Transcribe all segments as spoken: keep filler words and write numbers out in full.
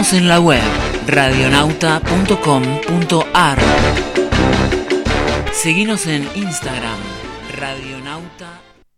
Seguinos en la web radionauta punto com punto ar. Seguinos en Instagram, Radionauta.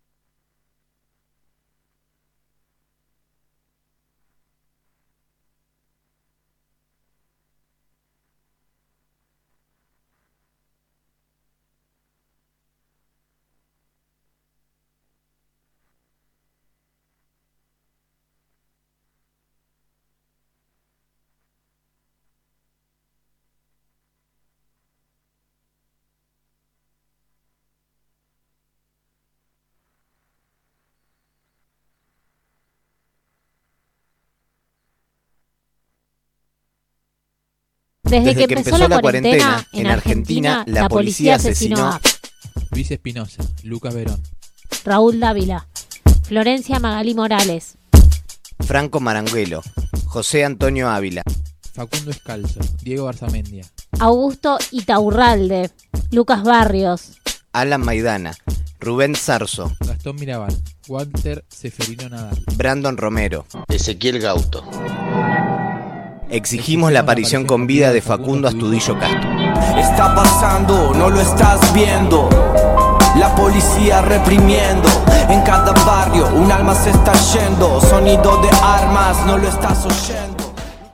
Desde, Desde que, que empezó, empezó la cuarentena, cuarentena en Argentina, Argentina la policía asesinó a Luis Espinosa, Lucas Verón, Raúl Dávila, Florencia Magalí Morales, Franco Maranguelo, José Antonio Ávila, Facundo Escalzo, Diego Barzamendia, Augusto Itaurralde, Lucas Barrios, Alan Maidana, Rubén Zarzo, Gastón Mirabal, Walter Seferino Nadal, Brandon Romero, Ezequiel Gauto. Exigimos la aparición con vida de Facundo Astudillo Castro. Está pasando, no lo estás viendo. La policía reprimiendo. En cada barrio un alma se está yendo. Sonido de armas, no lo estás oyendo.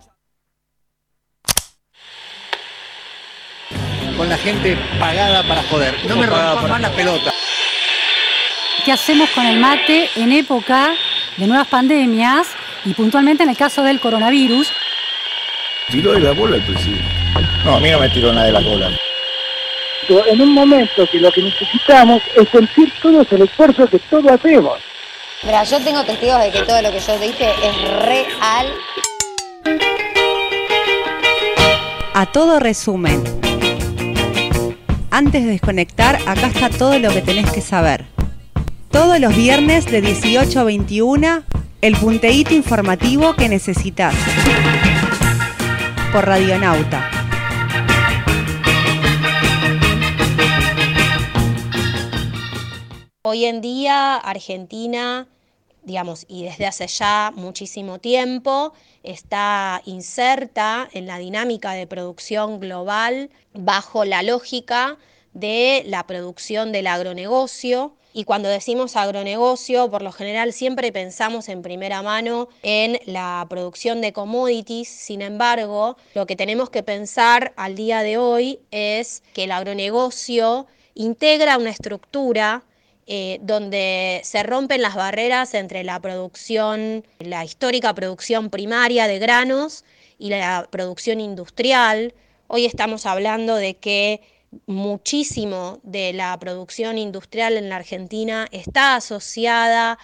Con la gente pagada para joder. No me rompas más la pelota. ¿Qué hacemos con el mate en época de nuevas pandemias? Y puntualmente en el caso del coronavirus. Tiró de la cola el presidente. No, a mí no me tiró nada de la cola. En un momento que lo que necesitamos es sentir todos el esfuerzo que todos hacemos. Mira, yo tengo testigos de que todo lo que yo dije es real. A todo resumen. Antes de desconectar, acá está todo lo que tenés que saber. Todos los viernes de dieciocho a veintiuna, el punteíto informativo que necesitas. Por Radionauta. Hoy en día Argentina, digamos, y desde hace ya muchísimo tiempo, está inserta en la dinámica de producción global bajo la lógica de la producción del agronegocio. Y cuando decimos agronegocio, por lo general siempre pensamos en primera mano en la producción de commodities. Sin embargo, lo que tenemos que pensar al día de hoy es que el agronegocio integra una estructura eh, donde se rompen las barreras entre la producción, la histórica producción primaria de granos y la producción industrial. Hoy estamos hablando de que muchísimo de la producción industrial en la Argentina está asociada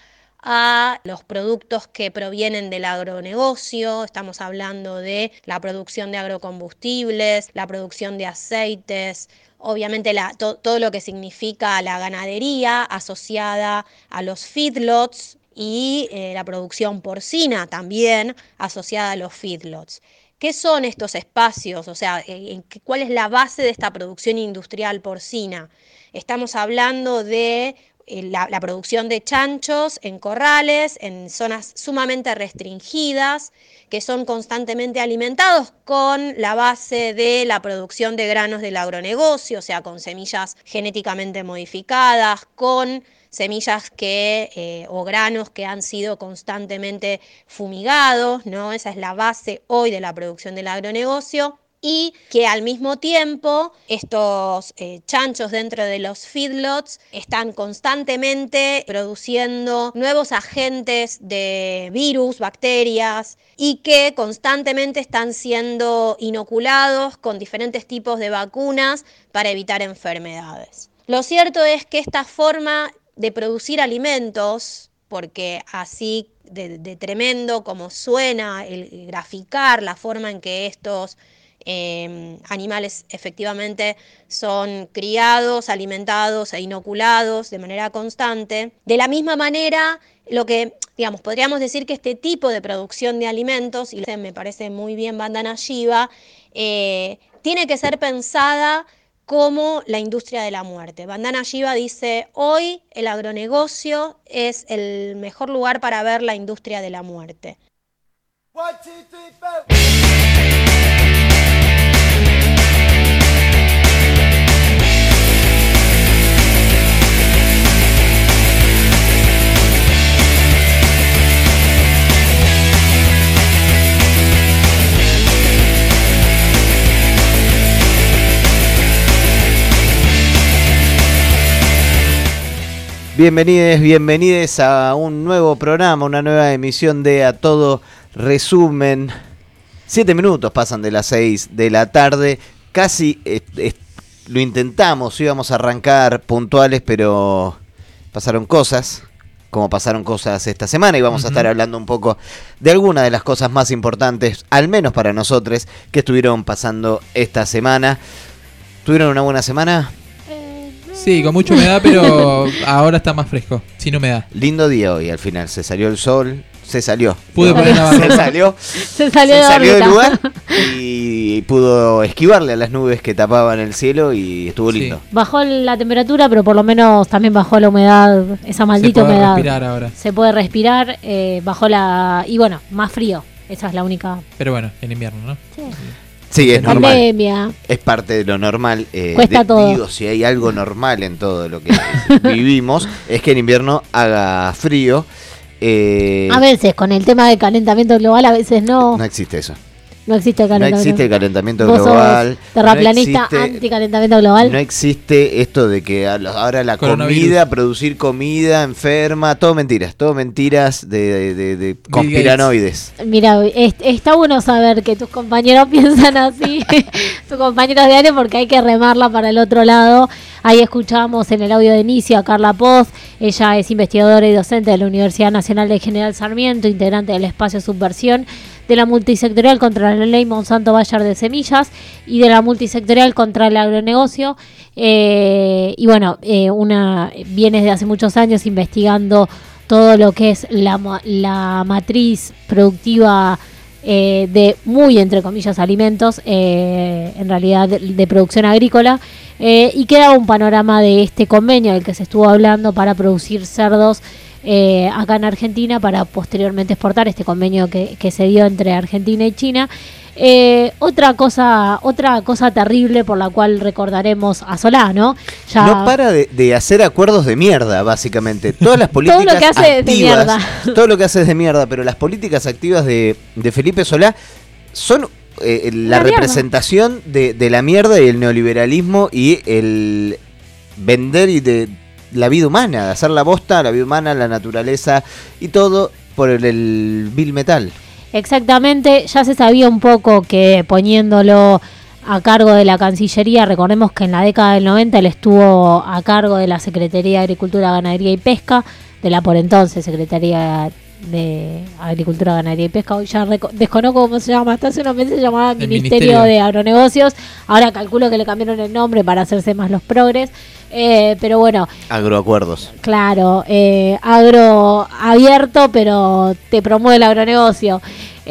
a los productos que provienen del agronegocio. Estamos hablando de la producción de agrocombustibles, la producción de aceites, obviamente la, to, todo lo que significa la ganadería asociada a los feedlots y eh, la producción porcina también asociada a los feedlots. ¿Qué son estos espacios? O sea, ¿cuál es la base de esta producción industrial porcina? Estamos hablando de la, la producción de chanchos en corrales, en zonas sumamente restringidas, que son constantemente alimentados con la base de la producción de granos del agronegocio, o sea, con semillas genéticamente modificadas, con semillas que, eh, o granos que han sido constantemente fumigados, ¿no? Esa es la base hoy de la producción del agronegocio. Y que al mismo tiempo estos eh, chanchos dentro de los feedlots están constantemente produciendo nuevos agentes de virus, bacterias, y que constantemente están siendo inoculados con diferentes tipos de vacunas para evitar enfermedades. Lo cierto es que esta forma de producir alimentos, porque así de, de tremendo como suena el graficar la forma en que estos Eh, animales efectivamente son criados, alimentados e inoculados de manera constante. De la misma manera, lo que, digamos, podríamos decir que este tipo de producción de alimentos, y me parece muy bien Vandana Shiva, eh, tiene que ser pensada como la industria de la muerte. Vandana Shiva dice, hoy el agronegocio es el mejor lugar para ver la industria de la muerte. Bienvenidos, bienvenides a un nuevo programa, una nueva emisión de A Todo Resumen. Siete minutos pasan de las seis de la tarde. Casi eh, eh, lo intentamos, íbamos a arrancar puntuales, pero pasaron cosas, como pasaron cosas esta semana, y vamos uh-huh. a estar hablando un poco de algunas de las cosas más importantes, al menos para nosotros, que estuvieron pasando esta semana. ¿Tuvieron una buena semana? Sí, con mucha humedad, pero ahora está más fresco, sin humedad. Lindo día hoy, al final. Se salió el sol, se salió. Pude poner la se salió, se salió, se de, salió del lugar y pudo esquivarle a las nubes que tapaban el cielo y estuvo lindo. Sí. Bajó la temperatura, pero por lo menos también bajó la humedad, esa maldita humedad. Se puede respirar ahora. Se puede respirar, eh, bajó la... y bueno, más frío. Esa es la única... Pero bueno, en invierno, ¿no? Sí. Sí, es pandemia. Normal. Es parte de lo normal. Eh, Cuesta de, todo. Digo, si hay algo normal en todo lo que vivimos, es que en invierno haga frío. Eh, a veces, con el tema del calentamiento global, a veces no. No existe eso. No existe el calentamiento, no existe el calentamiento ¿Vos global. Sos terraplanista, no existe, anticalentamiento global. No existe esto de que ahora la comida, producir comida enferma, todo mentiras, todo mentiras de, de, de, de conspiranoides. Mira, es, está bueno saber que tus compañeros piensan así, tus compañeros de área, porque hay que remarla para el otro lado. Ahí escuchamos en el audio de inicio a Carla Poz. Ella es investigadora y docente de la Universidad Nacional de General Sarmiento, integrante del espacio Subversión, de la multisectorial contra la ley Monsanto-Bayer de semillas y de la multisectorial contra el agronegocio. Eh, y bueno, eh, una viene desde hace muchos años investigando todo lo que es la, la matriz productiva eh, de muy, entre comillas, alimentos, eh, en realidad de, de producción agrícola. Eh, y queda un panorama de este convenio del que se estuvo hablando para producir cerdos Eh, acá en Argentina para posteriormente exportar, este convenio que, que se dio entre Argentina y China. Eh, otra cosa otra cosa terrible por la cual recordaremos a Solá, ¿no? Ya no para de, de hacer acuerdos de mierda, básicamente. Todas las políticas todo lo que hace activas, de mierda. todo lo que hace es de mierda, pero las políticas activas de, de Felipe Solá son eh, la, la representación de, de la mierda y el neoliberalismo y el vender y de la vida humana, hacer la bosta, la vida humana, la naturaleza y todo por el, el Bill Metal. Exactamente, ya se sabía un poco que poniéndolo a cargo de la Cancillería, recordemos que en la década del noventa él estuvo a cargo de la Secretaría de Agricultura, Ganadería y Pesca, de la por entonces Secretaría de Agricultura, Ganadería y Pesca, hoy ya desconozco cómo se llama, hasta hace unos meses se llamaba Ministerio, Ministerio de Agronegocios, ahora calculo que le cambiaron el nombre para hacerse más los progres. Eh, pero bueno, agroacuerdos. Claro, eh, agro abierto, pero te promueve el agronegocio.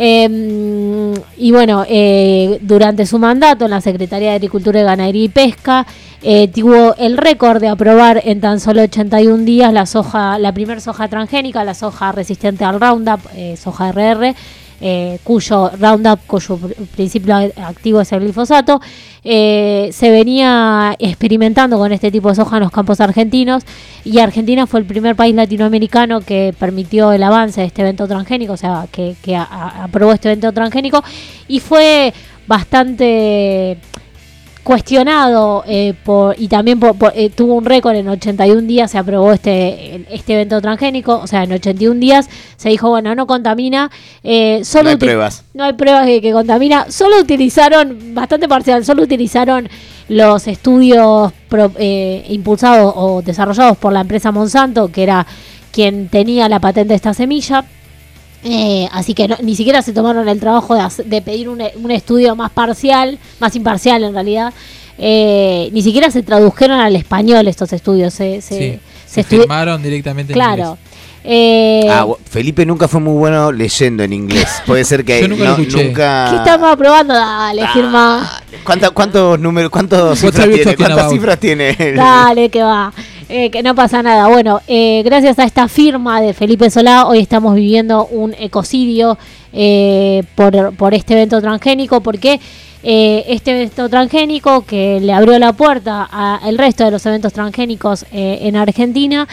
Eh, y bueno, eh, durante su mandato en la Secretaría de Agricultura, Ganadería y Pesca, eh, tuvo el récord de aprobar en tan solo ochenta y un días la soja, la primer soja transgénica, la soja resistente al Roundup, eh, soja R R. Eh, cuyo Roundup, cuyo principio activo es el glifosato. Eh, se venía experimentando con este tipo de soja en los campos argentinos y Argentina fue el primer país latinoamericano que permitió el avance de este evento transgénico, o sea, que, que a, a, aprobó este evento transgénico y fue bastante cuestionado eh, por y también por, por, eh, tuvo un récord. En ochenta y un días se aprobó este este evento transgénico, o sea, en ochenta y un días se dijo, bueno, no contamina, eh, solo no hay pruebas no hay pruebas de que contamina, solo utilizaron, bastante parcial, solo utilizaron los estudios pro, eh, impulsados o desarrollados por la empresa Monsanto, que era quien tenía la patente de esta semilla. Eh, así que no, ni siquiera se tomaron el trabajo de, de pedir un, un estudio más parcial, más imparcial en realidad. Eh, ni siquiera se tradujeron al español estos estudios. Se, se, sí, se, se firmaron directamente en claro. inglés. Eh, ah, Felipe nunca fue muy bueno leyendo en inglés. Puede ser que Yo nunca no, lo escuché. nunca... ¿Qué estamos aprobando? Dale, ah, firma. ¿Cuánta, ¿Cuántos números, cuántos cifras tiene? ¿Cuántas cifras tiene? Dale, que va. Eh, que no pasa nada. Bueno, eh, gracias a esta firma de Felipe Solá, hoy estamos viviendo un ecocidio eh, por, por este evento transgénico, porque eh, este evento transgénico que le abrió la puerta al resto de los eventos transgénicos eh, en Argentina,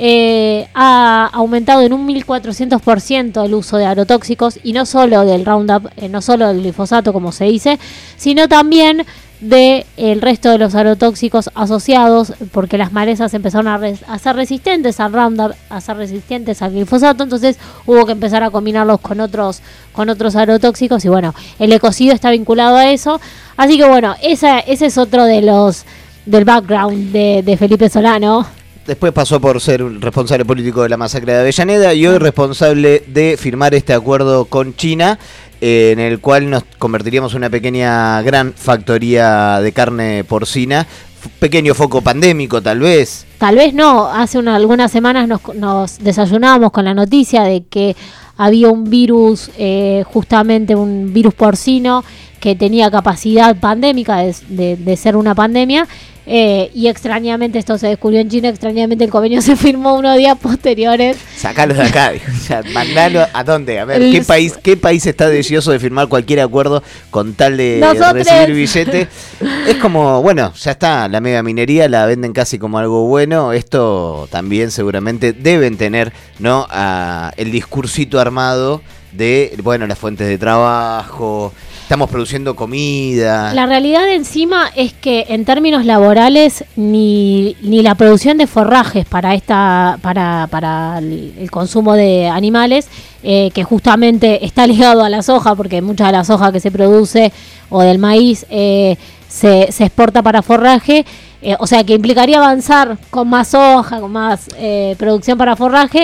eh, ha aumentado en un mil cuatrocientos por ciento el uso de agrotóxicos, y no solo del Roundup, eh, no solo del glifosato como se dice, sino también de el resto de los agrotóxicos asociados, porque las malezas empezaron a, res, a ser resistentes al Roundup, a ser resistentes al glifosato, entonces hubo que empezar a combinarlos con otros con otros agrotóxicos, y bueno, el ecocidio está vinculado a eso, así que bueno, esa, ese es otro de los del background de, de Felipe Solano. Después pasó por ser un responsable político de la masacre de Avellaneda y hoy responsable de firmar este acuerdo con China, eh, en el cual nos convertiríamos en una pequeña gran factoría de carne porcina. Pequeño foco pandémico, tal vez. Tal vez no. Hace una, algunas semanas nos, nos desayunábamos con la noticia de que había un virus, eh, justamente un virus porcino, que tenía capacidad pandémica de, de, de ser una pandemia. Eh, y extrañamente esto se descubrió en China, extrañamente el convenio se firmó unos días posteriores. Sacalo de acá, o sea, mandalo a dónde, a ver, el, ¿qué país qué país está deseoso de firmar cualquier acuerdo con tal de nosotros recibir billete? Es como, bueno, ya está, la mega minería la venden casi como algo bueno, esto también seguramente deben tener, ¿no? A el discursito armado de, bueno, las fuentes de trabajo, estamos produciendo comida. La realidad encima es que en términos laborales ni, ni la producción de forrajes para esta para, para el, el consumo de animales, eh, que justamente está ligado a la soja, porque mucha de la soja que se produce o del maíz eh, se, se exporta para forraje, eh, o sea que implicaría avanzar con más soja, con más eh, producción para forraje.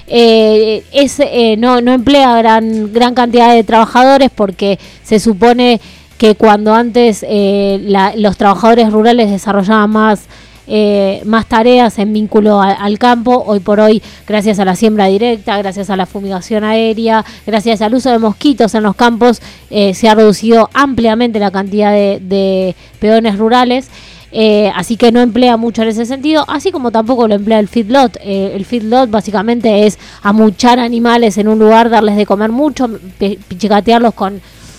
Eh, es, eh, no, no emplea gran, gran cantidad de trabajadores, porque se supone que cuando antes eh, la, los trabajadores rurales desarrollaban más, eh, más tareas en vínculo a, al campo, hoy por hoy, gracias a la siembra directa, gracias a la fumigación aérea, gracias al uso de mosquitos en los campos, eh, se ha reducido ampliamente la cantidad de, de peones rurales. Eh, así que no emplea mucho en ese sentido, así como tampoco lo emplea el feedlot. Eh, el feedlot básicamente es amuchar animales en un lugar, darles de comer mucho, pichicatearlos con,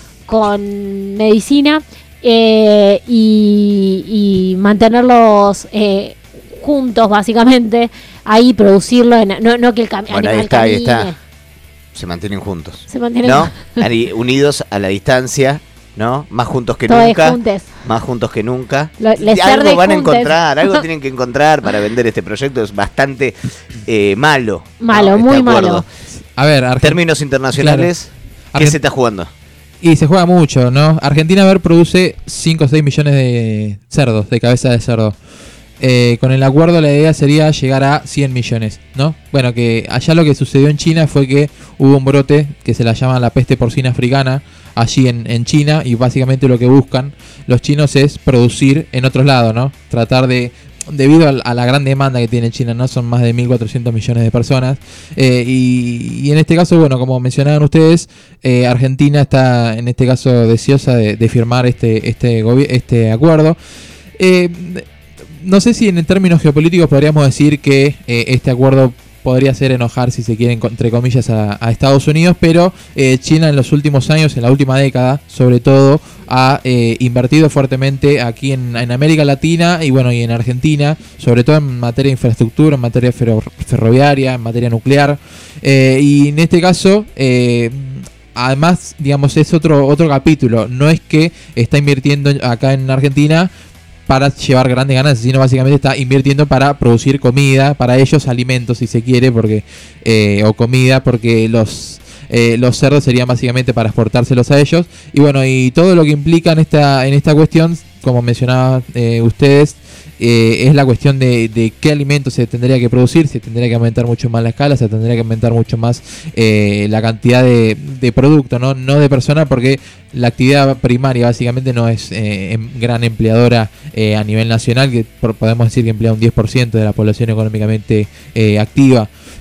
con medicina eh, y, y mantenerlos eh, juntos, básicamente, ahí producirlo, en, no, no que el cam- bueno, animal ahí está, camine. ahí está. Se mantienen juntos. Se mantienen ¿no? Ahí, unidos a la distancia, ¿no? Más juntos que Todos nunca. Juntes. Más juntos que nunca. Lo, algo van juntes. a encontrar, algo tienen que encontrar para vender este proyecto. Es bastante eh, malo. Malo, ¿no? muy este malo. A ver, Argent- términos internacionales, claro. ¿qué Argent- se está jugando? Y se juega mucho, ¿no? Argentina, a ver, produce cinco o seis millones de cerdos, de cabeza de cerdo. Eh, con el acuerdo la idea sería llegar a cien millones, ¿no? Bueno, que allá lo que sucedió en China fue que hubo un brote que se la llama la peste porcina africana allí en, en China, y básicamente lo que buscan los chinos es producir en otros lados, ¿no? Tratar de, debido a, a la gran demanda que tiene China, ¿no? Son más de mil cuatrocientos millones de personas, eh, y, y en este caso, bueno, como mencionaban ustedes, eh, Argentina está en este caso deseosa de, de firmar este, este, gobi- este acuerdo. Eh, No sé si en términos geopolíticos podríamos decir que eh, este acuerdo podría hacer enojar, si se quiere, entre comillas, a, a Estados Unidos, pero eh, China en los últimos años, en la última década, sobre todo, ha eh, invertido fuertemente aquí en, en América Latina y bueno y en Argentina, sobre todo en materia de infraestructura, en materia ferro, ferroviaria, en materia nuclear, eh, y en este caso... Eh, además, digamos, es otro otro capítulo. No es que está invirtiendo acá en Argentina para llevar grandes ganancias, sino básicamente está invirtiendo para producir comida, para ellos alimentos, si se quiere, porque eh, o comida, porque los eh, los cerdos serían básicamente para exportárselos a ellos. Y bueno, y todo lo que implica en esta en esta cuestión, como mencionaban eh, ustedes, eh, es la cuestión de, de qué alimentos se tendría que producir. Se tendría que aumentar mucho más la escala, se tendría que aumentar mucho más eh, la cantidad de, de producto, ¿no? No de personas, porque la actividad primaria básicamente no es eh, em, gran empleadora eh, a nivel nacional, que por, podemos decir que emplea un diez por ciento de la población económicamente eh, activa.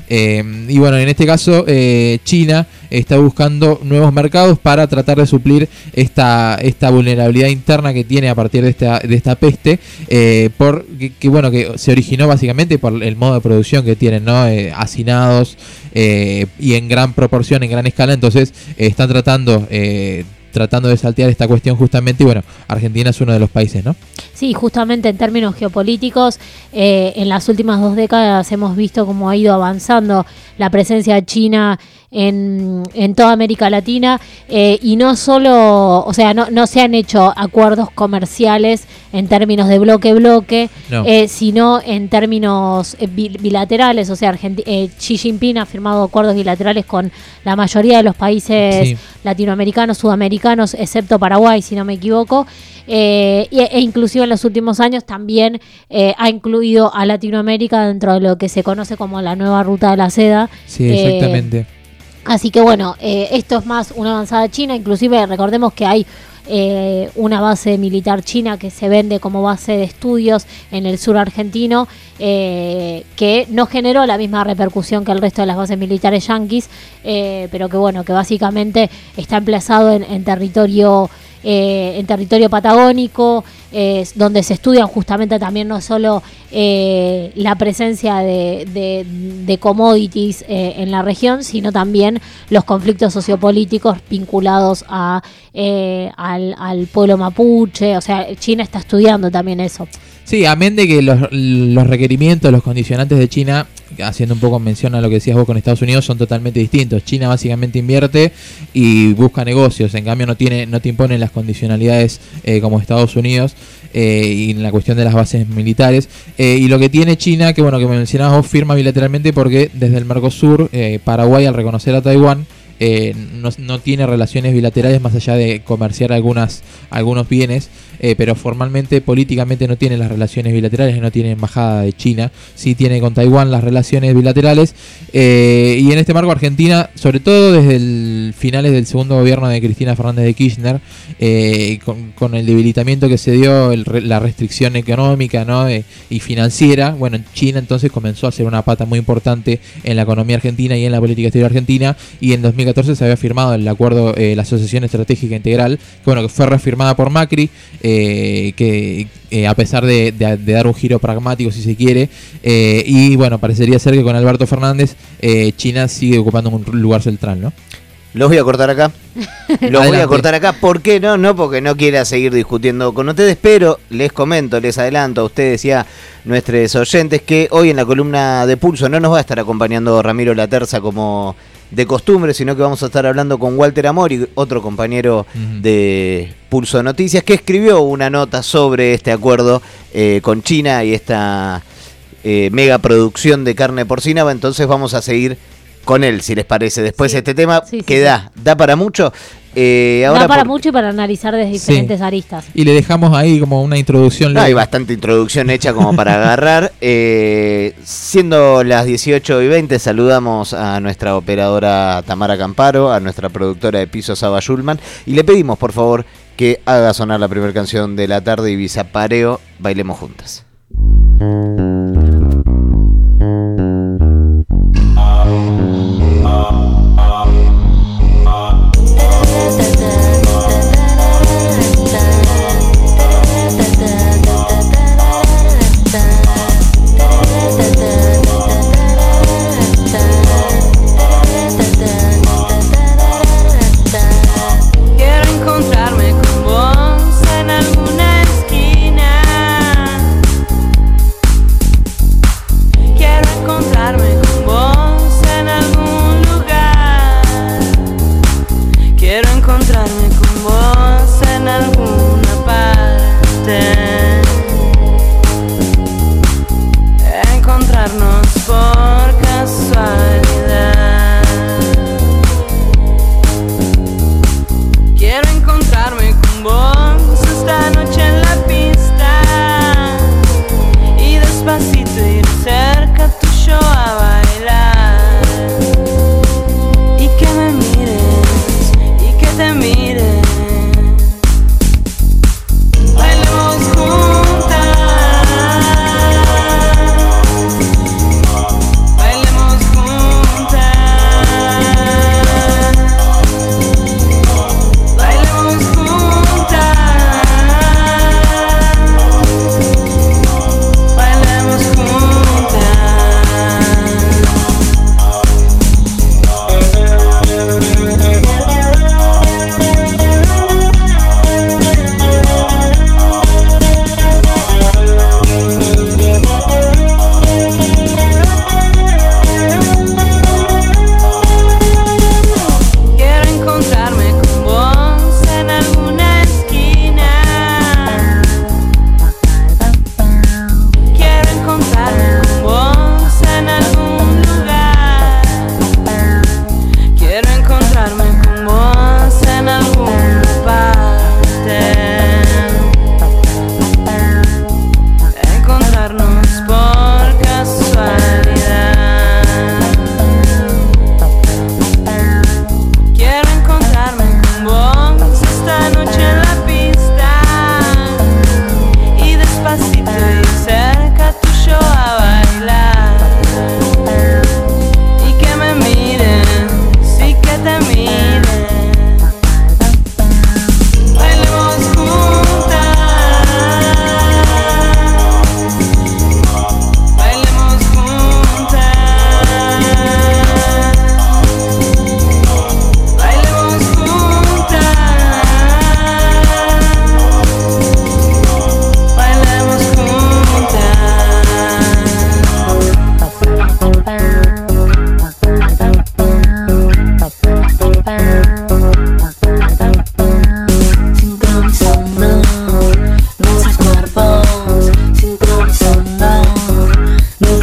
Eh, y bueno, en este caso eh, China está buscando nuevos mercados para tratar de suplir esta esta vulnerabilidad interna que tiene a partir de esta de esta peste, eh, por que, que bueno que se originó básicamente por el modo de producción que tienen, ¿no? Eh, hacinados eh, y en gran proporción, en gran escala. Entonces eh, están tratando eh, tratando de saltear esta cuestión justamente, y bueno, Argentina es uno de los países, ¿no? Sí, justamente en términos geopolíticos, eh, en las últimas dos décadas hemos visto cómo ha ido avanzando la presencia china en, en toda América Latina, eh, y no solo, o sea, no, no se han hecho acuerdos comerciales en términos de bloque-bloque, no. eh, sino en términos eh, bilaterales, o sea, Argenti- eh, Xi Jinping ha firmado acuerdos bilaterales con la mayoría de los países sí. latinoamericanos, sudamericanos, excepto Paraguay, si no me equivoco, eh, e, e inclusive en los últimos años también eh, ha incluido a Latinoamérica dentro de lo que se conoce como la nueva ruta de la seda. Sí, exactamente. Eh, así que bueno, eh, esto es más una avanzada china, inclusive recordemos que hay eh, una base militar china que se vende como base de estudios en el sur argentino, eh, que no generó la misma repercusión que el resto de las bases militares yanquis, eh, pero que bueno, que básicamente está emplazado en, en territorio Eh, en territorio patagónico, eh, donde se estudian justamente también no solo eh, la presencia de, de, de commodities eh, en la región, sino también los conflictos sociopolíticos vinculados a eh, al, al pueblo mapuche. O sea, China está estudiando también eso. Sí, amén de que los, los requerimientos, los condicionantes de China, haciendo un poco mención a lo que decías vos con Estados Unidos, son totalmente distintos. China básicamente invierte y busca negocios, en cambio no tiene no te imponen las condicionalidades eh, como Estados Unidos, eh, y en la cuestión de las bases militares. Eh, y lo que tiene China, que bueno, que me mencionabas vos, firma bilateralmente porque desde el Mercosur, eh, Paraguay al reconocer a Taiwán, Eh, no, no tiene relaciones bilaterales más allá de comerciar algunas algunos bienes, eh, pero formalmente, políticamente no tiene las relaciones bilaterales, no tiene embajada de China, sí tiene con Taiwán las relaciones bilaterales, eh, y en este marco Argentina, sobre todo desde el finales del segundo gobierno de Cristina Fernández de Kirchner, eh, con, con el debilitamiento que se dio, el, la restricción económica, ¿no? eh, y financiera, bueno, China entonces comenzó a ser una pata muy importante en la economía argentina y en la política exterior argentina, y en dos mil catorce se había firmado el acuerdo, eh, la Asociación Estratégica Integral, que bueno, que fue reafirmada por Macri, eh, que eh, a pesar de, de, de dar un giro pragmático, si se quiere, eh, y bueno, parecería ser que con Alberto Fernández eh, China sigue ocupando un lugar central, ¿no? Los voy a cortar acá. Los voy a cortar acá. ¿Por qué no? No porque no quiera seguir discutiendo con ustedes, pero les comento, les adelanto a ustedes y a nuestros oyentes que hoy en la columna de Pulso no nos va a estar acompañando Ramiro Laterza como de costumbre, sino que vamos a estar hablando con Walter Amori, otro compañero uh-huh. de Pulso Noticias, que escribió una nota sobre este acuerdo eh, con China y esta eh, mega producción de carne porcina. Entonces vamos a seguir con él, si les parece. Después sí. este tema sí, sí, que sí. da, da para mucho. Eh, ahora da para por... mucho y para analizar desde diferentes sí. aristas. Y le dejamos ahí como una introducción. No, hay bastante introducción hecha como para agarrar. Eh, siendo las dieciocho y veinte, saludamos a nuestra operadora Tamara Camparo, a nuestra productora de piso Saba Schulman, y le pedimos por favor que haga sonar la primera canción de la tarde, Ibiza Pareo, Bailemos Juntas. Bailemos juntas.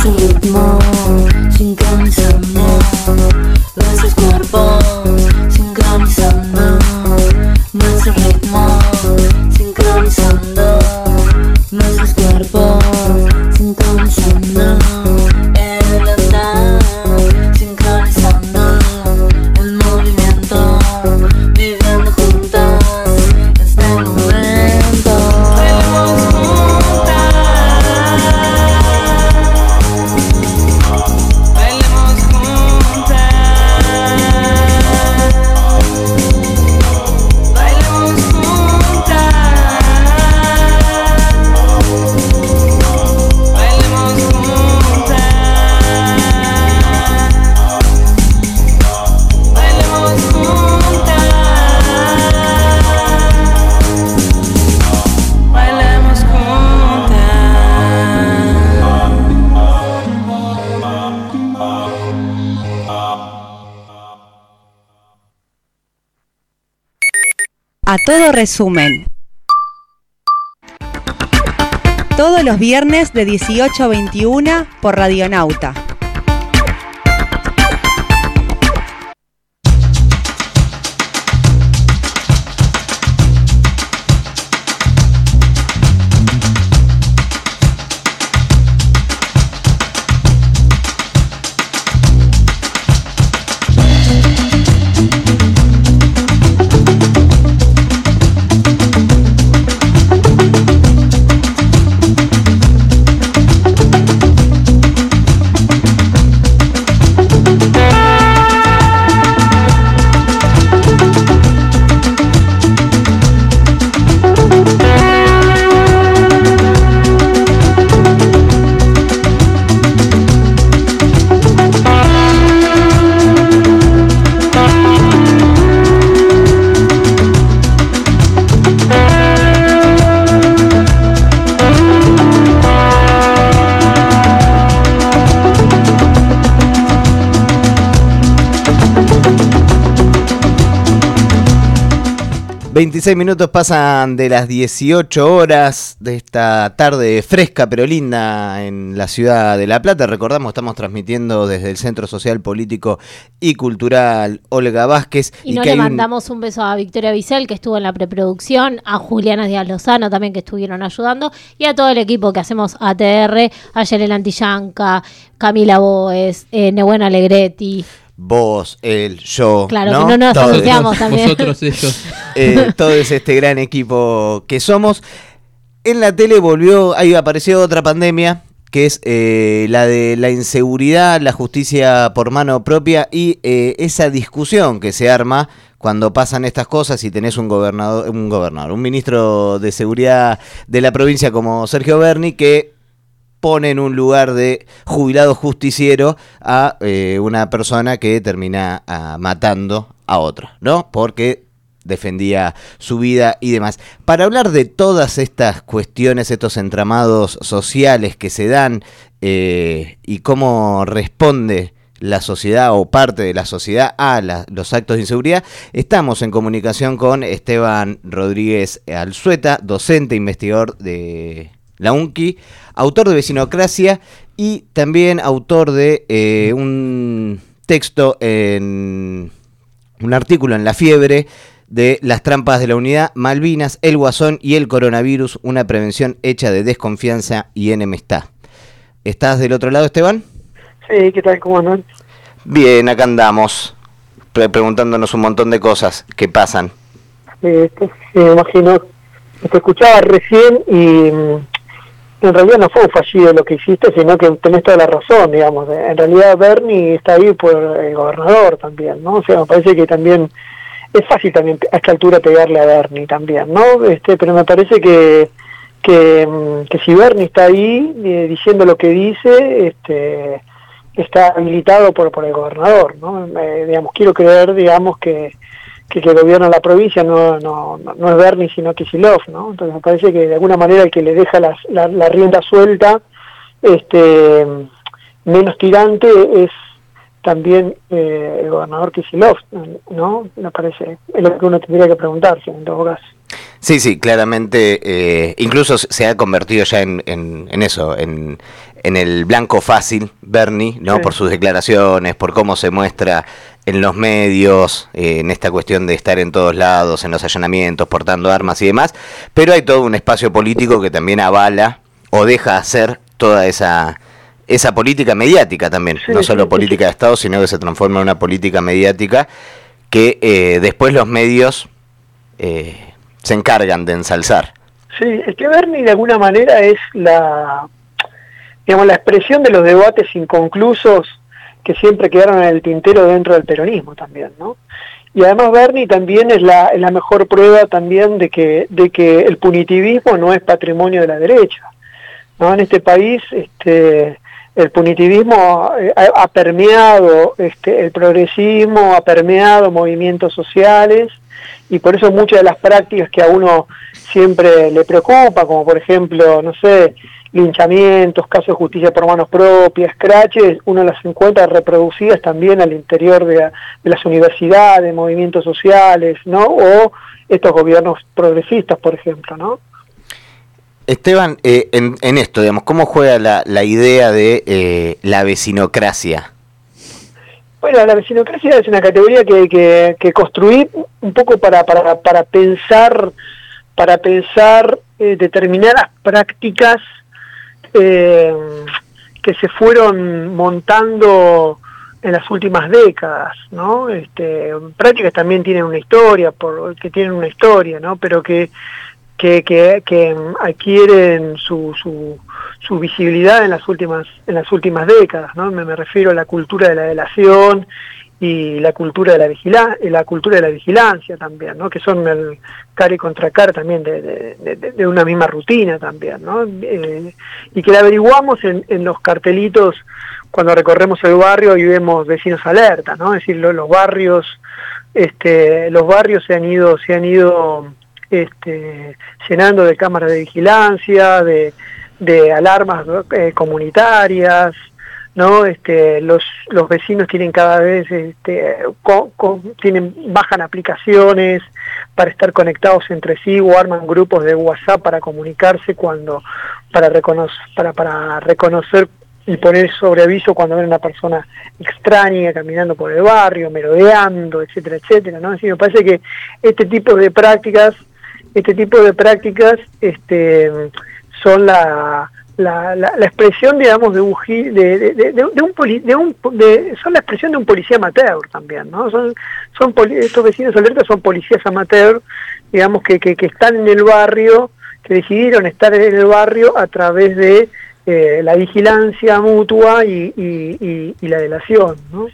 nuestro ritmo, sincronizando nuestros cuerpos, sincronizando nuestro ritmo, sincronizando nuestros cuerpos, sincronizando el andar, sincronizando el movimiento, viviendo juntas este momento. Bailemos juntas, bailemos juntas, bailemos juntas, bailemos juntas, bailemos juntas, bailemos juntas. A todo resumen. Todos los viernes de dieciocho a veintiuna por Radionauta. veintiséis minutos pasan de las dieciocho horas de esta tarde fresca pero linda en la ciudad de La Plata. Recordamos, estamos transmitiendo desde el Centro Social, Político y Cultural Olga Vázquez. Y, y no que le hay un- mandamos un beso a Victoria Vicel, que estuvo en la preproducción, a Juliana Díaz Lozano también, que estuvieron ayudando, y a todo el equipo que hacemos A T R, a Yelena Antillanca, Camila Boes, eh, Nebuena Alegretti. Vos, él, yo, Claro, ¿no? que no nos Todos. asociamos también. Vosotros, ellos. Eh, todo es este gran equipo que somos. En la tele volvió, ahí apareció otra pandemia, que es eh, la de la inseguridad, la justicia por mano propia y eh, esa discusión que se arma cuando pasan estas cosas y tenés un gobernador, un gobernador, un ministro de seguridad de la provincia como Sergio Berni, que pone en un lugar de jubilado justiciero a eh, una persona que termina ah, matando a otra, ¿no? Porque defendía su vida y demás. Para hablar de todas estas cuestiones, estos entramados sociales que se dan eh, y cómo responde la sociedad o parte de la sociedad a la, los actos de inseguridad, estamos en comunicación con Esteban Rodríguez Alzueta, docente, investigador de la UNCI, autor de Vecinocracia y también autor de eh, un texto en un artículo en La Fiebre de Las trampas de la unidad, Malvinas, el Guasón y el coronavirus, una prevención hecha de desconfianza y enemistad. ¿Estás del otro lado, Esteban? Sí, ¿qué tal? ¿Cómo andan? Bien, acá andamos, pre- preguntándonos un montón de cosas que pasan. Eh, sí, me imagino. Te escuchaba recién y mm, en realidad no fue un fallido lo que hiciste, sino que tenés toda la razón, digamos. En realidad Berni está ahí por el gobernador también, ¿no? O sea, me parece que también es fácil también a esta altura pegarle a Berni también, ¿no? Este, pero me parece que que, mm, que si Berni está ahí eh, diciendo lo que dice, este, está habilitado por por el gobernador, ¿no? Eh, digamos, quiero creer, digamos, que que el que gobierna la provincia no, no, no, no es Berni sino Kicillof, ¿no? Entonces me parece que de alguna manera el que le deja las, la, la rienda suelta, este, menos tirante es también eh, el gobernador Kicillof, ¿no? Me parece, es lo que uno tendría que preguntarse en todo caso. Sí, sí, claramente, eh, incluso se ha convertido ya en, en, en eso, en, en el blanco fácil, Bernie, ¿no? Sí. Por sus declaraciones, por cómo se muestra en los medios, eh, en esta cuestión de estar en todos lados, en los allanamientos, portando armas y demás, pero hay todo un espacio político que también avala o deja hacer toda esa... esa política mediática también, sí, no solo sí, política sí. de Estado, sino que se transforma en una política mediática que eh, después los medios eh, se encargan de ensalzar. Sí, es que Bernie de alguna manera es la, digamos, la expresión de los debates inconclusos que siempre quedaron en el tintero dentro del peronismo también, ¿no? Y además Bernie también es la, es la mejor prueba también de que, de que el punitivismo no es patrimonio de la derecha, ¿no? En este país, este... el punitivismo ha, ha permeado este, el progresismo, ha permeado movimientos sociales, y por eso muchas de las prácticas que a uno siempre le preocupa, como por ejemplo, no sé, linchamientos, casos de justicia por manos propias, scratches, uno las encuentra reproducidas también al interior de, de las universidades, movimientos sociales, ¿no? O estos gobiernos progresistas, por ejemplo, ¿no? Esteban, eh, en, en esto, digamos, ¿cómo juega la, la idea de eh, la vecinocracia? Bueno, la vecinocracia es una categoría que, que, que construí un poco para, para, para pensar, para pensar eh, determinadas prácticas eh, que se fueron montando en las últimas décadas, ¿no? Este, prácticas también tienen una historia, por, que tienen una historia, ¿no? Pero que Que, que, que adquieren su, su, su visibilidad en las últimas en las últimas décadas, ¿no? Me, me refiero a la cultura de la delación y la cultura de la vigila la cultura de la vigilancia también, ¿no? Que son el cara y contra cara también de, de, de, de una misma rutina también, ¿no? Eh, y que la averiguamos en, en los cartelitos cuando recorremos el barrio y vemos vecinos alerta, ¿no? Es decir, lo, los barrios este los barrios se han ido se han ido Este, llenando de cámaras de vigilancia, de, de alarmas eh, comunitarias, ¿no? Este, los, los vecinos tienen cada vez, este, co, co, tienen, bajan aplicaciones para estar conectados entre sí o arman grupos de WhatsApp para comunicarse cuando, para reconocer, para, para reconocer y poner sobre aviso cuando ven a una persona extraña caminando por el barrio, merodeando, etcétera, etcétera, ¿no? Así me parece que este tipo de prácticas Este tipo de prácticas este, son la, la, la, la expresión, digamos, de un, de, de, de, de un, poli, de un de, son la expresión de un policía amateur también, ¿no? Son, son poli, estos vecinos alertas son policías amateur, digamos, que, que, que están en el barrio, que decidieron estar en el barrio a través de eh, la vigilancia mutua y, y, y, y la delación, ¿no?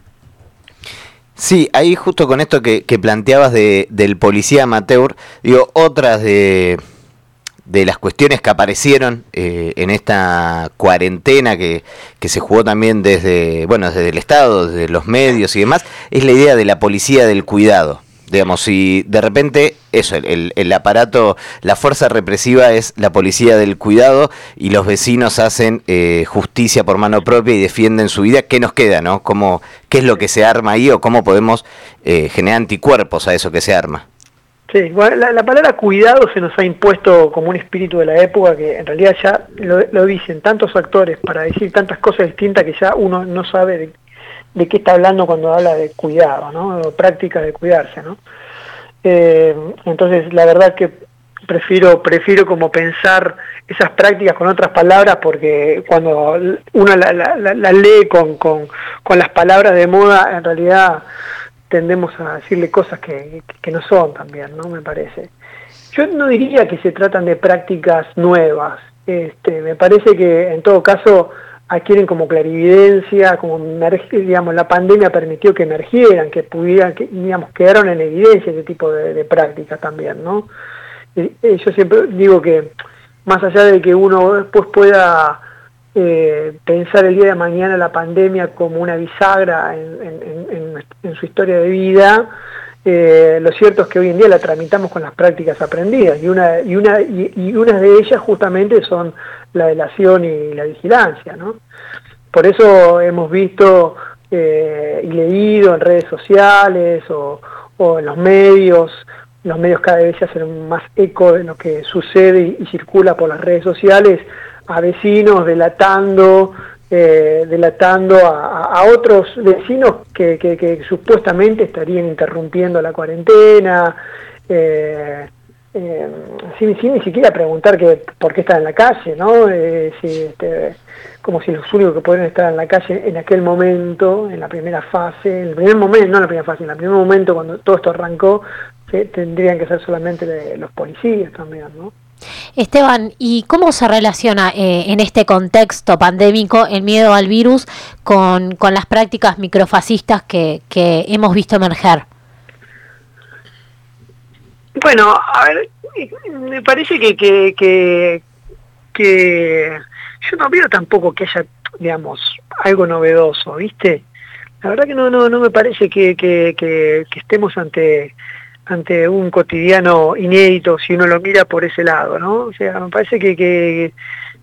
Sí, ahí justo con esto que, que planteabas de, del policía amateur, digo, otras de, de las cuestiones que aparecieron eh, en esta cuarentena que, que se jugó también desde, bueno, desde el Estado, desde los medios y demás, es la idea de la policía del cuidado. Digamos, si de repente, eso, el, el aparato, la fuerza represiva es la policía del cuidado y los vecinos hacen eh, justicia por mano propia y defienden su vida, ¿qué nos queda, no? ¿Cómo, qué es lo que se arma ahí o cómo podemos eh, generar anticuerpos a eso que se arma? Sí, bueno, la, la palabra cuidado se nos ha impuesto como un espíritu de la época que en realidad ya lo, lo dicen tantos actores para decir tantas cosas distintas que ya uno no sabe de de qué está hablando cuando habla de cuidado, ¿no? O práctica de cuidarse, ¿no? Eh, entonces, la verdad que prefiero prefiero como pensar esas prácticas con otras palabras, porque cuando uno la, la, la, la lee con, con, con las palabras de moda, en realidad tendemos a decirle cosas que, que no son también, ¿no? Me parece. Yo no diría que se tratan de prácticas nuevas. Este, me parece que, en todo caso, adquieren como clarividencia, como digamos, la pandemia permitió que emergieran, que pudieran, que, digamos, quedaron en evidencia ese tipo de, de prácticas también, ¿no? Y, y yo siempre digo que, más allá de que uno después pueda eh, pensar el día de mañana la pandemia como una bisagra en, en, en, en su historia de vida, eh, lo cierto es que hoy en día la tramitamos con las prácticas aprendidas, y una, y una, y, y una de ellas justamente son la delación y la vigilancia, ¿no? Por eso hemos visto eh, y leído en redes sociales o, o en los medios. Los medios cada vez se hacen más eco de lo que sucede y, y circula por las redes sociales, a vecinos delatando, eh, delatando a, a otros vecinos que, que, que supuestamente estarían interrumpiendo la cuarentena, eh, eh, sin, sin ni siquiera preguntar que, por qué están en la calle, ¿no? Eh, si, este, como si los únicos que podrían estar en la calle en aquel momento, en la primera fase, en el primer momento, no en la primera fase, en el primer momento cuando todo esto arrancó, que tendrían que ser solamente de los policías también, ¿no? Esteban, ¿y cómo se relaciona eh, en este contexto pandémico el miedo al virus con, con las prácticas microfascistas que, que hemos visto emerger? Bueno, a ver, me parece que, que, que, que yo no veo tampoco que haya, digamos, algo novedoso, ¿viste? La verdad que no no no me parece que, que, que, que estemos ante ante un cotidiano inédito si uno lo mira por ese lado, ¿no? O sea, me parece que que,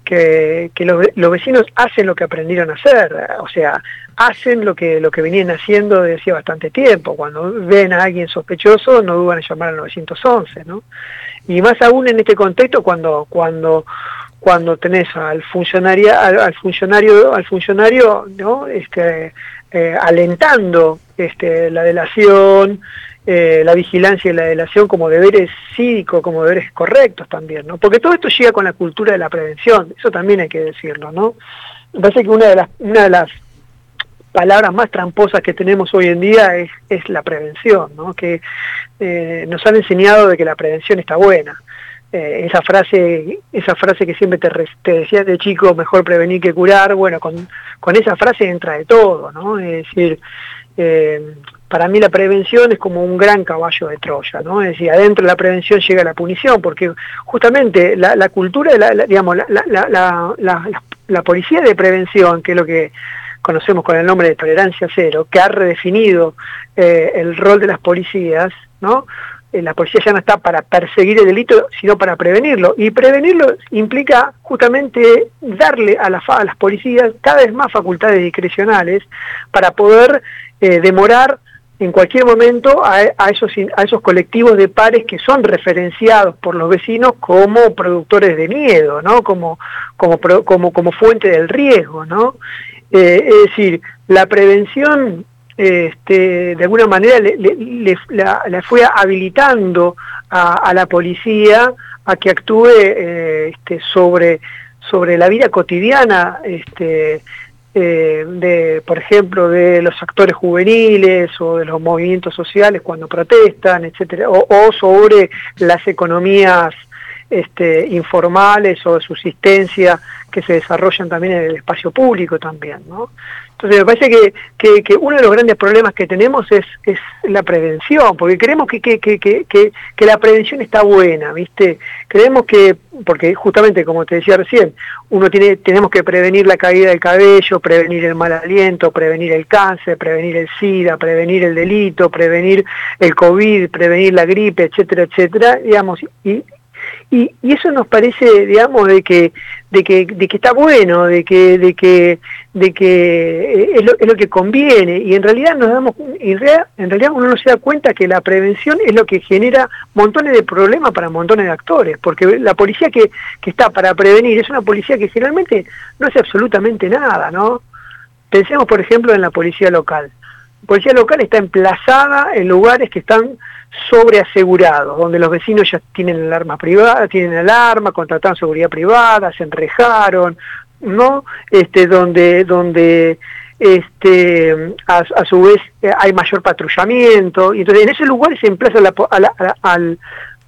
que, que los, los vecinos hacen lo que aprendieron a hacer, o sea, hacen lo que lo que venían haciendo desde hacía bastante tiempo. Cuando ven a alguien sospechoso no dudan en llamar al nueve once, ¿no? Y más aún en este contexto cuando cuando cuando tenés al funcionario al, al funcionario al funcionario, ¿no? Este eh, alentando este la delación, Eh, la vigilancia y la delación como deberes cívicos, como deberes correctos también, ¿no? Porque todo esto llega con la cultura de la prevención, eso también hay que decirlo, ¿no? Me parece que una de las, una de las palabras más tramposas que tenemos hoy en día es, es la prevención, ¿no? Que eh, nos han enseñado de que la prevención está buena. Eh, esa frase esa frase que siempre te, te decía de chico, mejor prevenir que curar, bueno, con, con esa frase entra de todo, ¿no? Es decir, eh, para mí la prevención es como un gran caballo de Troya, ¿no? Es decir, adentro de la prevención llega la punición, porque justamente la, la cultura, de la, la, digamos, la, la, la, la, la, la policía de prevención, que es lo que conocemos con el nombre de tolerancia cero, que ha redefinido eh, el rol de las policías, ¿no? Eh, la policía ya no está para perseguir el delito, sino para prevenirlo. Y prevenirlo implica justamente darle a, la, a las policías cada vez más facultades discrecionales para poder eh, demorar en cualquier momento a, a, esos, a esos colectivos de pares que son referenciados por los vecinos como productores de miedo, ¿no? Como, como, como, como fuente del riesgo, ¿no? Eh, es decir, la prevención este, de alguna manera le, le, le, la, la fue habilitando a, a la policía a que actúe eh, este, sobre, sobre la vida cotidiana, este, eh, de, por ejemplo, de los actores juveniles o de los movimientos sociales cuando protestan, etcétera, o, o sobre las economías este, informales o de subsistencia que se desarrollan también en el espacio público también, ¿no? Entonces me parece que, que, que uno de los grandes problemas que tenemos es, es la prevención, porque creemos que, que, que, que, que la prevención está buena, ¿viste? Creemos que, porque justamente como te decía recién, uno tiene, tenemos que prevenir la caída del cabello, prevenir el mal aliento, prevenir el cáncer, prevenir el SIDA, prevenir el delito, prevenir el COVID, prevenir la gripe, etcétera, etcétera, digamos, y Y, y eso nos parece, digamos, de que de que de que está bueno, de que de que de que es lo, es lo que conviene, y en realidad nos damos en realidad, en realidad uno no se da cuenta que la prevención es lo que genera montones de problemas para montones de actores, porque la policía que, que está para prevenir es una policía que generalmente no hace absolutamente nada, ¿no? Pensemos, por ejemplo, en la policía local. La policía local está emplazada en lugares que están sobreasegurados, donde los vecinos ya tienen alarma privada, tienen alarma, contrataron seguridad privada, se enrejaron, ¿no? Este, donde, donde este, a, a su vez eh, hay mayor patrullamiento, y entonces en esos lugares se emplaza la, a la, a, al,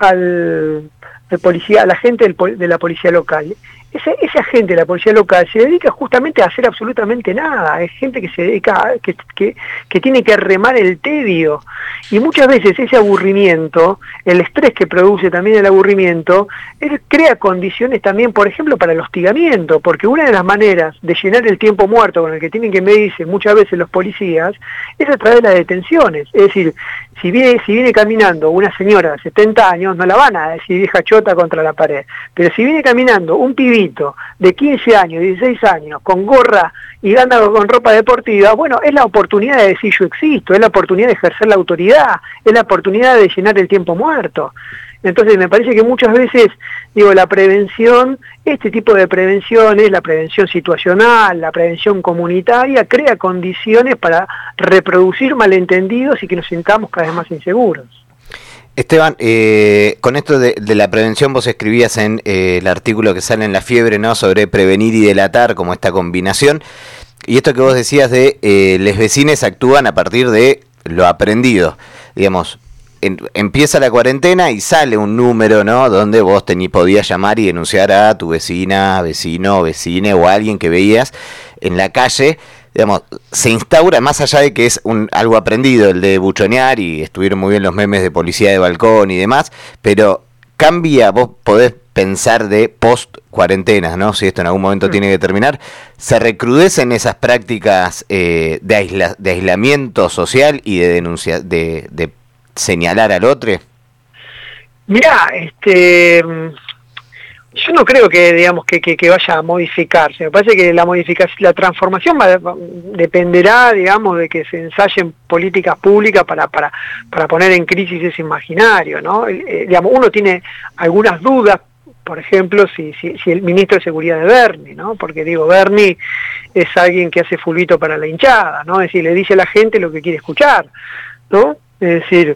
al, al policía, a la gente del, de la policía local. Ese, ese agente de la policía local se dedica justamente a hacer absolutamente nada, es gente que se dedica, a, que, que, que tiene que remar el tedio, y muchas veces ese aburrimiento, el estrés que produce también el aburrimiento, él crea condiciones también, por ejemplo, para el hostigamiento, porque una de las maneras de llenar el tiempo muerto con el que tienen que medirse muchas veces los policías, es a través de las detenciones. Es decir, si viene, si viene caminando una señora de setenta años, no la van a decir vieja chota contra la pared, pero si viene caminando un pibito pibito de quince años, dieciséis años, con gorra y anda con ropa deportiva, bueno, es la oportunidad de decir yo existo, es la oportunidad de ejercer la autoridad, es la oportunidad de llenar el tiempo muerto. Entonces me parece que muchas veces, digo, la prevención, este tipo de prevenciones, la prevención situacional, la prevención comunitaria, crea condiciones para reproducir malentendidos y que nos sintamos cada vez más inseguros. Esteban, eh, con esto de, de la prevención vos escribías en eh, el artículo que sale en La Fiebre, ¿no?, sobre prevenir y delatar, como esta combinación, y esto que vos decías de eh, les vecines actúan a partir de lo aprendido, digamos. En, empieza la cuarentena y sale un número, ¿no?, donde vos tení, podías llamar y denunciar a tu vecina, vecino, vecine o a alguien que veías en la calle. Digamos, se instaura, más allá de que es un algo aprendido, el de buchonear, y estuvieron muy bien los memes de policía de balcón y demás, pero cambia, vos podés pensar de post-cuarentenas, ¿no?, si esto en algún momento mm. tiene que terminar, se recrudecen esas prácticas eh, de, aisla, de aislamiento social y de denuncia, de, de señalar al otro. Mirá, este, yo no creo que digamos que, que, que vaya a modificarse. Me parece que la modificación, la transformación va, va, dependerá, digamos, de que se ensayen políticas públicas para para para poner en crisis ese imaginario, ¿no? Eh, digamos, uno tiene algunas dudas, por ejemplo, si, si, si el ministro de Seguridad de Bernie, ¿no? Porque digo, Bernie es alguien que hace fulbito para la hinchada, ¿no? Es decir, le dice a la gente lo que quiere escuchar, ¿no? Es decir,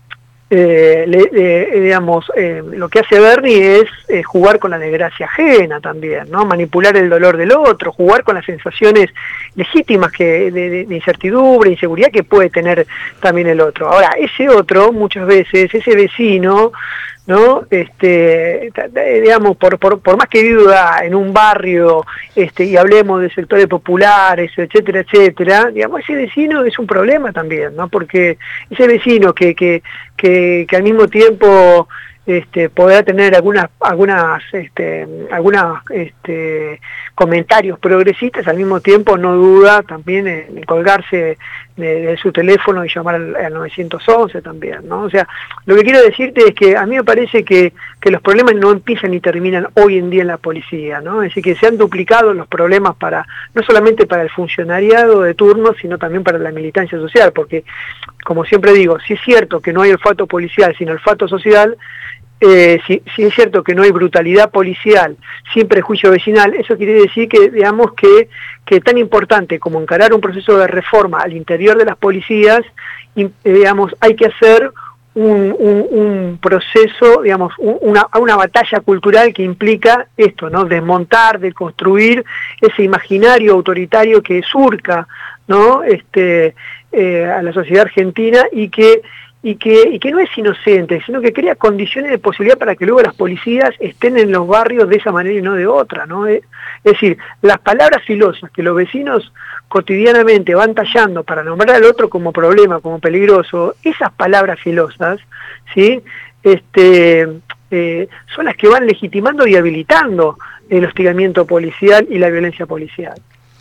eh, le, eh, digamos, eh, lo que hace Bernie es eh, jugar con la desgracia ajena también, ¿no? Manipular el dolor del otro, jugar con las sensaciones legítimas que de, de, de incertidumbre, inseguridad que puede tener también el otro. Ahora, ese otro, muchas veces, ese vecino, ¿no? Este, digamos, por, por, por más que viva en un barrio, este, y hablemos de sectores populares, etcétera, etcétera, digamos, ese vecino es un problema también, ¿no? Porque ese vecino que, que, que, que al mismo tiempo este, podrá tener algunas, algunas, este, algunas, este, comentarios progresistas, al mismo tiempo no duda también en, en colgarse de, de su teléfono y llamar al, al nueve once también, ¿no? O sea, lo que quiero decirte es que a mí me parece que, que los problemas no empiezan ni terminan hoy en día en la policía, ¿no? Es decir, que se han duplicado los problemas para, no solamente para el funcionariado de turno, sino también para la militancia social, porque, como siempre digo, si es cierto que no hay olfato policial, sino olfato social, Eh, si, si es cierto que no hay brutalidad policial sin prejuicio vecinal, eso quiere decir que, digamos, que, que tan importante como encarar un proceso de reforma al interior de las policías, y, eh, digamos, hay que hacer un, un, un proceso, digamos, un, una, una batalla cultural que implica esto, ¿no? Desmontar, deconstruir ese imaginario autoritario que surca, ¿no? este, eh, a la sociedad argentina y que Y que, y que no es inocente, sino que crea condiciones de posibilidad para que luego las policías estén en los barrios de esa manera y no de otra, ¿no? Es decir, las palabras filosas que los vecinos cotidianamente van tallando para nombrar al otro como problema, como peligroso, esas palabras filosas, ¿sí? Este, eh, son las que van legitimando y habilitando el hostigamiento policial y la violencia policial.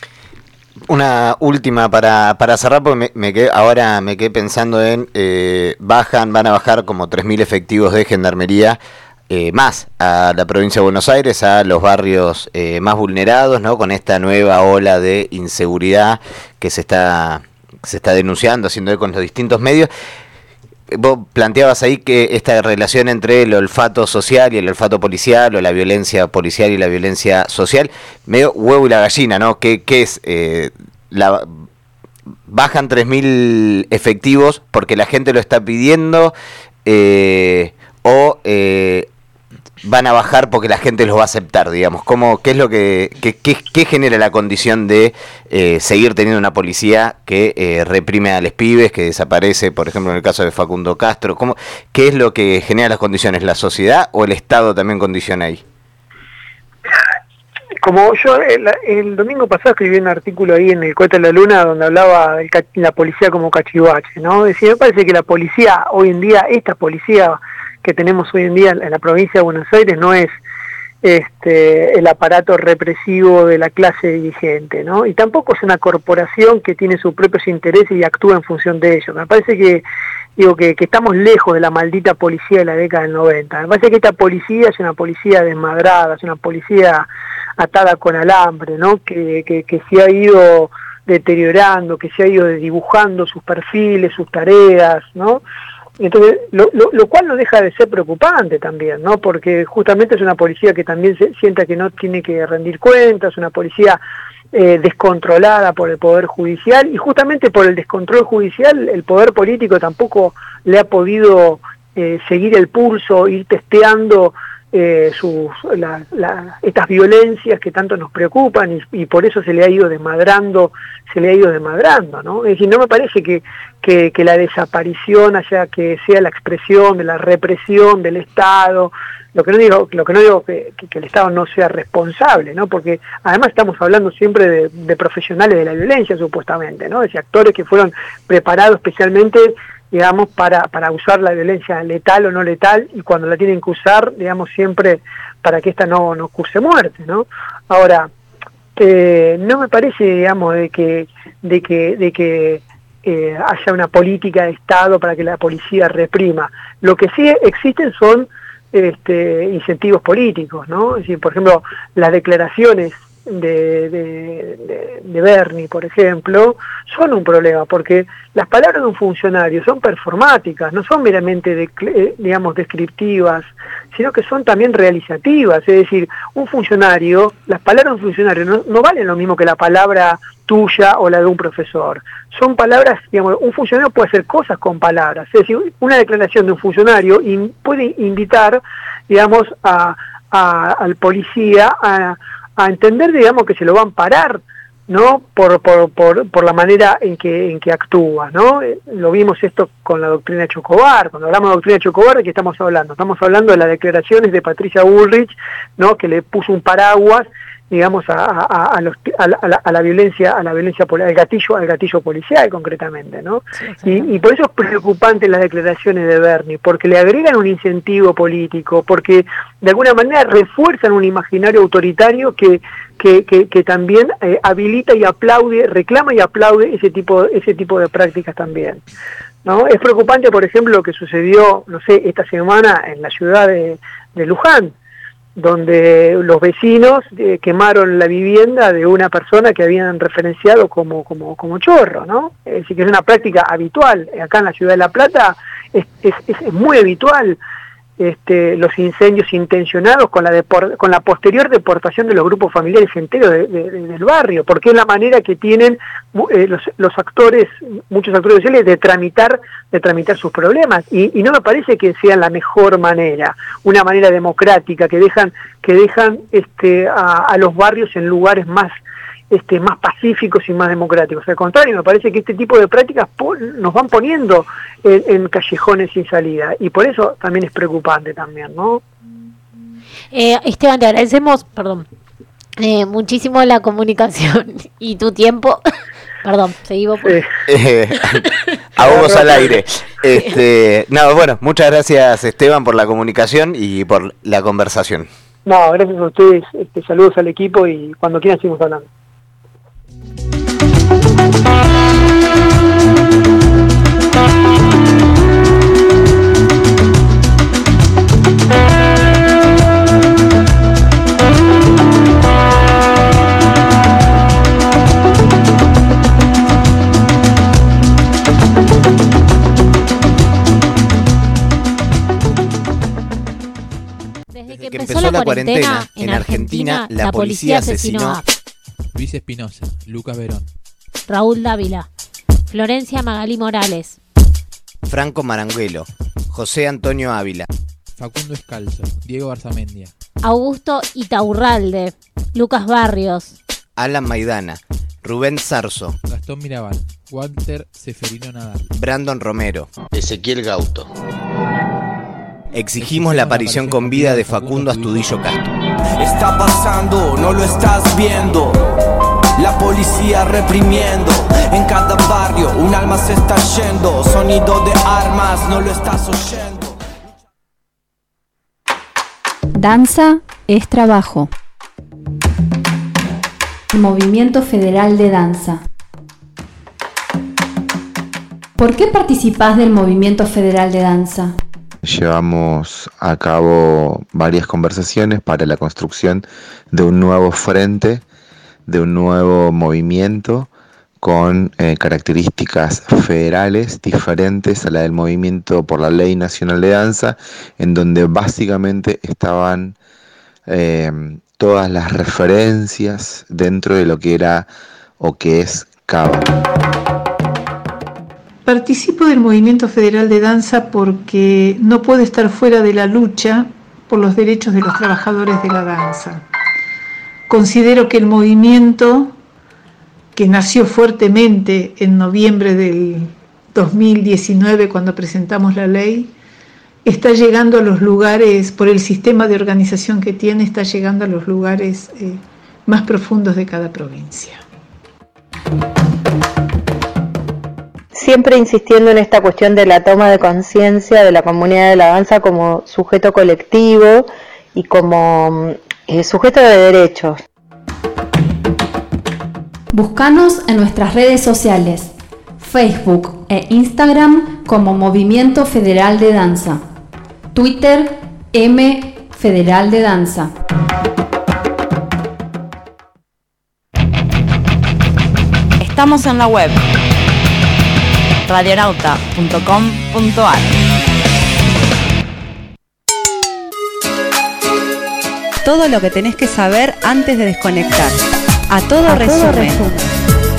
Una última para, para cerrar, porque me, me quedé, ahora me quedé pensando en, eh, bajan, van a bajar como tres mil efectivos de gendarmería eh, más a la provincia de Buenos Aires, a los barrios eh, más vulnerados, ¿no? Con esta nueva ola de inseguridad que se está, se está denunciando, haciendo eco en los distintos medios. Vos planteabas ahí que esta relación entre el olfato social y el olfato policial, o la violencia policial y la violencia social, medio huevo y la gallina, ¿no? ¿Qué, qué es? Eh, la, bajan tres mil efectivos porque la gente lo está pidiendo, eh, o eh, van a bajar porque la gente los va a aceptar, digamos. ¿Cómo, qué es lo que, que, que, que genera la condición de eh, seguir teniendo una policía que eh, reprime a los pibes, que desaparece, por ejemplo, en el caso de Facundo Castro? ¿Cómo, qué es lo que genera las condiciones? ¿La sociedad o el Estado también condiciona ahí? Como yo el, el domingo pasado escribí un artículo ahí en el Cohete de la Luna donde hablaba de la policía como cachivache, ¿no? Decía, me parece que la policía hoy en día, esta policía que tenemos hoy en día en la provincia de Buenos Aires, no es este, el aparato represivo de la clase dirigente, ¿no? Y tampoco es una corporación que tiene sus propios intereses y actúa en función de ellos. Me parece que digo que, que estamos lejos de la maldita policía de la década del noventa. Me parece que esta policía es una policía desmadrada, es una policía atada con alambre, ¿no? Que, que, que se ha ido deteriorando, que se ha ido dibujando sus perfiles, sus tareas, ¿no? Entonces, lo, lo, lo cual no deja de ser preocupante también, ¿no? Porque justamente es una policía que también se sienta que no tiene que rendir cuentas, una policía eh, descontrolada por el Poder Judicial, y justamente por el descontrol judicial el Poder Político tampoco le ha podido eh, seguir el pulso, ir testeando eh, sus, la, la, estas violencias que tanto nos preocupan, y, y por eso se le ha ido desmadrando, se le ha ido desmadrando, ¿no? Es decir, no me parece que, que, que la desaparición haya que sea la expresión de la represión del Estado. Lo que no digo, lo que no digo que, que, que el Estado no sea responsable, ¿no? Porque además estamos hablando siempre de, de profesionales de la violencia, supuestamente, ¿no? Es decir, actores que fueron preparados especialmente, digamos, para, para usar la violencia letal o no letal, y cuando la tienen que usar, digamos, siempre para que esta no, no curse muerte, ¿no? Ahora, eh, no me parece, digamos, de que, de que, de que eh, haya una política de Estado para que la policía reprima. Lo que sí existen son Este, incentivos políticos, ¿no? Es decir, por ejemplo, las declaraciones de, de, de, de Bernie, por ejemplo, son un problema, porque las palabras de un funcionario son performáticas, no son meramente, de, digamos, descriptivas, sino que son también realizativas. Es decir, un funcionario, las palabras de un funcionario no, no valen lo mismo que la palabra tuya o la de un profesor. Son palabras, digamos, un funcionario puede hacer cosas con palabras. Es decir, una declaración de un funcionario in, puede invitar, digamos, a, a, al policía a, a entender, digamos, que se lo van a parar, ¿no? Por, por, por, por la manera en que, en que actúa, ¿no? Eh, lo vimos esto con la doctrina Chocobar. Cuando hablamos de doctrina Chocobar, ¿de qué estamos hablando? Estamos hablando de las declaraciones de Patricia Bullrich, ¿no? Que le puso un paraguas, digamos, a, a, a, los, a, la, a la violencia, a la violencia, al gatillo, al gatillo policial concretamente, ¿no? Sí, y, y por eso es preocupante las declaraciones de Bernie, porque le agregan un incentivo político, porque de alguna manera refuerzan un imaginario autoritario que, que, que, que también eh, habilita y aplaude, reclama y aplaude ese tipo, ese tipo de prácticas también, ¿no? Es preocupante, por ejemplo, lo que sucedió, no sé, esta semana en la ciudad de, de Luján, donde los vecinos eh, quemaron la vivienda de una persona que habían referenciado como, como, como chorro, ¿no? Es decir, que es una práctica habitual. Acá en la ciudad de La Plata es, es, es muy habitual este, los incendios intencionados con la, depor con la posterior deportación de los grupos familiares enteros de, de, de, del barrio, porque es la manera que tienen eh, los, los actores, muchos actores sociales, de tramitar, de tramitar sus problemas, y, y no me parece que sea la mejor manera, una manera democrática, que dejan, que dejan este, a, a los barrios en lugares más Este, más pacíficos y más democráticos. Al contrario, me parece que este tipo de prácticas nos van poniendo en, en callejones sin salida, y por eso también es preocupante también, ¿no? Eh, Esteban, te agradecemos, perdón, eh, muchísimo la comunicación y tu tiempo. Perdón, seguimos. Por... Eh, ahogos al aire. Este, no, bueno, muchas gracias, Esteban, por la comunicación y por la conversación. No, gracias a ustedes, este, saludos al equipo, y cuando quieran seguimos hablando. Desde que empezó la cuarentena, en Argentina, la policía asesinó a Luis Espinosa, Lucas Verón, Raúl Dávila, Florencia Magalí Morales, Franco Maranguelo, José Antonio Ávila, Facundo Escalzo, Diego Barzamendia, Augusto Itaurralde, Lucas Barrios, Alan Maidana, Rubén Zarzo, Gastón Mirabal, Walter Seferino Nadal, Brandon Romero, Ezequiel Gauto. Exigimos la aparición con vida de Facundo Astudillo Castro. Está pasando, no lo estás viendo. La policía reprimiendo. En cada barrio un alma se está yendo. Sonido de armas, no lo estás oyendo. Danza es trabajo. Movimiento Federal de Danza. ¿Por qué participás del Movimiento Federal de Danza? Llevamos a cabo varias conversaciones para la construcción de un nuevo frente, de un nuevo movimiento con eh, características federales diferentes a la del movimiento por la Ley Nacional de Danza, en donde básicamente estaban eh, todas las referencias dentro de lo que era o que es CABA. Participo del Movimiento Federal de Danza porque no puedo estar fuera de la lucha por los derechos de los trabajadores de la danza. Considero que el movimiento, que nació fuertemente en noviembre del dos mil diecinueve cuando presentamos la ley, está llegando a los lugares, por el sistema de organización que tiene, está llegando a los lugares eh, más profundos de cada provincia. Siempre insistiendo en esta cuestión de la toma de conciencia de la comunidad de la danza como sujeto colectivo y como eh, sujeto de derechos. Búscanos en nuestras redes sociales, Facebook e Instagram como Movimiento Federal de Danza, Twitter M Federal de Danza. Estamos en la web radionauta punto com punto a r. Todo lo que tenés que saber antes de desconectar. A todo A resumen. todo resumen.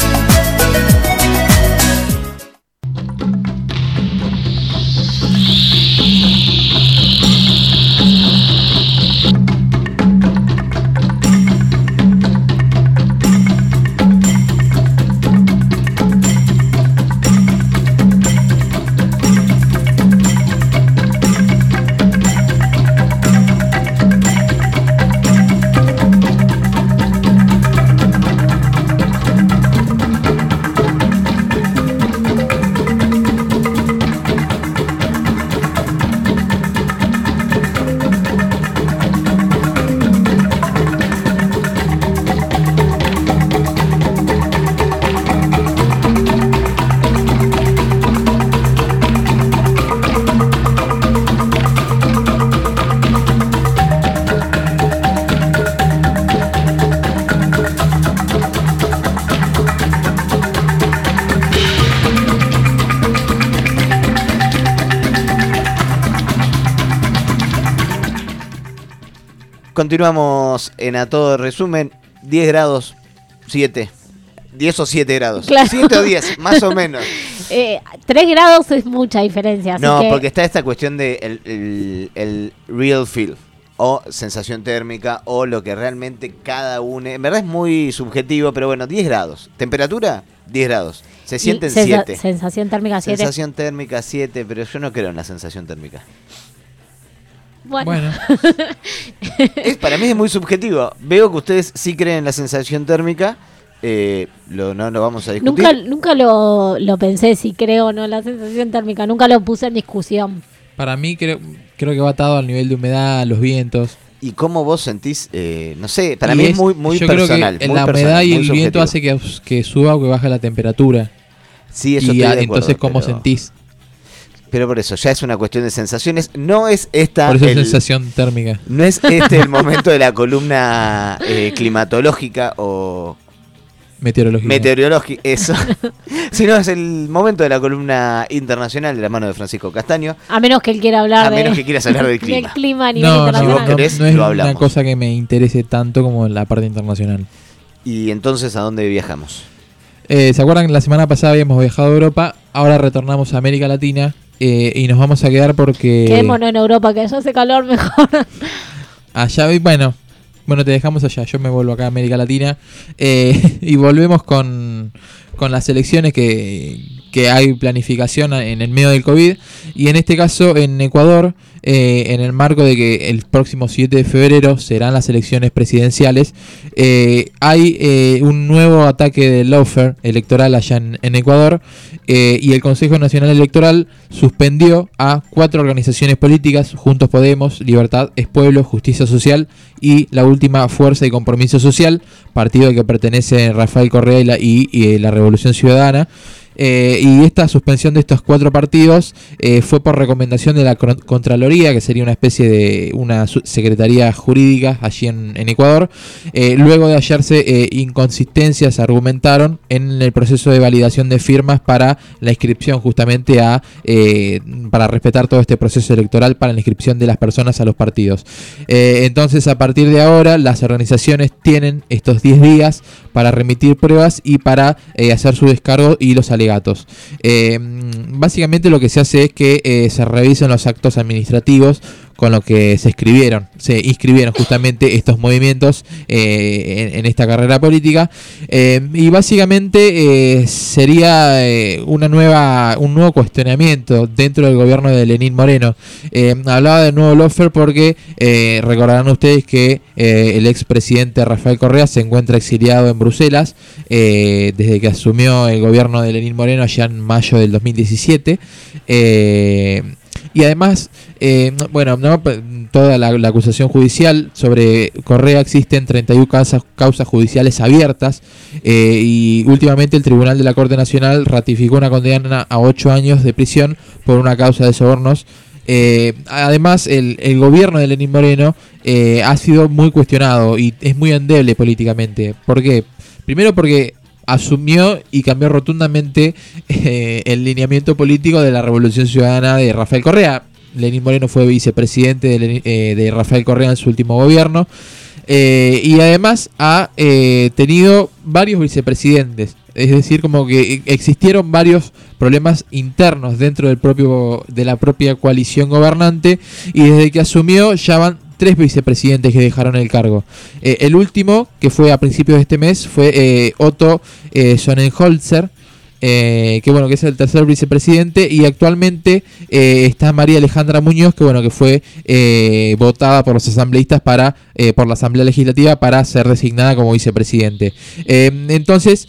Continuamos en A Todo Resumen. diez grados, siete. diez o siete grados. Claro. siete o diez, más o menos. Eh, tres grados es mucha diferencia. Así No, que... porque está esta cuestión de el, el, el real feel, o sensación térmica, o lo que realmente cada uno... En verdad es muy subjetivo, pero bueno, diez grados. ¿Temperatura? diez grados. Se sienten sensa- siete. Sensación térmica siete. Sensación térmica siete, pero yo no creo en la sensación térmica. Bueno. Bueno. Es, para mí es muy subjetivo. Veo que ustedes sí creen en la sensación térmica. Eh, lo, no lo vamos a discutir. Nunca, nunca lo, lo pensé si creo o no la sensación térmica. Nunca lo puse en discusión. Para mí creo, creo que va atado al nivel de humedad, a los vientos. ¿Y cómo vos sentís? Eh, no sé, para Y mí es, es- muy, muy yo personal. creo que muy la personal, humedad y muy el viento subjetivo. hace que, que suba o que baje la temperatura. Sí, eso y estoy de a- acuerdo, entonces cómo pero- sentís. Pero por eso, ya es una cuestión de sensaciones. No es esta... Por eso es el- sensación térmica. No es este el momento de la columna eh, climatológica o... Meteorológica. Meteorológica, eso. Sino es el momento de la columna internacional de la mano de Francisco Castaño. A menos que él quiera hablar A de, menos que quieras hablar del del clima. clima a nivel No, no, internacional. no, querés, no es lo una hablamos. cosa que me interese tanto como la parte internacional. Y entonces, ¿a dónde viajamos? Eh, ¿Se acuerdan que la semana pasada habíamos viajado a Europa? Ahora retornamos a América Latina eh, y nos vamos a quedar porque... Quedémonos en Europa, que allá hace calor mejor. Allá, bueno, bueno, te dejamos allá, yo me vuelvo acá a América Latina eh, y volvemos con, con las elecciones que, que hay planificación en el medio del COVID, y en este caso en Ecuador, eh, en el marco de que el próximo siete de febrero serán las elecciones presidenciales, eh, hay eh, un nuevo ataque de lawfare electoral allá en, en Ecuador, eh, y el Consejo Nacional Electoral suspendió a cuatro organizaciones políticas: Juntos Podemos, Libertad es Pueblo, Justicia Social y la última, Fuerza y Compromiso Social, partido al que pertenece Rafael Correa y la, y, y la Revolución Ciudadana. Eh, y esta suspensión de estos cuatro partidos eh, fue por recomendación de la Contraloría, que sería una especie de una secretaría jurídica allí en, en Ecuador, eh, luego de hallarse eh, inconsistencias, argumentaron, en el proceso de validación de firmas para la inscripción, justamente a eh, para respetar todo este proceso electoral para la inscripción de las personas a los partidos. Eh, entonces, a partir de ahora, las organizaciones tienen estos diez días para remitir pruebas y para eh, hacer su descargo y los alegatos. Eh, básicamente lo que se hace es que eh, se revisen los actos administrativos con lo que se escribieron, se inscribieron justamente estos movimientos eh, en, en esta carrera política, eh, y básicamente eh, sería eh, una nueva un nuevo cuestionamiento dentro del gobierno de Lenín Moreno. Eh, hablaba de nuevo lawfare porque eh, recordarán ustedes que eh, el expresidente Rafael Correa se encuentra exiliado en Bruselas eh, desde que asumió el gobierno de Lenín Moreno allá en mayo del dos mil diecisiete. Eh, Y además, eh, bueno, ¿no? toda la, la acusación judicial sobre Correa, existen treinta y una causas, causas judiciales abiertas, eh, y últimamente el Tribunal de la Corte Nacional ratificó una condena a ocho años de prisión por una causa de sobornos. Eh, además, el, el gobierno de Lenín Moreno eh, ha sido muy cuestionado y es muy endeble políticamente. ¿Por qué? Primero porque asumió y cambió rotundamente eh, el lineamiento político de la Revolución Ciudadana de Rafael Correa. Lenín Moreno fue vicepresidente de, Lenín, eh, de Rafael Correa en su último gobierno, eh, y además ha eh, tenido varios vicepresidentes. Es decir, como que existieron varios problemas internos dentro del propio de la propia coalición gobernante, y desde que asumió ya van tres vicepresidentes que dejaron el cargo. Eh, el último, que fue a principios de este mes, fue eh, Otto eh, Sonnenholzer, eh, que bueno, que es el tercer vicepresidente, y actualmente eh, está María Alejandra Muñoz, que bueno, que fue eh, votada por los asambleístas para eh, por la Asamblea Legislativa para ser designada como vicepresidente. Eh, entonces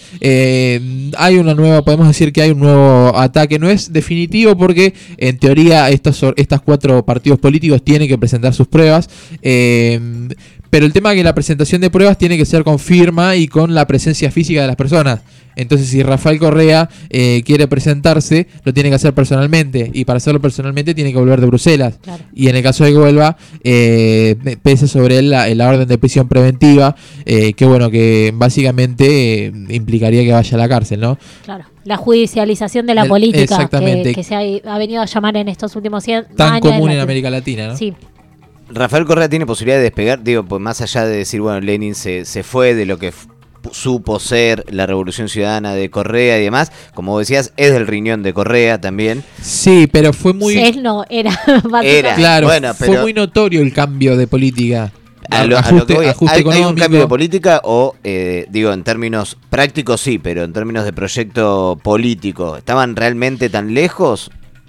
eh, hay una nueva, podemos decir que hay un nuevo ataque. No es definitivo porque en teoría estos estas cuatro partidos políticos tienen que presentar sus pruebas. Eh, Pero el tema es que la presentación de pruebas tiene que ser con firma y con la presencia física de las personas. Entonces, si Rafael Correa eh, quiere presentarse, lo tiene que hacer personalmente. Y para hacerlo personalmente tiene que volver de Bruselas. Claro. Y en el caso de que vuelva, eh, pesa sobre él la, la orden de prisión preventiva, eh, que bueno, que básicamente eh, implicaría que vaya a la cárcel, ¿no? Claro. La judicialización de la el, política que, que se ha, ha venido a llamar en estos últimos cien Tan años. Tan común en, en América Latina, ¿no? Sí. Rafael Correa tiene posibilidad de despegar, digo, pues más allá de decir, bueno, Lenin se, se fue de lo que f- supo ser la Revolución Ciudadana de Correa y demás, como decías, es del riñón de Correa también. Sí, pero fue muy... Él no, era... Era, claro, bueno, pero... fue muy notorio el cambio de política. A lo, ajuste, a lo que voy, ajuste ¿hay, ¿Hay un cambio de política o, eh, digo, en términos prácticos sí, pero en términos de proyecto político, ¿estaban realmente tan lejos?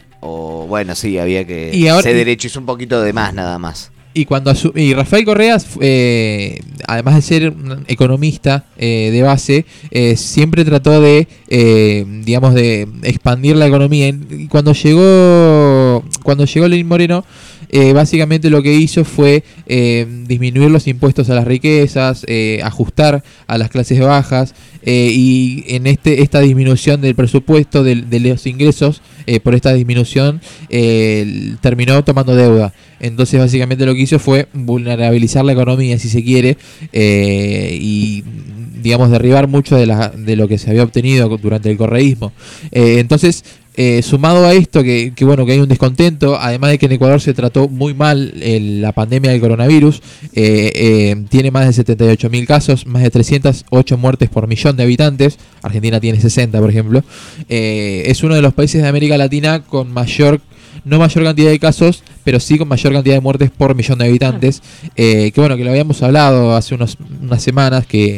O bueno, sí, había que y ahora, ser derecho, hizo un poquito de más nada más. Y cuando asu- y Rafael Correa, eh, además de ser un economista eh, de base, eh, siempre trató de, eh, digamos, de expandir la economía. Y cuando llegó, cuando llegó Lenín Moreno, Eh, básicamente lo que hizo fue eh, disminuir los impuestos a las riquezas, eh, ajustar a las clases bajas, eh, y en este esta disminución del presupuesto de, de los ingresos, eh, por esta disminución eh, terminó tomando deuda. Entonces básicamente lo que hizo fue vulnerabilizar la economía, si se quiere, eh, y digamos derribar mucho de, la, de lo que se había obtenido durante el correísmo. Eh, entonces Eh, sumado a esto, que, que bueno, que hay un descontento, además de que en Ecuador se trató muy mal el, la pandemia del coronavirus, eh, eh, tiene más de setenta y ocho mil casos, más de trescientas ocho muertes por millón de habitantes. Argentina tiene sesenta, por ejemplo. Eh, es uno de los países de América Latina con mayor, no mayor cantidad de casos, pero sí con mayor cantidad de muertes por millón de habitantes. Eh, que bueno, que lo habíamos hablado hace unos, unas semanas, que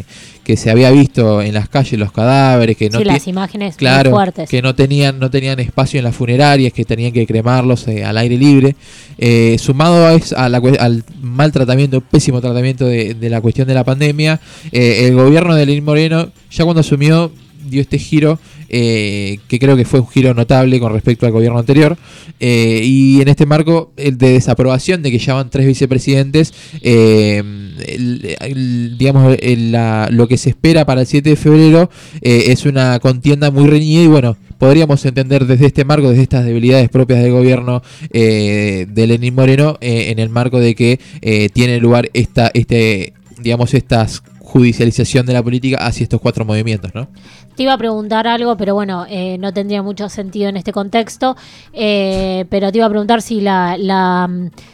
que se había visto en las calles los cadáveres, que no sí, ti- las imágenes claro, muy fuertes. que no tenían no tenían espacio en las funerarias, que tenían que cremarlos eh, al aire libre, eh, sumado a, es- a la, cue- al mal tratamiento, pésimo tratamiento de, de la cuestión de la pandemia, eh, el gobierno de Lenín Moreno, ya cuando asumió, dio este giro, eh, que creo que fue un giro notable con respecto al gobierno anterior, eh, y en este marco el de desaprobación de que ya van tres vicepresidentes, eh, el- el- digamos el- la- lo que se espera para el siete de febrero eh, es una contienda muy reñida, y bueno, podríamos entender desde este marco, desde estas debilidades propias del gobierno eh, de Lenín Moreno, eh, en el marco de que eh, tiene lugar esta este digamos estas judicialización de la política hacia estos cuatro movimientos, ¿no? Te iba a preguntar algo, pero bueno, eh, no tendría mucho sentido en este contexto. Eh, pero te iba a preguntar si la la,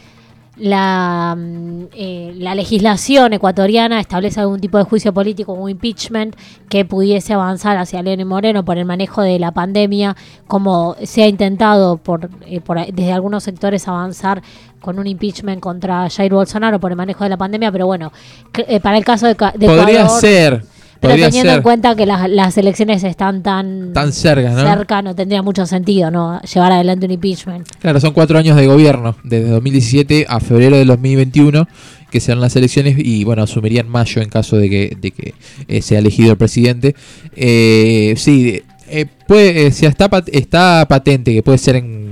la, eh, la legislación ecuatoriana establece algún tipo de juicio político o impeachment que pudiese avanzar hacia Lenín Moreno por el manejo de la pandemia, como se ha intentado por, eh, por desde algunos sectores avanzar con un impeachment contra Jair Bolsonaro por el manejo de la pandemia, pero bueno, que, eh, para el caso de, de Podría Ecuador, ser. pero Podría teniendo ser en cuenta que las, las elecciones están tan, tan cerca, ¿no? cerca, no tendría mucho sentido no llevar adelante un impeachment. Claro, son cuatro años de gobierno, desde dos mil diecisiete a febrero de dos mil veintiuno, que serán las elecciones, y bueno, asumiría en mayo en caso de que, de que eh, sea elegido el presidente. Eh, sí, eh, puede, eh, si está, pat- está patente que puede ser en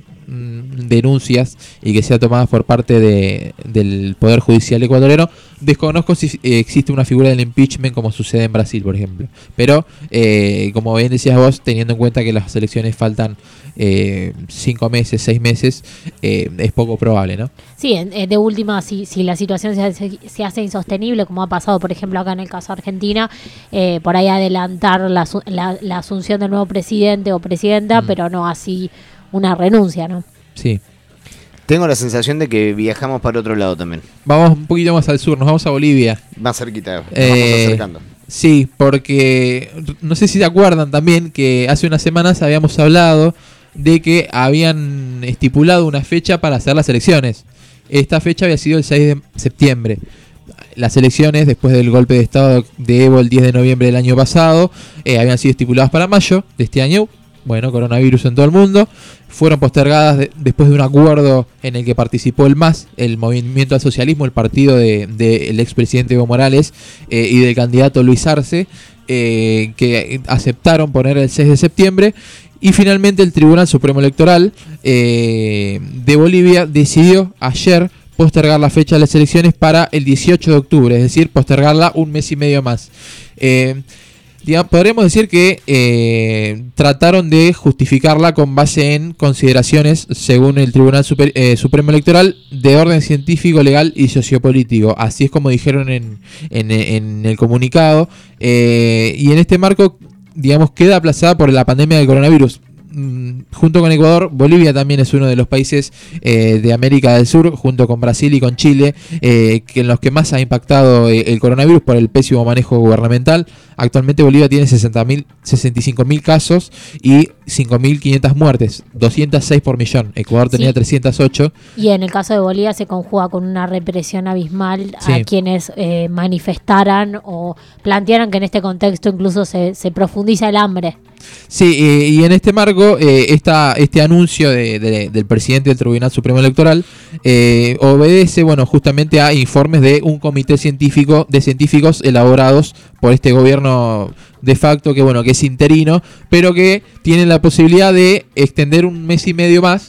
denuncias y que sea tomada por parte de, del Poder Judicial ecuatoriano. Desconozco si eh, existe una figura del impeachment como sucede en Brasil, por ejemplo. Pero, eh, como bien decías vos, teniendo en cuenta que las elecciones faltan eh, cinco meses, seis meses, eh, es poco probable, ¿no? Sí, en- eh, de última, si, si la situación se hace, se hace insostenible, como ha pasado, por ejemplo, acá en el caso de Argentina, eh, por ahí adelantar la, asu- la, la asunción del nuevo presidente o presidenta, Mm. pero no así una renuncia, ¿no? Sí. Tengo la sensación de que viajamos para otro lado también. Vamos un poquito más al sur, nos vamos a Bolivia. Más cerquita, nos Eh, vamos acercando. Sí, porque no sé si se acuerdan también que hace unas semanas habíamos hablado de que habían estipulado una fecha para hacer las elecciones. Esta fecha había sido el seis de septiembre. Las elecciones, después del golpe de estado de Evo el diez de noviembre del año pasado, eh, habían sido estipuladas para mayo de este año. Bueno, coronavirus en todo el mundo. Fueron postergadas de- después de un acuerdo en el que participó el M A S, el Movimiento al Socialismo, el partido del de, del expresidente Evo Morales eh, y del candidato Luis Arce, eh, que aceptaron poner el seis de septiembre. Y finalmente el Tribunal Supremo Electoral eh, de Bolivia decidió ayer postergar la fecha de las elecciones para el dieciocho de octubre, es decir, postergarla un mes y medio más. Eh, Digamos, podríamos decir que eh, trataron de justificarla con base en consideraciones, según el Tribunal Super- eh, Supremo Electoral, de orden científico, legal y sociopolítico. Así es como dijeron en, en, en el comunicado. Eh, y en este marco, digamos, queda aplazada por la pandemia del coronavirus. Mm, junto con Ecuador, Bolivia también es uno de los países eh, de América del Sur, junto con Brasil y con Chile, eh, que en los que más ha impactado eh, el coronavirus por el pésimo manejo gubernamental. Actualmente Bolivia tiene sesenta mil, sesenta y cinco mil casos y cinco mil quinientas muertes, doscientos seis por millón. Ecuador tenía Sí. trescientos ocho. Y en el caso de Bolivia se conjuga con una represión abismal Sí. a quienes eh, manifestaran o plantearan que en este contexto incluso se, se profundiza el hambre. Sí, eh, y en este marco, eh, esta, este anuncio de- de- del presidente del Tribunal Supremo Electoral eh, obedece, bueno, justamente a informes de un comité científico de científicos elaborados por este gobierno de facto, que bueno, que es interino, pero que tiene la posibilidad de extender un mes y medio más,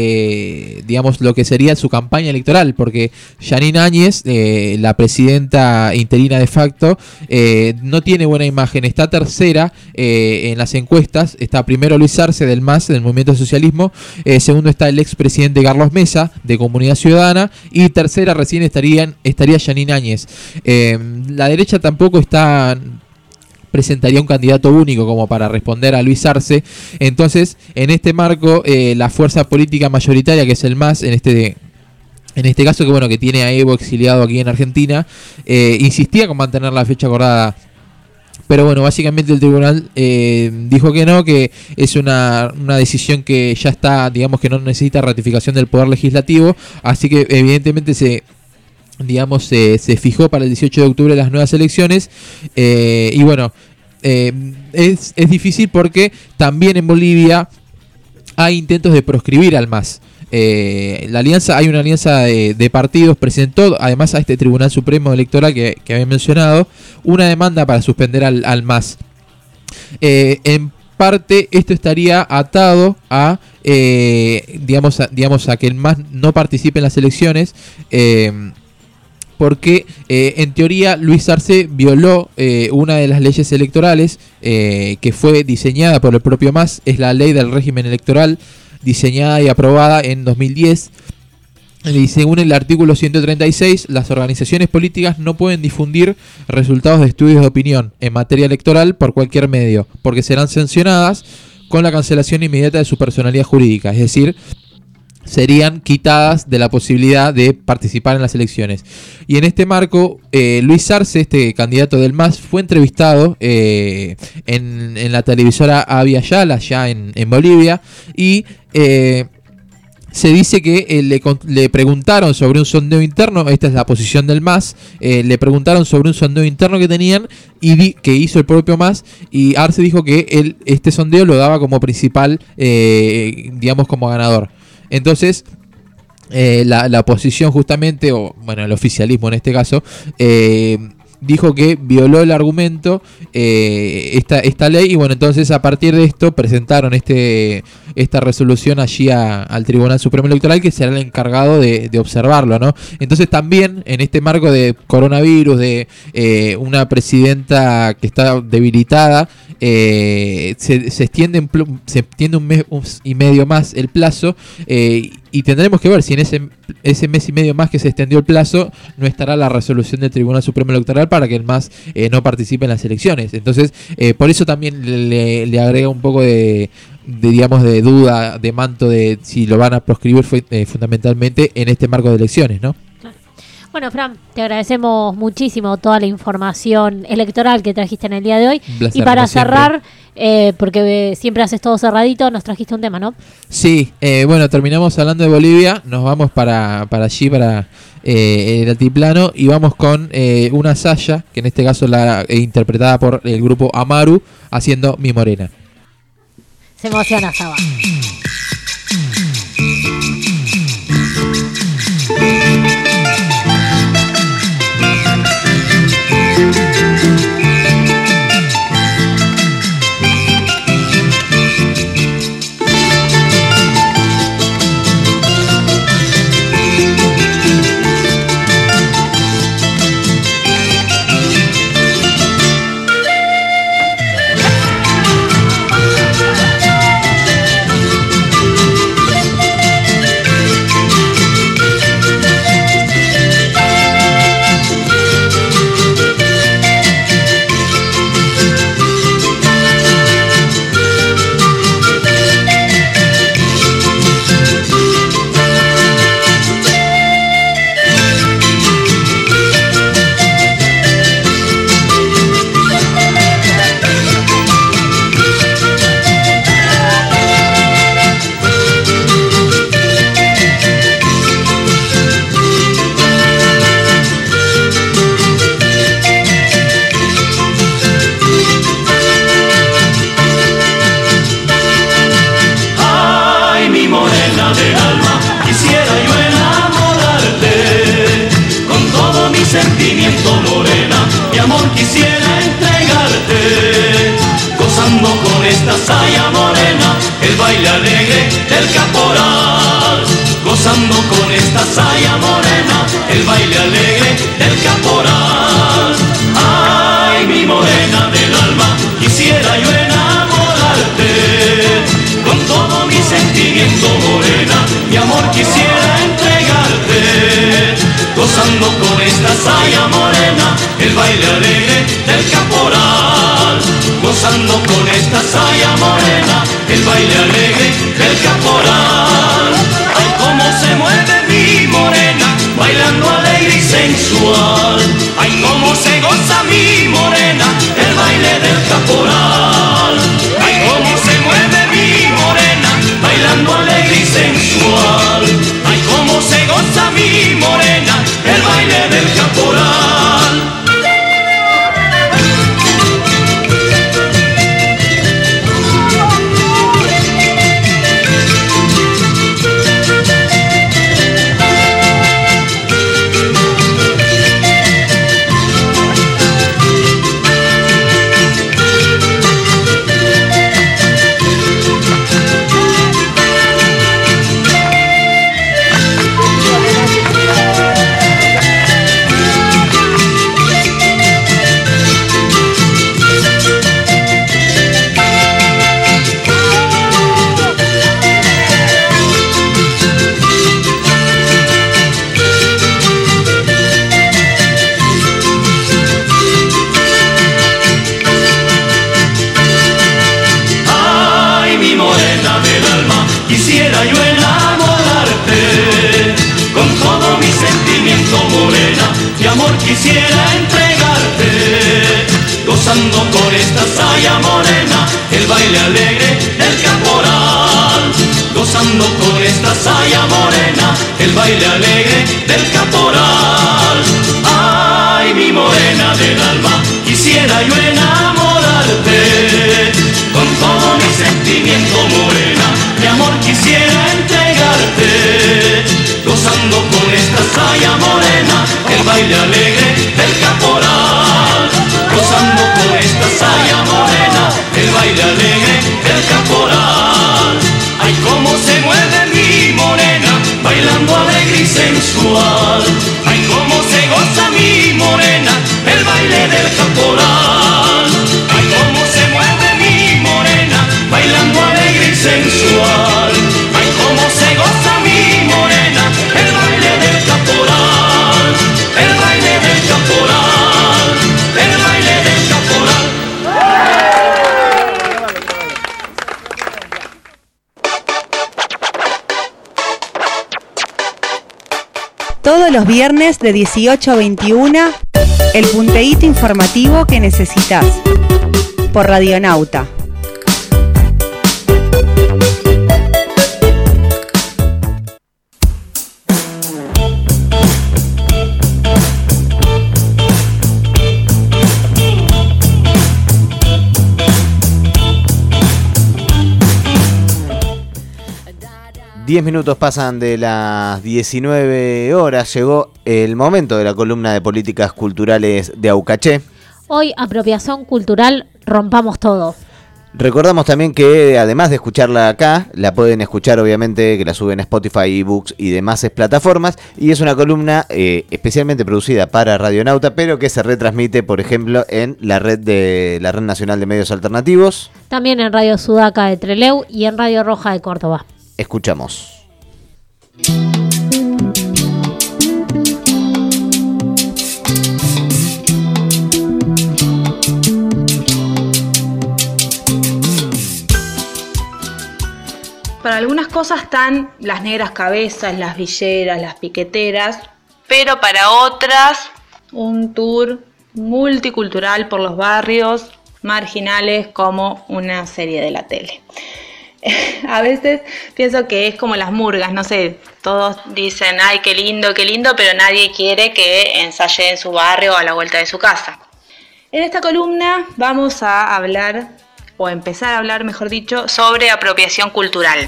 eh, digamos, lo que sería su campaña electoral, porque Yanine Áñez, eh, la presidenta interina de facto, eh, no tiene buena imagen, está tercera eh, en las encuestas, está primero Luis Arce del M A S, del Movimiento al Socialismo, eh, segundo está el expresidente Carlos Mesa, de Comunidad Ciudadana, y tercera recién estarían, estaría Yanine Áñez. Eh, la derecha tampoco está... presentaría un candidato único como para responder a Luis Arce. Entonces, en este marco, eh, la fuerza política mayoritaria, que es el M A S, en este en este caso, que bueno, que tiene a Evo exiliado aquí en Argentina, eh, insistía con mantener la fecha acordada. Pero bueno, básicamente el tribunal eh, dijo que no, que es una, una decisión que ya está, digamos que no necesita ratificación del Poder Legislativo, así que evidentemente se digamos, se, se fijó para el dieciocho de octubre las nuevas elecciones. Eh, y bueno, eh, es, es difícil porque también en Bolivia hay intentos de proscribir al M A S. Eh, la alianza, hay una alianza de, de partidos, presentó además a este Tribunal Supremo Electoral que, que había mencionado una demanda para suspender al, al M A S. Eh, en parte esto estaría atado a, eh, digamos, a, digamos a que el M A S no participe en las elecciones, eh, porque eh, en teoría Luis Arce violó eh, una de las leyes electorales eh, que fue diseñada por el propio M A S, es la ley del régimen electoral, diseñada y aprobada en dos mil diez. Y según el artículo ciento treinta y seis, las organizaciones políticas no pueden difundir resultados de estudios de opinión en materia electoral por cualquier medio, porque serán sancionadas con la cancelación inmediata de su personalidad jurídica, es decir, serían quitadas de la posibilidad de participar en las elecciones. Y en este marco, eh, Luis Arce, este candidato del M A S, fue entrevistado eh, en, en la televisora Avia Yala, allá en, en Bolivia, y eh, se dice que eh, le, le preguntaron sobre un sondeo interno, esta es la posición del M A S, eh, le preguntaron sobre un sondeo interno que tenían y di, que hizo el propio M A S, y Arce dijo que él, este sondeo lo daba como principal, eh, digamos como ganador. Entonces, eh, la, la oposición justamente, o bueno, el oficialismo en este caso, eh, dijo que violó el argumento eh, esta, esta ley, y bueno, entonces a partir de esto presentaron este esta resolución allí a, al Tribunal Supremo Electoral, que será el encargado de, de observarlo, ¿no? Entonces también en este marco de coronavirus, de eh, una presidenta que está debilitada, eh, se, se extiende, en, se extiende un mes un, y medio más el plazo, eh, y tendremos que ver si en ese, ese mes y medio más que se extendió el plazo no estará la resolución del Tribunal Supremo Electoral para que el M A S eh, no participe en las elecciones. Entonces, eh, por eso también le, le agrega un poco de, de, digamos, de duda, de manto de si lo van a proscribir fue, eh, fundamentalmente en este marco de elecciones, ¿no? Bueno, Fran, te agradecemos muchísimo toda la información electoral que trajiste en el día de hoy. Placer, y para cerrar, eh, porque eh, siempre haces todo cerradito, nos trajiste un tema, ¿no? Sí, eh, bueno, terminamos hablando de Bolivia, nos vamos para, para allí, para eh, el altiplano, y vamos con eh, una saya, que en este caso la eh, interpretada por el grupo Amaru, haciendo Mi Morena. Se emociona, Saba. saya morena, el baile alegre del caporal. Gozando con esta saya morena, el baile alegre del caporal. Ay, mi morena del alma, quisiera yo enamorarte. Con todo mi sentimiento morena, mi amor quisiera entregarte. Gozando con esta saya morena, el baile alegre del caporal. Gozando con esta saya morena, el baile alegre del caporal. Ay, cómo se mueve mi morena, bailando alegre y sensual. Ay, cómo se goza mi morena, el baile del caporal. Ay, cómo se mueve mi morena, bailando alegre y sensual. Ay, cómo se goza mi morena, el baile del morena del alma, quisiera yo enamorarte. Con todo mi sentimiento, morena, de amor quisiera entregarte. Gozando con esta saya morena, el baile alegre del caporal. Gozando con esta saya morena, el baile alegre del caporal. Ay, mi morena del alma, quisiera yo enamorarte. Con todo mi sentimiento, morena, de amor quisiera entregarte. Gozando con esta saya morena, el baile alegre del caporal. Gozando con esta saya morena, el baile alegre del caporal. Ay, cómo se mueve mi morena, bailando alegre y sensual. Ay, cómo se goza mi morena, el baile del caporal. Ay, cómo se mueve mi morena, bailando alegre y sensual. Ay, cómo se goza mi morena, el baile del caporal. El baile del caporal, el baile del caporal. Todos los viernes de dieciocho a veintiuna, el punteíto informativo que necesitas. Por Radionauta. Diez minutos pasan de las diecinueve horas, llegó el momento de la columna de políticas culturales de Aucaché. Hoy, apropiación cultural, rompamos todo. Recordamos también que además de escucharla acá, la pueden escuchar obviamente, que la suben a Spotify, eBooks y demás plataformas, y es una columna eh, especialmente producida para Radionauta, pero que se retransmite, por ejemplo, en la red de la Red Nacional de Medios Alternativos. También en Radio Sudaca de Trelew y en Radio Roja de Córdoba. Escuchamos. Para algunas cosas están las negras cabezas, las villeras, las piqueteras, pero para otras un tour multicultural por los barrios marginales como una serie de la tele. A veces pienso que es como las murgas, no sé, todos dicen, ay, qué lindo, qué lindo, pero nadie quiere que ensaye en su barrio o a la vuelta de su casa. En esta columna vamos a hablar, o empezar a hablar, mejor dicho, sobre apropiación cultural.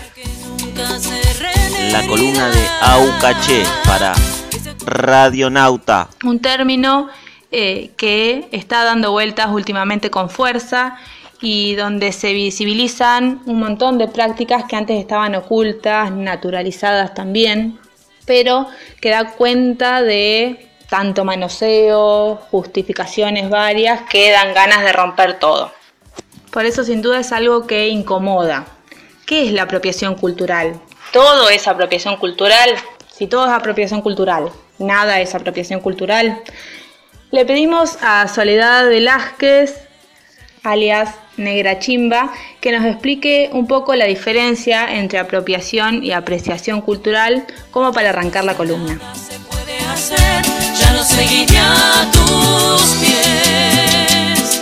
La columna de Aucaché para Radionauta. Un término eh, que está dando vueltas últimamente con fuerza, y donde se visibilizan un montón de prácticas que antes estaban ocultas, naturalizadas también, pero que da cuenta de tanto manoseo, justificaciones varias, que dan ganas de romper todo. Por eso sin duda es algo que incomoda. ¿Qué es la apropiación cultural? ¿Todo es apropiación cultural? Si todo es apropiación cultural, nada es apropiación cultural. Le pedimos a Soledad Velázquez, alias Negra Chimba, que nos explique un poco la diferencia entre apropiación y apreciación cultural, como para arrancar la columna. Ya no seguiré a tus pies.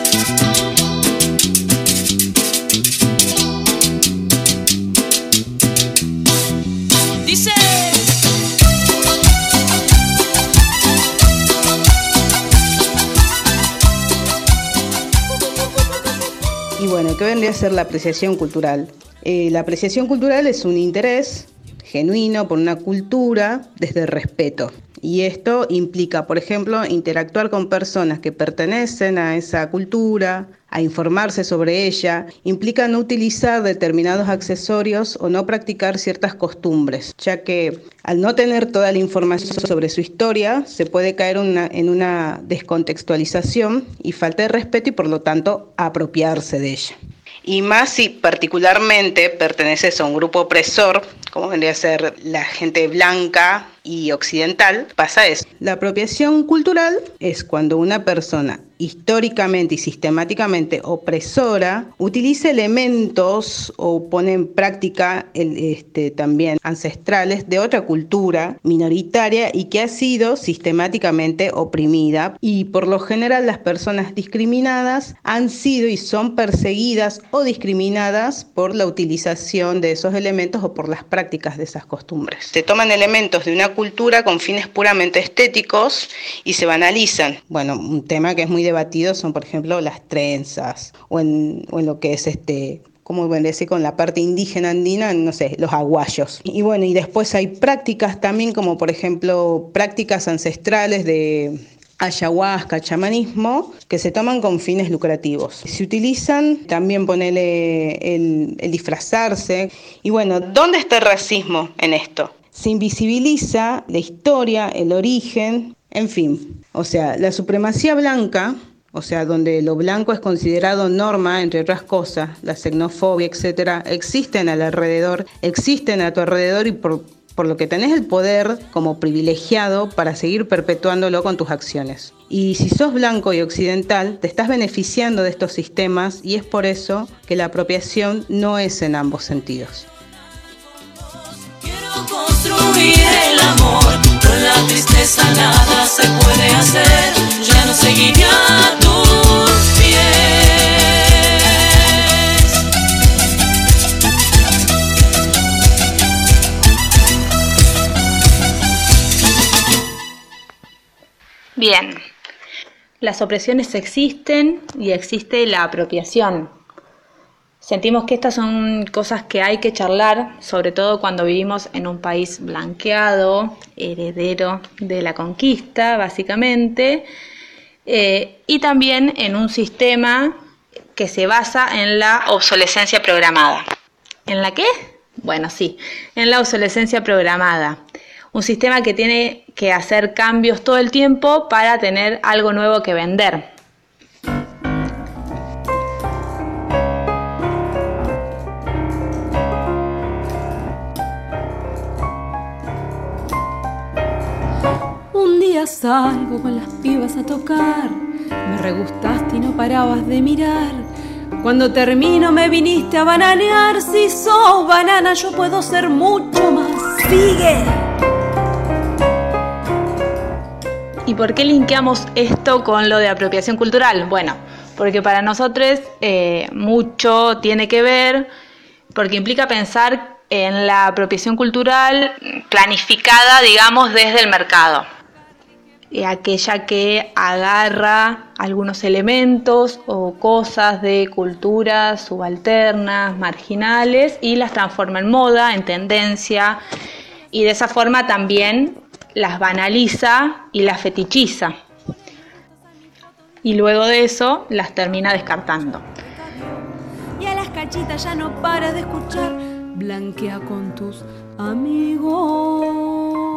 Dice. Y bueno, ¿qué vendría a ser la apreciación cultural? Eh, la apreciación cultural es un interés genuino por una cultura desde el respeto. Y esto implica, por ejemplo, interactuar con personas que pertenecen a esa cultura, a informarse sobre ella, implica no utilizar determinados accesorios o no practicar ciertas costumbres, ya que al no tener toda la información sobre su historia, se puede caer una, en una descontextualización y falta de respeto y por lo tanto apropiarse de ella. Y más si particularmente perteneces a un grupo opresor, como vendría a ser la gente blanca y occidental, pasa eso. La apropiación cultural es cuando una persona históricamente y sistemáticamente opresora, utiliza elementos o pone en práctica el, este, también ancestrales de otra cultura minoritaria y que ha sido sistemáticamente oprimida, y por lo general las personas discriminadas han sido y son perseguidas o discriminadas por la utilización de esos elementos o por las prácticas de esas costumbres. Se toman elementos de una cultura con fines puramente estéticos y se banalizan. Bueno, un tema que es muy debatidos son, por ejemplo, las trenzas o en, o en lo que es este, como decir, con la parte indígena andina, no sé, los aguayos. Y bueno, y después hay prácticas también, como por ejemplo prácticas ancestrales de ayahuasca, chamanismo, que se toman con fines lucrativos. Se utilizan también ponerle el, el disfrazarse. Y bueno, ¿dónde está el racismo en esto? Se invisibiliza la historia, el origen, en fin. O sea, la supremacía blanca, o sea, donde lo blanco es considerado norma, entre otras cosas, la xenofobia, etcétera, existen al alrededor, existen a tu alrededor y por, por lo que tenés el poder como privilegiado para seguir perpetuándolo con tus acciones. Y si sos blanco y occidental, te estás beneficiando de estos sistemas y es por eso que la apropiación no es en ambos sentidos. Quiero construir el amor, con la tristeza nada se puede hacer, ya no seguiré a tus pies. Bien, las opresiones existen y existe la apropiación. Sentimos que estas son cosas que hay que charlar, sobre todo cuando vivimos en un país blanqueado, heredero de la conquista, básicamente, eh, y también en un sistema que se basa en la obsolescencia programada. ¿En la qué? Bueno, sí, en la obsolescencia programada. Un sistema que tiene que hacer cambios todo el tiempo para tener algo nuevo que vender. Un día salgo con las pibas a tocar, me regustaste y no parabas de mirar. Cuando termino me viniste a bananear, si sos banana yo puedo ser mucho más. ¡Sigue! ¿Y por qué linkeamos esto con lo de apropiación cultural? Bueno, porque para nosotros eh, mucho tiene que ver, porque implica pensar en la apropiación cultural planificada, digamos, desde el mercado. Aquella que agarra algunos elementos o cosas de culturas subalternas, marginales, y las transforma en moda, en tendencia, y de esa forma también las banaliza y las fetichiza. Y luego de eso las termina descartando. Y a las cachitas ya no paras de escuchar, blanquea con tus amigos.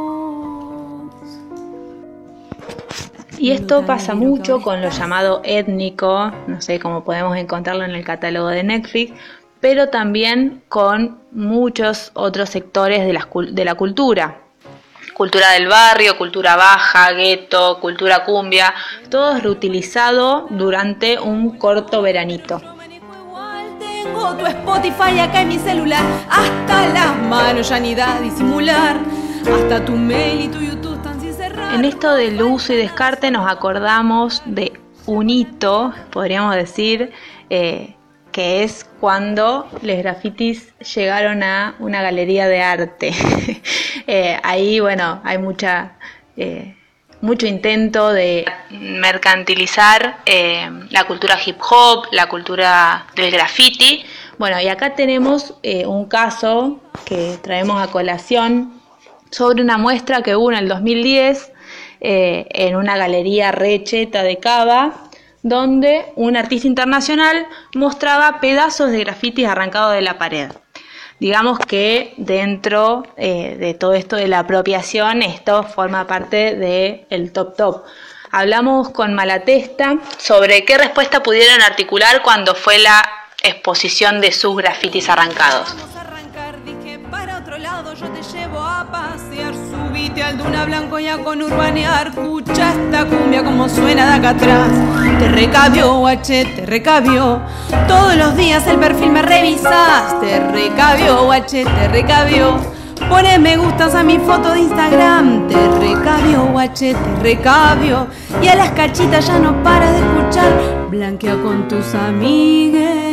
Y esto pasa mucho con lo llamado étnico, no sé cómo podemos encontrarlo en el catálogo de Netflix, pero también con muchos otros sectores de la, de la cultura. Cultura del barrio, cultura baja, gueto, cultura cumbia, todo es reutilizado durante un corto veranito. Tengo tu Spotify acá en mi celular, hasta las manos ya ni da disimular, hasta tu mail y tu YouTube están sin cerrar. En esto del uso y descarte nos acordamos de un hito, podríamos decir, eh, que es cuando los grafitis llegaron a una galería de arte. eh, ahí, bueno, hay mucha, eh, mucho intento de mercantilizar eh, la cultura hip hop, la cultura del graffiti. Bueno, y acá tenemos eh, un caso que traemos a colación sobre una muestra que hubo en el dos mil diez eh, en una galería recheta de Cava, donde un artista internacional mostraba pedazos de grafitis arrancados de la pared. Digamos que dentro eh, de todo esto de la apropiación, esto forma parte del top top. Hablamos con Malatesta sobre qué respuesta pudieron articular cuando fue la exposición de sus grafitis arrancados. Dije para otro lado, yo te llevo a pasear. Subite al Duna Blanco y a conurbanear. Escucha esta cumbia como suena de acá atrás. Te recabió, guache, te recabió. Todos los días el perfil me revisas. Te recabió, guache, te recabió. Pone me gustas a mi foto de Instagram. Te recabió, guache, te recabió. Y a las cachitas ya no paras de escuchar. Blanquea con tus amigues.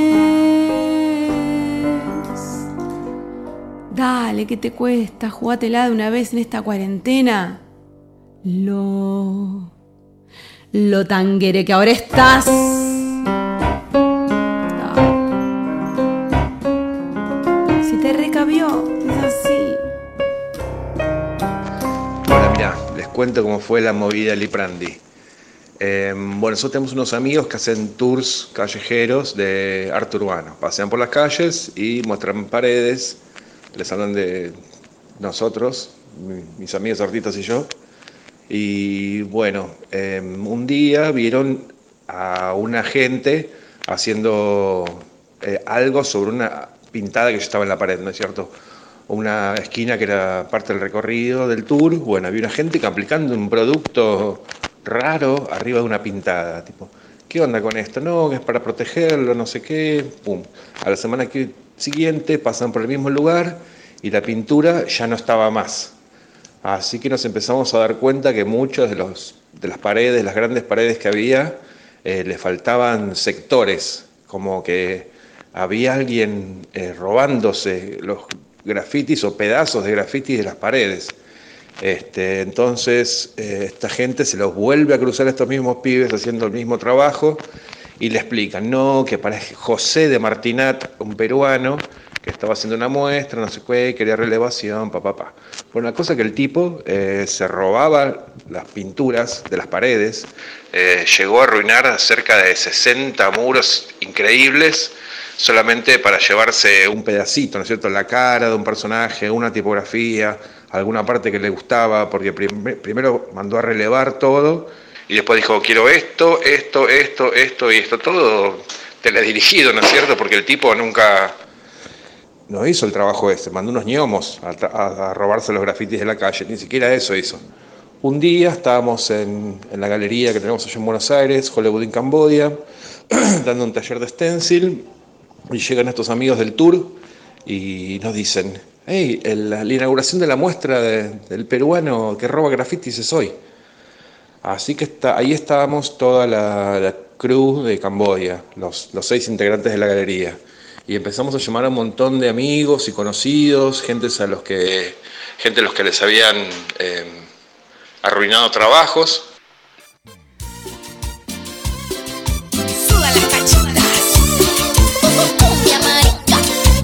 Dale, ¿qué te cuesta? Jugátela de una vez en esta cuarentena. Lo... Lo tanguere que ahora estás. Dale. Si te recabió, es así. Bueno, mirá, les cuento cómo fue la movida Liprandi. Eh, bueno, nosotros tenemos unos amigos que hacen tours callejeros de arte urbano. Pasean por las calles y muestran paredes. Les hablan de nosotros, mis amigos artistas y yo. Y bueno, eh, un día vieron a una gente haciendo eh, algo sobre una pintada que ya estaba en la pared, ¿no es cierto? Una esquina que era parte del recorrido del tour. Bueno, había una gente que aplicando un producto raro arriba de una pintada. Tipo, ¿qué onda con esto? No, que es para protegerlo, no sé qué. Pum. A la semana que siguiente pasan por el mismo lugar y la pintura ya no estaba más. Así que nos empezamos a dar cuenta que muchos de, los, de las paredes, las grandes paredes que había, eh, le faltaban sectores, como que había alguien eh, robándose los grafitis o pedazos de grafitis de las paredes. Este, entonces eh, esta gente se los vuelve a cruzar a estos mismos pibes haciendo el mismo trabajo y le explican, no, que para José de Martinat, un peruano, que estaba haciendo una muestra, no sé qué, quería relevación, papá, papá. Bueno, la cosa que el tipo eh, se robaba las pinturas de las paredes, eh, llegó a arruinar cerca de sesenta muros increíbles, solamente para llevarse un pedacito, ¿no es cierto?, la cara de un personaje, una tipografía, alguna parte que le gustaba, porque prim- primero mandó a relevar todo, y después dijo, quiero esto, esto, esto, esto y esto, todo teledirigido, ¿no es cierto?, porque el tipo nunca no hizo el trabajo ese, mandó unos ñomos a, a, a robarse los grafitis de la calle, ni siquiera eso hizo. Un día estábamos en, en la galería que tenemos allá en Buenos Aires, Hollywood en Cambodia, dando un taller de stencil, y llegan estos amigos del tour y nos dicen, hey, el, la inauguración de la muestra de, del peruano que roba grafitis es hoy. Así que está, ahí estábamos toda la, la crew de Camboya, los, los seis integrantes de la galería. Y empezamos a llamar a un montón de amigos y conocidos, gente a los que, gente a los que les habían eh, arruinado trabajos. Suba las cachitas. Cumbia marica.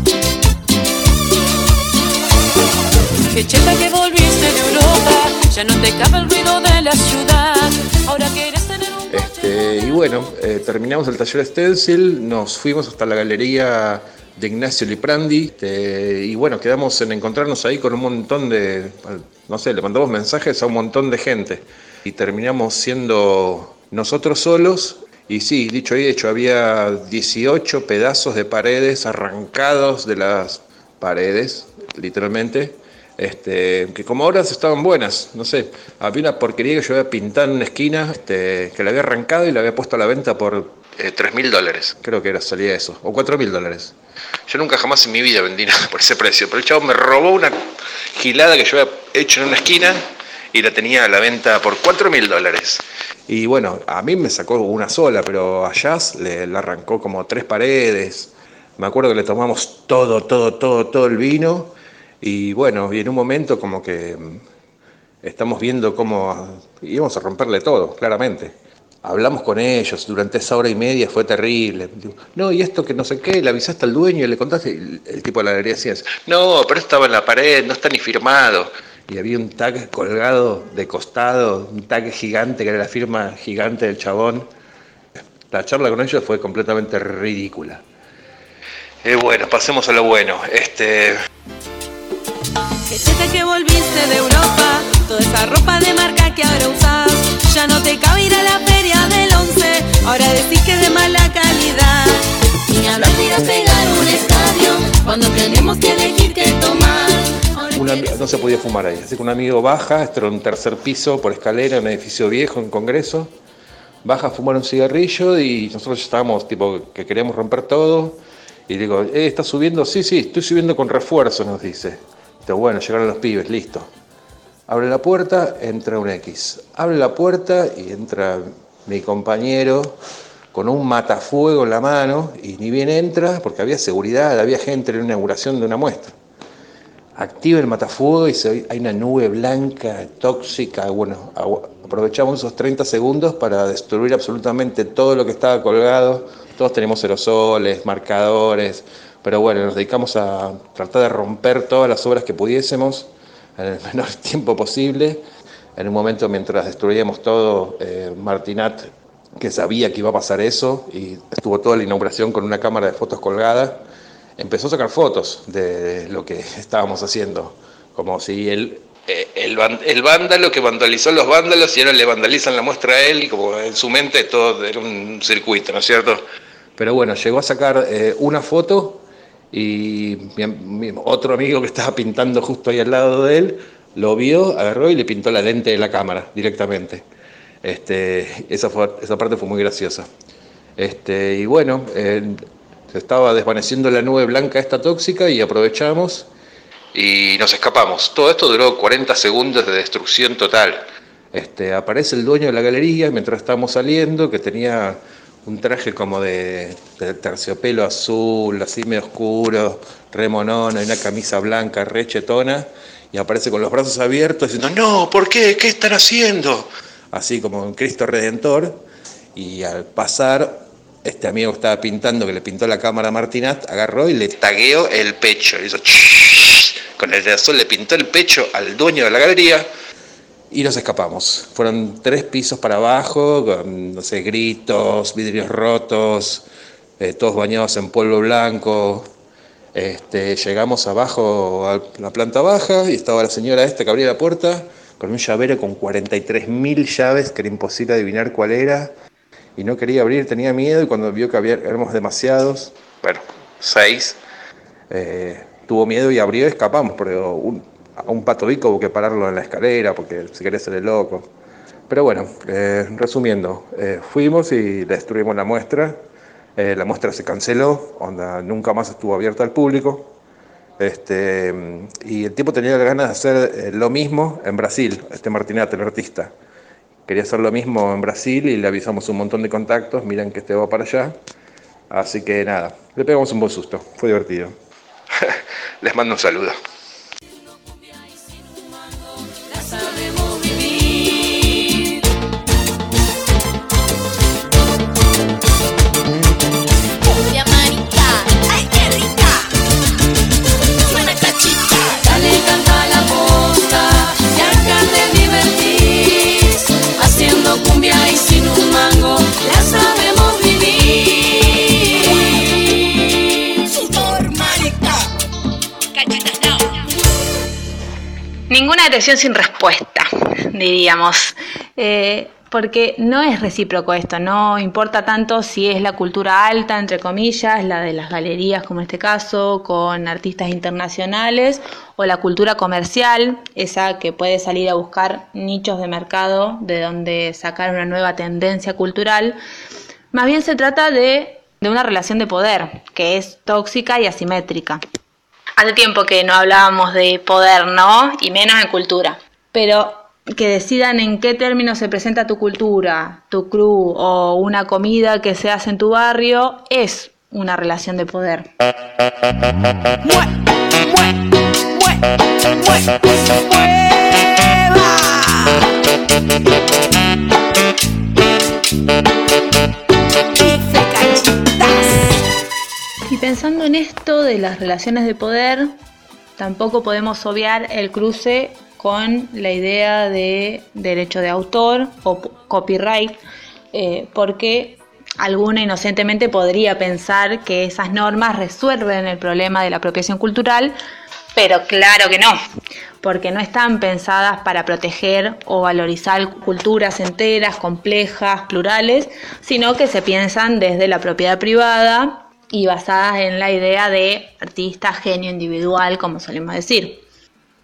Qué cheta que volviste de Europa, ya no te cabe el ruido de la ciudad. Ahora quieres tener un... Este, y bueno, eh, terminamos el taller stencil, nos fuimos hasta la galería de Ignacio Liprandi, este, y bueno, quedamos en encontrarnos ahí con un montón de, no sé, le mandamos mensajes a un montón de gente, y terminamos siendo nosotros solos, y sí, dicho y hecho, había dieciocho pedazos de paredes arrancados de las paredes, literalmente, Este, que como ahora estaban buenas, no sé, había una porquería que yo había pintado en una esquina, este, que la había arrancado y la había puesto a la venta por eh, tres mil dólares, creo que era, salía eso, o cuatro mil dólares. Yo nunca jamás en mi vida vendí nada por ese precio, pero el chavo me robó una gilada que yo había hecho en una esquina y la tenía a la venta por cuatro mil dólares. Y bueno, a mí me sacó una sola, pero a Jazz le, le arrancó como tres paredes. Me acuerdo que le tomamos todo, todo, todo, todo el vino. Y bueno, y en un momento como que estamos viendo cómo íbamos a romperle todo, claramente. Hablamos con ellos, durante esa hora y media fue terrible. No, y esto que no sé qué, le avisaste al dueño y le contaste. Y el tipo de la galería decía, no, pero estaba en la pared, no está ni firmado. Y había un tag colgado de costado, un tag gigante que era la firma gigante del chabón. La charla con ellos fue completamente ridícula. Eh, bueno, pasemos a lo bueno. Este... Que chete que volviste de Europa, toda esa ropa de marca que ahora usás, ya no te cabe ir a la feria del once, ahora decís que es de mala calidad. Ni hablar de ir a pegar un estadio, cuando tenemos que elegir qué tomar. Una ami- no se podía fumar ahí. Así que un amigo baja, esto era un tercer piso por escalera, en un edificio viejo, en Congreso. Baja a fumar un cigarrillo y nosotros ya estábamos tipo que queríamos romper todo. Y digo, eh, ¿estás subiendo? Sí, sí, estoy subiendo con refuerzo, nos dice. Digo, bueno, llegaron los pibes, listo. Abre la puerta, entra un X. Abre la puerta y entra mi compañero con un matafuego en la mano y ni bien entra, porque había seguridad, había gente en la inauguración de una muestra. Activa el matafuego y se ve, hay una nube blanca, tóxica. Bueno, aprovechamos esos treinta segundos para destruir absolutamente todo lo que estaba colgado. Todos tenemos aerosoles, marcadores, pero bueno, nos dedicamos a tratar de romper todas las obras que pudiésemos en el menor tiempo posible. En un momento, mientras destruíamos todo, eh, Martinat, que sabía que iba a pasar eso, y estuvo toda la inauguración con una cámara de fotos colgada, empezó a sacar fotos de lo que estábamos haciendo, como si él, eh, el, el vándalo que vandalizó a los vándalos y ahora le vandalizan la muestra a él, como en su mente todo era un circuito, ¿no es cierto? Pero bueno, llegó a sacar eh, una foto y mi, mi, otro amigo que estaba pintando justo ahí al lado de él, lo vio, agarró y le pintó la lente de la cámara directamente. Este, esa, fue, esa parte fue muy graciosa. Este, y bueno, eh, se estaba desvaneciendo la nube blanca esta tóxica y aprovechamos y nos escapamos. Todo esto duró cuarenta segundos de destrucción total. Este, aparece el dueño de la galería mientras estábamos saliendo, que tenía un traje como de, de terciopelo azul, así medio oscuro, re monono, y una camisa blanca re chetona, y aparece con los brazos abiertos diciendo, no, ¿por qué? ¿Qué están haciendo? Así como un Cristo Redentor. Y al pasar, este amigo que estaba pintando, que le pintó la cámara a Martinat, agarró y le tagueó el pecho. Hizo con el aerosol le pintó el pecho al dueño de la galería y nos escapamos. Fueron tres pisos para abajo, con, no sé, gritos, vidrios rotos, eh, todos bañados en polvo blanco. Este, llegamos abajo a la planta baja y estaba la señora esta que abría la puerta con un llavero con cuarenta y tres mil llaves que era imposible adivinar cuál era, y no quería abrir, tenía miedo, y cuando vio que había, éramos demasiados, bueno, seis, eh, tuvo miedo y abrió y escapamos, pero un, a un patobico hubo que pararlo en la escalera porque se quería ser el loco. Pero bueno, eh, resumiendo, eh, fuimos y destruimos la muestra, eh, la muestra se canceló, onda, nunca más estuvo abierta al público. Este, y el tipo tenía ganas de hacer eh, lo mismo en Brasil, este Martinat, el artista. Quería hacer lo mismo en Brasil y le avisamos un montón de contactos, miren que este va para allá. Así que nada, le pegamos un buen susto, fue divertido. Les mando un saludo. Ninguna detención sin respuesta, diríamos, eh, porque no es recíproco esto, no importa tanto si es la cultura alta, entre comillas, la de las galerías como en este caso, con artistas internacionales, o la cultura comercial, esa que puede salir a buscar nichos de mercado de donde sacar una nueva tendencia cultural. Más bien se trata de, de una relación de poder, que es tóxica y asimétrica. Hace tiempo que no hablábamos de poder, ¿no? Y menos en cultura. Pero que decidan en qué términos se presenta tu cultura, tu crew o una comida que se hace en tu barrio es una relación de poder. Y pensando en esto de las relaciones de poder, tampoco podemos obviar el cruce con la idea de derecho de autor o copyright, eh, porque alguna inocentemente podría pensar que esas normas resuelven el problema de la apropiación cultural, pero claro que no, porque no están pensadas para proteger o valorizar culturas enteras, complejas, plurales, sino que se piensan desde la propiedad privada y basadas en la idea de artista, genio individual, como solemos decir.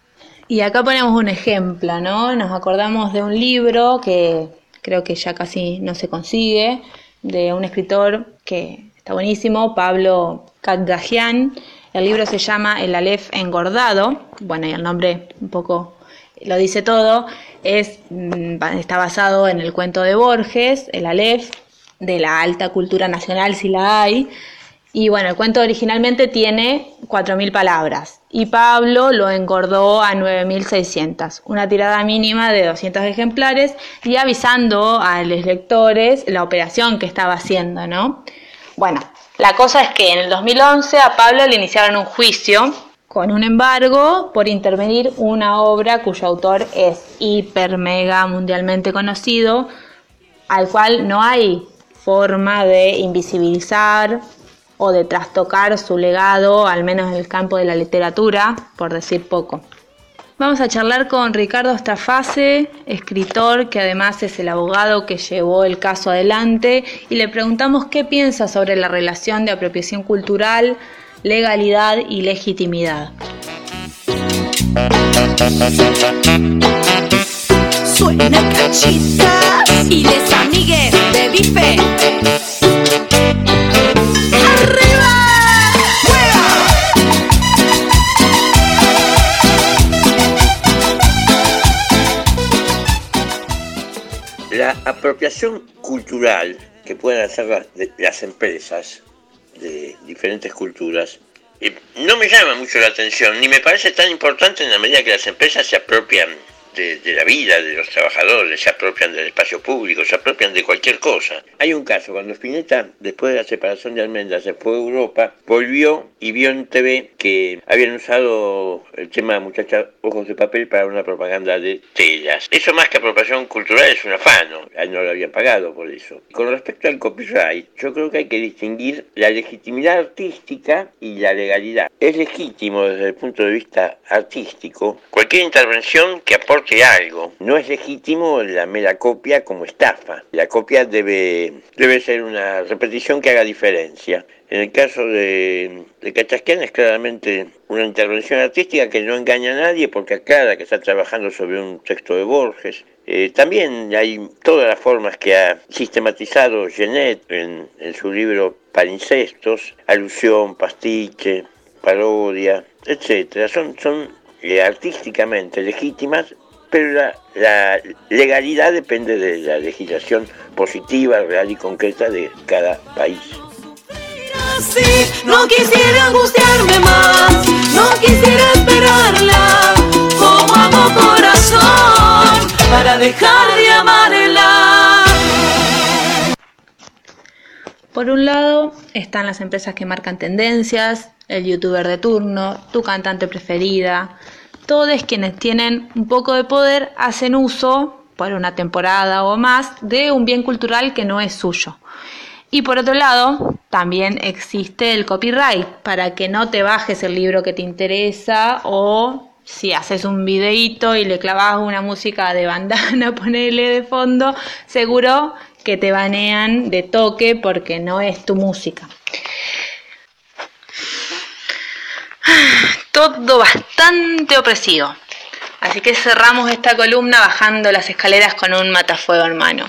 Y acá ponemos un ejemplo, ¿no? Nos acordamos de un libro que creo que ya casi no se consigue, de un escritor que está buenísimo, Pablo Kagdajian. El libro se llama El Aleph engordado. Bueno, y el nombre un poco lo dice todo. Es, está basado en el cuento de Borges, El Aleph, de la alta cultura nacional, si la hay. Y bueno, el cuento originalmente tiene cuatro mil palabras y Pablo lo engordó a nueve mil seiscientas, una tirada mínima de doscientos ejemplares, y avisando a los lectores la operación que estaba haciendo, ¿no? Bueno, la cosa es que en el dos mil once a Pablo le iniciaron un juicio con un embargo por intervenir una obra cuyo autor es hiper mega mundialmente conocido, al cual no hay forma de invisibilizar o de trastocar su legado, al menos en el campo de la literatura, por decir poco. Vamos a charlar con Ricardo Stafase, escritor que además es el abogado que llevó el caso adelante, y le preguntamos qué piensa sobre la relación de apropiación cultural, legalidad y legitimidad. Suena cachitas y les amigues de bife. La apropiación cultural que pueden hacer las, las empresas de diferentes culturas eh, no me llama mucho la atención, ni me parece tan importante en la medida que las empresas se apropian de, de la vida de los trabajadores, se apropian del espacio público, se apropian de cualquier cosa. Hay un caso, cuando Spinetta, después de la separación de Almendra, se fue a Europa, volvió y vio en T V que habían usado el tema de Muchacha Ojos de Papel para una propaganda de telas. Eso, más que apropiación cultural, es un afano. A él no lo habían pagado por eso. Con respecto al copyright, yo creo que hay que distinguir la legitimidad artística y la legalidad. Es legítimo desde el punto de vista artístico cualquier intervención que aporte algo. No es legítimo la mera copia como estafa. La copia debe, debe ser una repetición que haga diferencia. En el caso de, de Kachasquian es claramente una intervención artística que no engaña a nadie porque aclara que está trabajando sobre un texto de Borges. Eh, también hay todas las formas que ha sistematizado Genet en, en su libro Palincestos: alusión, pastiche, parodia, etcétera. Son, son eh, artísticamente legítimas, pero la, la legalidad depende de la legislación positiva, real y concreta de cada país. Sí, no quisiera angustiarme más, no quisiera esperarla, como amo corazón, para dejar de amarla. Por un lado están las empresas que marcan tendencias, el youtuber de turno, tu cantante preferida. Todos quienes tienen un poco de poder hacen uso, por una temporada o más, de un bien cultural que no es suyo. Y por otro lado, también existe el copyright, para que no te bajes el libro que te interesa, o si haces un videíto y le clavas una música de bandana, ponele de fondo, seguro que te banean de toque porque no es tu música. Todo bastante opresivo. Así que cerramos esta columna bajando las escaleras con un matafuego en mano.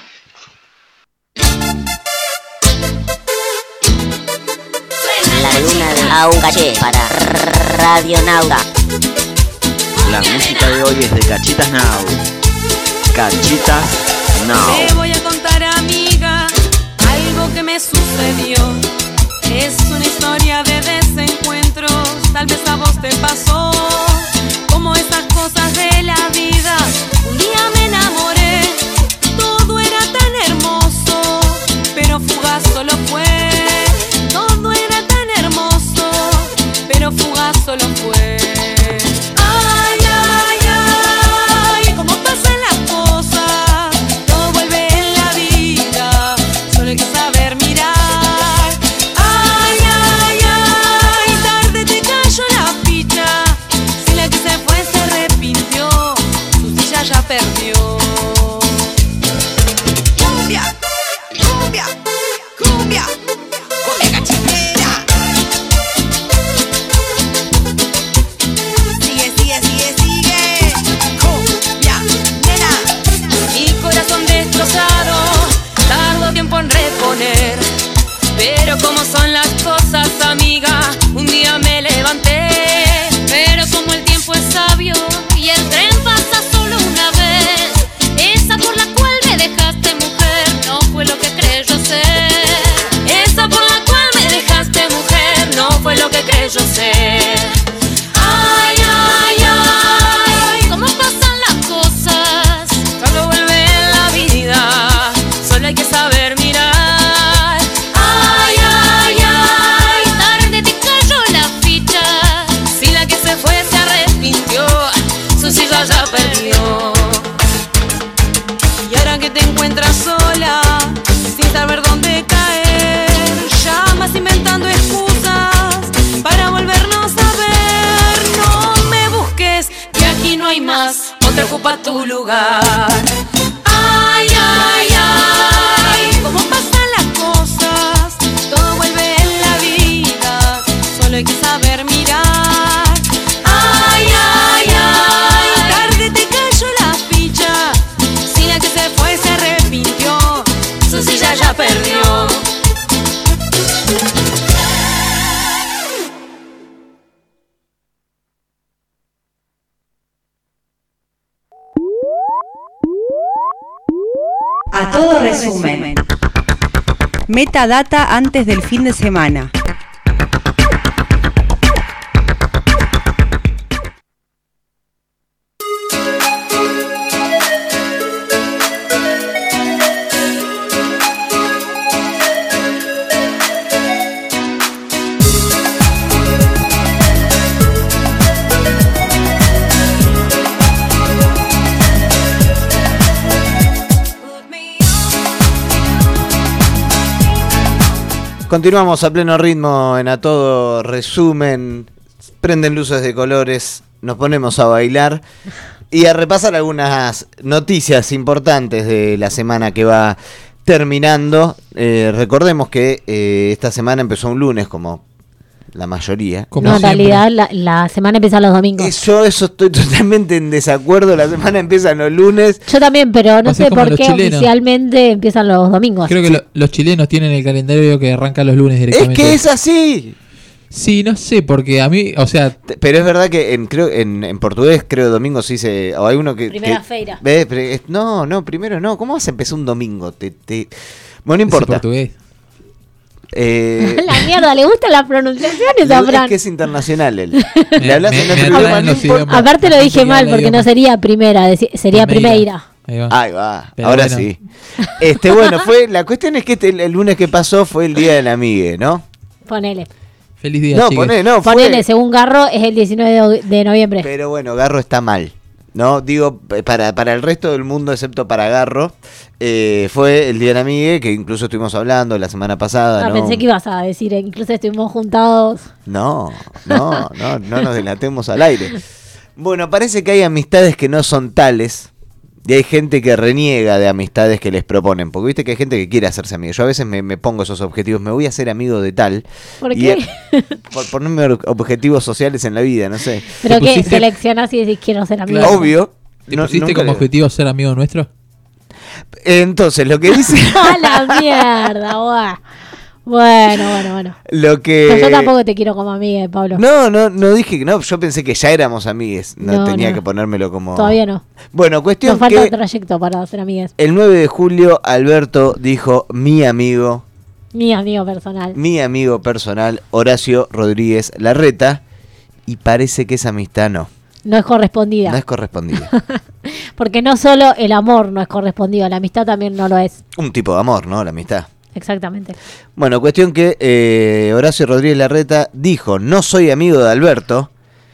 La columna de Aucaché para Radio Nauta. La música de hoy es de Cachitas Now. Cachitas Now. Te voy a contar, amiga, algo que me sucedió. Es una historia de desencuentros, tal vez a vos te pasó. Como esas cosas de la vida, un día me enamoré. Todo era tan hermoso, pero fugaz solo fue. Todo era tan hermoso, pero fugaz solo fue. Ay, ay, ay, cómo pasan las cosas. Todo vuelve en la vida, solo hay que saber mirar. Ay, ay, ay, tarde te cayó la ficha. Si la que se fue se arrepintió, su silla ya perdió. Cumbia, cumbia, cumbia, cumbia cachitera. que yo sé. Ay, ay, ay, cómo pasan las cosas cuando vuelve la vida. Solo hay que saber mirar. Ay, ay, ay, tarde te cayó la ficha. Si la que se fue se arrepintió, su silla ya perdió. Y ahora que te encuentras sola, sin saber dónde caer, llamas inventando excusas para volvernos a ver. No me busques, que aquí no hay más, otra ocupa tu lugar. Ay, ay, ay, cómo pasan las cosas, todo vuelve en la vida, solo hay que saber mirar. Ay, ay, ay, tarde te cayó la ficha, si la que se fue se arrepintió, su silla ya perdió. A todo resumen. Metadata antes del fin de semana. Continuamos a pleno ritmo en A Todo Resumen. Prenden luces de colores, nos ponemos a bailar y a repasar algunas noticias importantes de la semana que va terminando. Eh, recordemos que eh, esta semana empezó un lunes, como la mayoría. No, en realidad la, la semana empieza los domingos. Yo eso estoy totalmente en desacuerdo. La semana empieza los lunes. Yo también, pero no O sea, sé como por los qué chilenos. oficialmente empiezan los domingos. Creo que lo- los chilenos tienen el calendario que arranca los lunes Es directamente. que es así. Sí, no sé, porque a mí, o sea, Pero es verdad que en creo en, en portugués creo domingo sí se o hay uno que Primera que- feira. ve, pero es- no, no, primero no, ¿cómo vas a empezar un domingo? Te, te... Bueno, no es importa. portugués. Eh, La mierda, le gustan las pronunciaciones a es Fran. que es internacional él. Me- Le hablas me- en me otro atraen idioma, no los importa. idiomas. Aparte lo dije Porque mal, habla porque no idioma. sería primera, deci- sería primeira. Ahí va. Ahí va, Pero ahora bueno. sí. Este, bueno, fue la cuestión es que este, el, el lunes que pasó fue el día del amigue, ¿no? Ponele. Feliz día, No, chiques. poné, no, fue. Ponele, según Garro, es el diecinueve de, de noviembre. Pero bueno, Garro está mal, ¿no? Digo, para, para el resto del mundo, excepto para Garro, eh, fue el Día del Amigue, que incluso estuvimos hablando la semana pasada, Ah, ¿no? pensé que ibas a decir, eh, incluso estuvimos juntados. No, no, no, no nos delatemos al aire. Bueno, parece que hay amistades que no son tales. Y hay gente que reniega de amistades que les proponen. Porque viste que hay gente que quiere hacerse amigo. Yo a veces me, me pongo esos objetivos. Me voy a hacer amigo de tal. ¿Por y, qué? eh, por ponerme or- objetivos sociales en la vida, no sé. Pero ¿Te que pusiste- seleccionás y decís quiero ser amigo. Obvio. ¿Te no- pusiste nunca como le- objetivo ser amigo nuestro? Entonces, lo que dice... ¡A la mierda! Buah. Bueno, bueno, bueno. lo que... Pero yo tampoco te quiero como amiga, Pablo. No, no, no dije que no. Yo pensé que ya éramos amigues. No, No, tenía no. que ponérmelo como... Todavía no. Bueno, cuestión Nos falta que... trayecto para ser amigas. El nueve de julio, Alberto dijo, mi amigo, Mi amigo personal. mi amigo personal, Horacio Rodríguez Larreta, y parece que esa amistad no, No es correspondida. no es correspondida. Porque no solo el amor no es correspondido, la amistad también no lo es. Un tipo de amor, ¿no? La amistad. Exactamente. Bueno, cuestión que eh, Horacio Rodríguez Larreta dijo, no soy amigo de Alberto,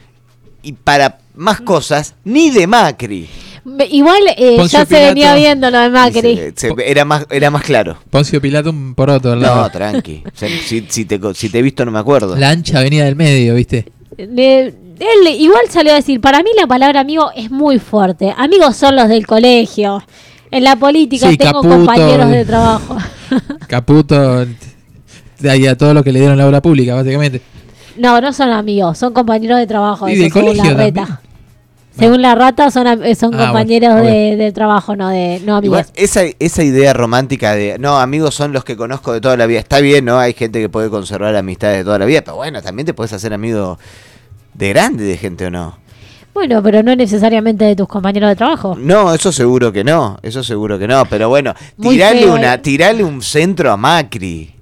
y para más cosas, ni de Macri. Me- Igual eh, Poncio ya se Pilato. venía viendo lo de Macri. Se- se- era, más, era más claro. Poncio Pilato un poroto al No, lado. tranqui. Se- si, si te, co- si te he visto no me acuerdo. La ancha avenida del medio, ¿viste? Le- él igual salió a decir, para mí la palabra amigo es muy fuerte. Amigos son los del colegio. En la política Sí, tengo Caputo, compañeros de eh. trabajo. Caputo, de ahí a todo lo que le dieron la obra pública, básicamente. No, no son amigos, son compañeros de trabajo. Y eso del según colegio la reta. también. Según la rata son, am- son Ah, compañeros bueno, de, ok. de trabajo, no de no amigos. Igual, esa, esa idea romántica de, no, amigos son los que conozco de toda la vida. Está bien, ¿no? Hay gente que puede conservar amistades de toda la vida, pero bueno, también te puedes hacer amigo de grande de gente o no. Bueno, pero no necesariamente de tus compañeros de trabajo. No, eso seguro que no, eso seguro que no, pero bueno, Muy tirale, feo, una, eh. tirale un centro a Macri.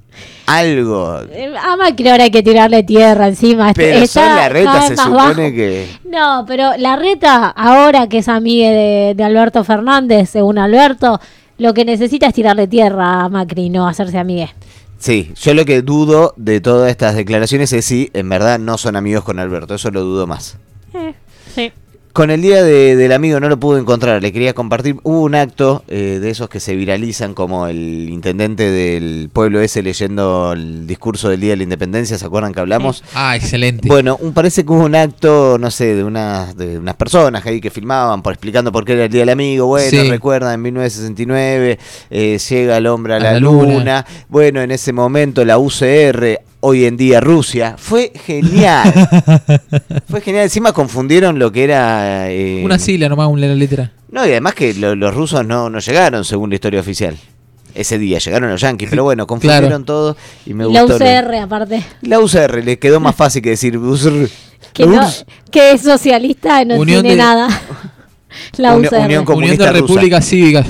algo. Eh, A Macri ahora hay que tirarle tierra encima. Pero Está Sol Larreta cada vez se más supone bajo. que... No, pero Larreta, ahora que es amiga de, de Alberto Fernández, según Alberto, lo que necesita es tirarle tierra a Macri, no hacerse amiga. Sí, yo lo que dudo de todas estas declaraciones es si en verdad no son amigos con Alberto, eso lo dudo más. Eh, sí. Con el día de, del amigo no lo pude encontrar, le quería compartir. Hubo un acto eh, de esos que se viralizan, como el intendente del pueblo ese leyendo el discurso del Día de la Independencia, ¿se acuerdan que hablamos? Sí. Ah, excelente. Bueno, un, parece que hubo un acto, no sé, de unas, de unas personas ahí que filmaban por explicando por qué era el Día del Amigo. Bueno, Sí. recuerdan, en mil novecientos sesenta y nueve eh, llega el hombre a, A la, la luna. luna. Bueno, en ese momento la U C R... Hoy en día Rusia. Fue genial. Fue genial. Encima confundieron lo que era... eh, Una sigla nomás, una letra. No, y además que lo- los rusos no, no llegaron según la historia oficial. Ese día llegaron los yanquis. Pero bueno, confundieron Claro. todo y me Y la gustó. U C R, aparte, lo- La U C R le quedó más fácil que decir... U C R. que, La no, U R. que es socialista, no Unión tiene de- nada. La Uni- U C R. Unión Unión Comunista de Rusa. Repúblicas Cívicas.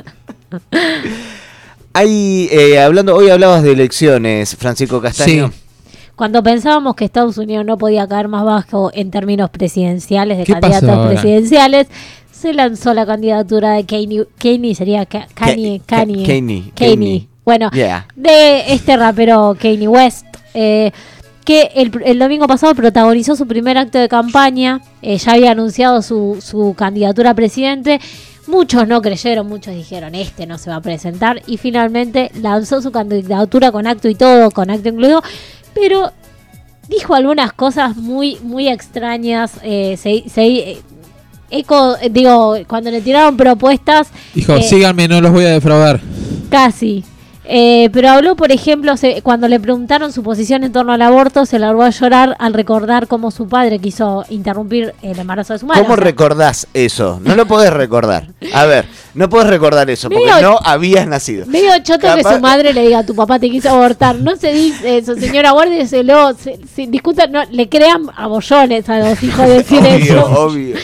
Hay, eh, hablando, hoy hablabas de elecciones, Francisco Castaño. Sí. Cuando pensábamos que Estados Unidos no podía caer más bajo en términos presidenciales, de ¿Qué pasó candidatos ahora? presidenciales, se lanzó la candidatura de Kanye, Kanye sería Ka- Kanye, Ka- Kanye, Kanye, Kanye. Kanye. Bueno, Yeah. de este rapero Kanye West, eh, que el, el domingo pasado protagonizó su primer acto de campaña, eh, ya había anunciado su, su candidatura a presidente. Muchos no creyeron, muchos dijeron, este no se va a presentar, y finalmente lanzó su candidatura con acto y todo, con acto incluido, pero dijo algunas cosas muy muy extrañas, eh, se, se- eh, eco, eh, digo, cuando le tiraron propuestas, Dijo, eh, síganme, no los voy a defraudar. casi. Eh, pero habló, por ejemplo, se- cuando le preguntaron su posición en torno al aborto, se largó a llorar al recordar cómo su padre quiso interrumpir el embarazo de su madre. ¿Cómo O sea, recordás eso? No lo podés recordar. A ver, no podés recordar eso porque Medio- no habías nacido. medio choto que Capaz- su madre le diga, tu papá te quiso abortar. No se dice eso, señora, guárdeselo. Se, se discutan, no, le crean a bollones a los hijos decir Obvio, eso. obvio.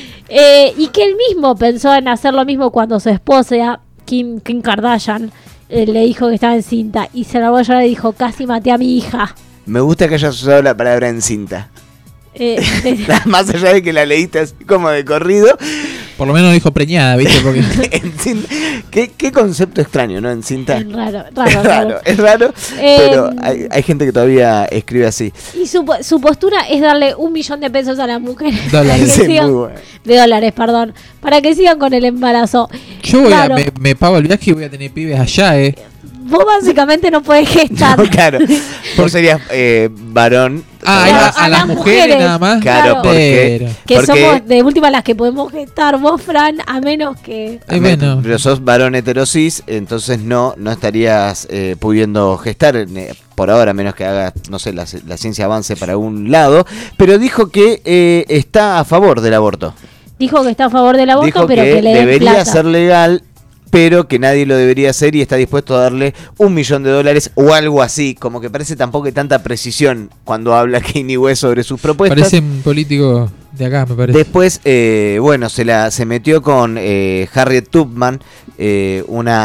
Eh, y que él mismo pensó en hacer lo mismo cuando su esposa, Kim, Kim Kardashian, eh, le dijo que estaba encinta. Y se la voy a llorar y dijo, casi maté a mi hija. Me gusta que hayas usado la palabra encinta. Eh, Más allá de que la leíste así como de corrido. Por lo menos dijo preñada, ¿viste? Porque Encinta. ¿Qué, qué concepto extraño, ¿no? Encinta. es raro, Es raro, raro, raro. es raro, Eh, pero hay, hay gente que todavía escribe así. Y su, po- su postura es darle un millón de pesos a las mujeres. Dólares. para que Sí, sigan- muy bueno. de dólares, perdón. Para que sigan con el embarazo. yo voy Claro, a, me, me pago el viaje y voy a tener pibes allá, ¿eh? vos básicamente no podés gestar. No, claro. Vos serías eh, varón. Ah, Claro, a, a a las las mujeres, mujeres. nada más. Claro, Claro. porque, Que porque somos de última las que podemos gestar. Vos, Fran, a menos que... Eh, bueno. pero sos varón heterosis, entonces no, no estarías eh, pudiendo gestar eh, por ahora, a menos que haga, no sé, la, la ciencia avance para un lado. Pero dijo que eh, está a favor del aborto. Dijo que está a favor del aborto, Dijo pero que, que, le den debería plata. ser legal, pero que nadie lo debería hacer y está dispuesto a darle un millón de dólares o algo así. Como que parece tampoco hay tanta precisión cuando habla Kanye West sobre sus propuestas. Parece un político de acá, me parece. Después, eh, bueno, se la se metió con eh, Harriet Tubman, eh,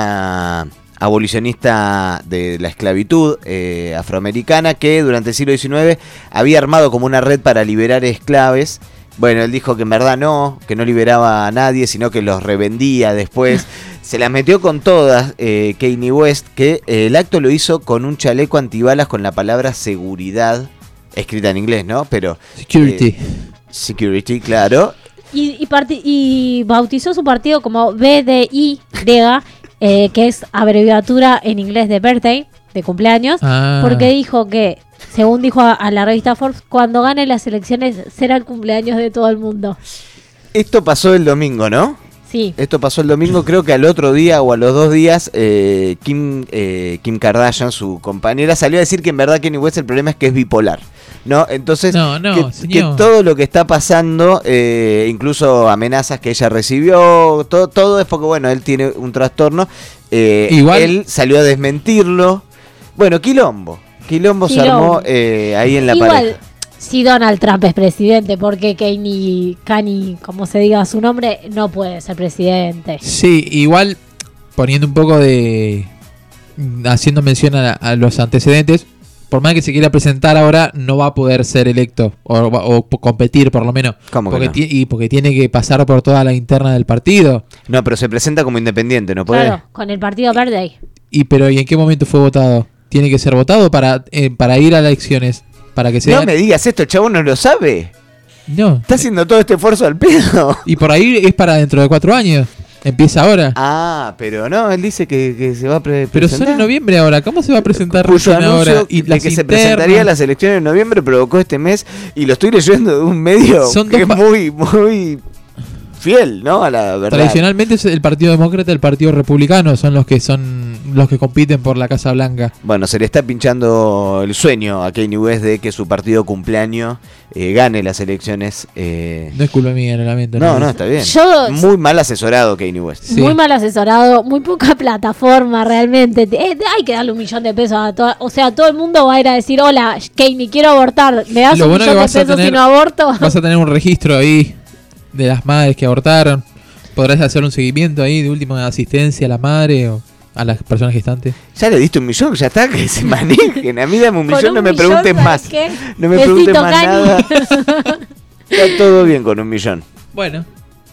una abolicionista de la esclavitud eh, afroamericana que durante el siglo diecinueve había armado como una red para liberar esclaves. Bueno, él dijo que en verdad no, que no liberaba a nadie, sino que los revendía después. Se las metió con todas, eh, Kanye West, que eh, el acto lo hizo con un chaleco antibalas con la palabra seguridad, escrita en inglés, ¿no? Pero... Security. eh, security, claro. Y, y, parti- y bautizó su partido como B D I, griega, eh, que es abreviatura en inglés de birthday, de cumpleaños, Ah. porque dijo que, según dijo a, a la revista Forbes, cuando gane las elecciones será el cumpleaños de todo el mundo. Esto pasó el domingo, ¿no? Sí. Esto pasó el domingo, creo que al otro día o a los dos días, eh, Kim, eh, Kim Kardashian, su compañera, salió a decir que en verdad Kanye West el problema es que es bipolar, ¿no? Entonces, No, no, que, señor. que todo lo que está pasando, eh, incluso amenazas que ella recibió, todo, todo es porque, bueno, él tiene un trastorno. eh, Igual- Él salió a desmentirlo. Bueno, quilombo. Quilombo, se Quilombo. armó eh, ahí en la Igual, pareja. si Donald Trump es presidente, porque Kanye, Kanye, como se diga su nombre, no puede ser presidente. Sí, igual poniendo un poco de haciendo mención a, a los antecedentes, por más que se quiera presentar ahora, no va a poder ser electo o, o competir por lo menos. ¿Cómo que porque no? ti- Y porque tiene que pasar por toda la interna del partido. No, pero se presenta como independiente, ¿no puede? Claro, con el Partido Verde ahí. Y pero ¿y en qué momento fue votado? Tiene que ser votado para eh, para ir a elecciones, para que sea. No me digas esto, el chabón no lo sabe. No. Está haciendo todo este esfuerzo al pedo. Y por ahí es para dentro de cuatro años. Empieza ahora. Ah, pero no, él dice que, que se va a pre- Pero presentar. son en noviembre ahora. ¿Cómo se va a presentar Cuyo recién anuncio ahora? Y de las que se internas. presentaría a las elecciones en noviembre provocó este mes y lo estoy leyendo de un medio Son que dos es pa- muy, muy fiel, ¿no? A la verdad. Tradicionalmente es el Partido Demócrata y el Partido Republicano son los que son los que compiten por la Casa Blanca. Bueno, se le está pinchando el sueño a Kanye West de que su partido cumpleaños eh, gane las elecciones. eh. No es culpa mía, lo lamento. No, no, está bien. Yo- Muy mal asesorado Kanye West. Muy mal asesorado, muy poca plataforma realmente. Eh, hay que darle un millón de pesos a toda, o sea, todo el mundo va a ir a decir, hola, Kanye, quiero abortar, ¿me das Lo un bueno que millón de vas a pesos si tener- no aborto? Vas a tener un registro ahí de las madres que abortaron. Podrás hacer un seguimiento ahí de última asistencia a la madre o a las personas gestantes. Ya le diste un millón, ya está, que se manejen. A mí dame un Con millón, un no me millón, preguntes ¿sabes más. qué? No me Besito, preguntes más Kanye. nada. Está todo bien con un millón. Bueno.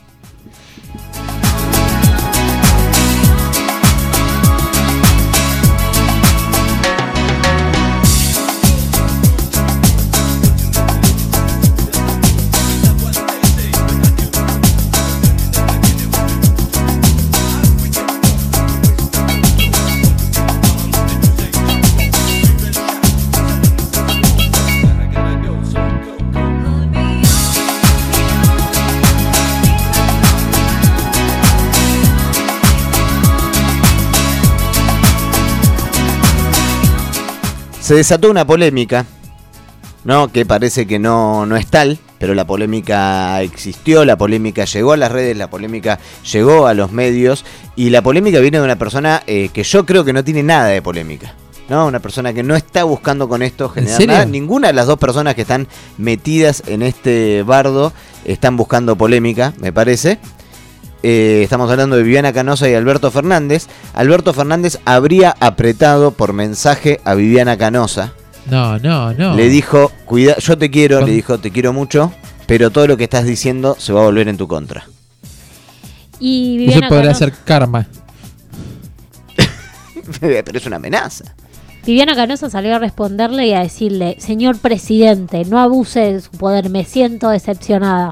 Se desató una polémica, ¿no? Que parece que no, no es tal, pero la polémica existió, la polémica llegó a las redes, la polémica llegó a los medios, y la polémica viene de una persona eh, que yo creo que no tiene nada de polémica, ¿no? Una persona que no está buscando con esto generar serio? nada. Ninguna de las dos personas que están metidas en este bardo están buscando polémica, me parece. Eh, estamos hablando de Viviana Canosa y Alberto Fernández. Alberto Fernández habría apretado por mensaje a Viviana Canosa. No, no, no. Le dijo, cuida, yo te quiero, Con- le dijo, te quiero mucho, pero todo lo que estás diciendo se va a volver en tu contra. Y Eso Viviana, podría Canosa, ser karma. Pero es una amenaza. Viviana Canosa salió a responderle y a decirle, señor presidente, no abuse de su poder, me siento decepcionada.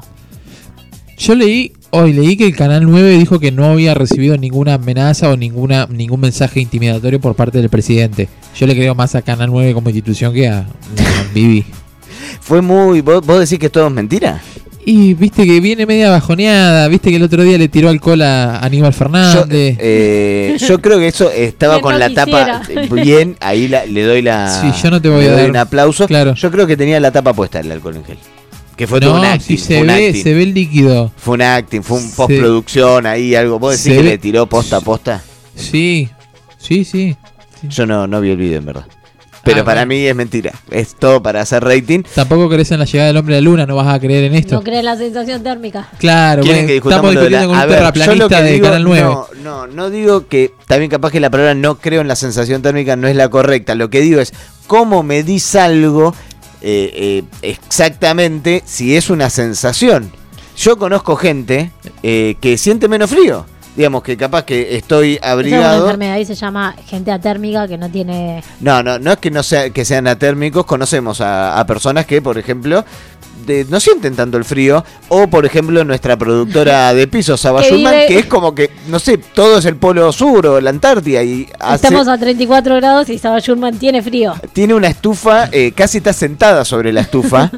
Yo leí, hoy leí que el Canal nueve dijo que no había recibido ninguna amenaza o ninguna ningún mensaje intimidatorio por parte del presidente. Yo le creo más a Canal nueve como institución que a, a Vivi. Fue muy... ¿Vos, vos decís que todo es mentira? Y viste que viene media bajoneada, viste que el otro día le tiró alcohol a Aníbal Yo, Fernández. eh, yo creo que eso estaba Bien con no la tapa quisiera. bien, ahí la- le doy la Sí, yo no te voy le a doy dar- un aplauso. claro. Yo creo que tenía la tapa puesta el alcohol en gel. Que fue todo no, un acting, si fue se un ve, acting. se ve el líquido. Fue un acting, fue un Se- postproducción ahí, algo. ¿Vos decís se que ve- le tiró posta a posta? Sí, sí, sí. Yo no, no vi el video en verdad. Pero Ah, para bueno. mí es mentira. Es todo para hacer rating. Tampoco crees en la llegada del hombre a la luna, no vas a creer en esto. No cree en la sensación térmica. Claro, ¿Quieren bueno, que discutamos estamos lo de la- discutiendo con A un ver, yo terraplanista lo que de digo- Canal nueve. No, no, no digo que también capaz que la palabra no creo en la sensación térmica no es la correcta. Lo que digo es cómo medís algo eh, eh, exactamente si es una sensación. Yo conozco gente eh, que siente menos frío. Digamos que capaz que estoy Esa es una abrigado. enfermedad y se llama gente atérmica que no tiene... No, no, no es que no sea que sean atérmicos. Conocemos a, a personas que, por ejemplo, de- no sienten tanto el frío. O, por ejemplo, nuestra productora de pisos, Saba Que Schulman, vive- que es como que, no sé, todo es el polo sur o la Antártida y hace- Estamos a treinta y cuatro grados y Saba Schulman tiene frío. tiene una estufa, eh, casi está sentada sobre la estufa.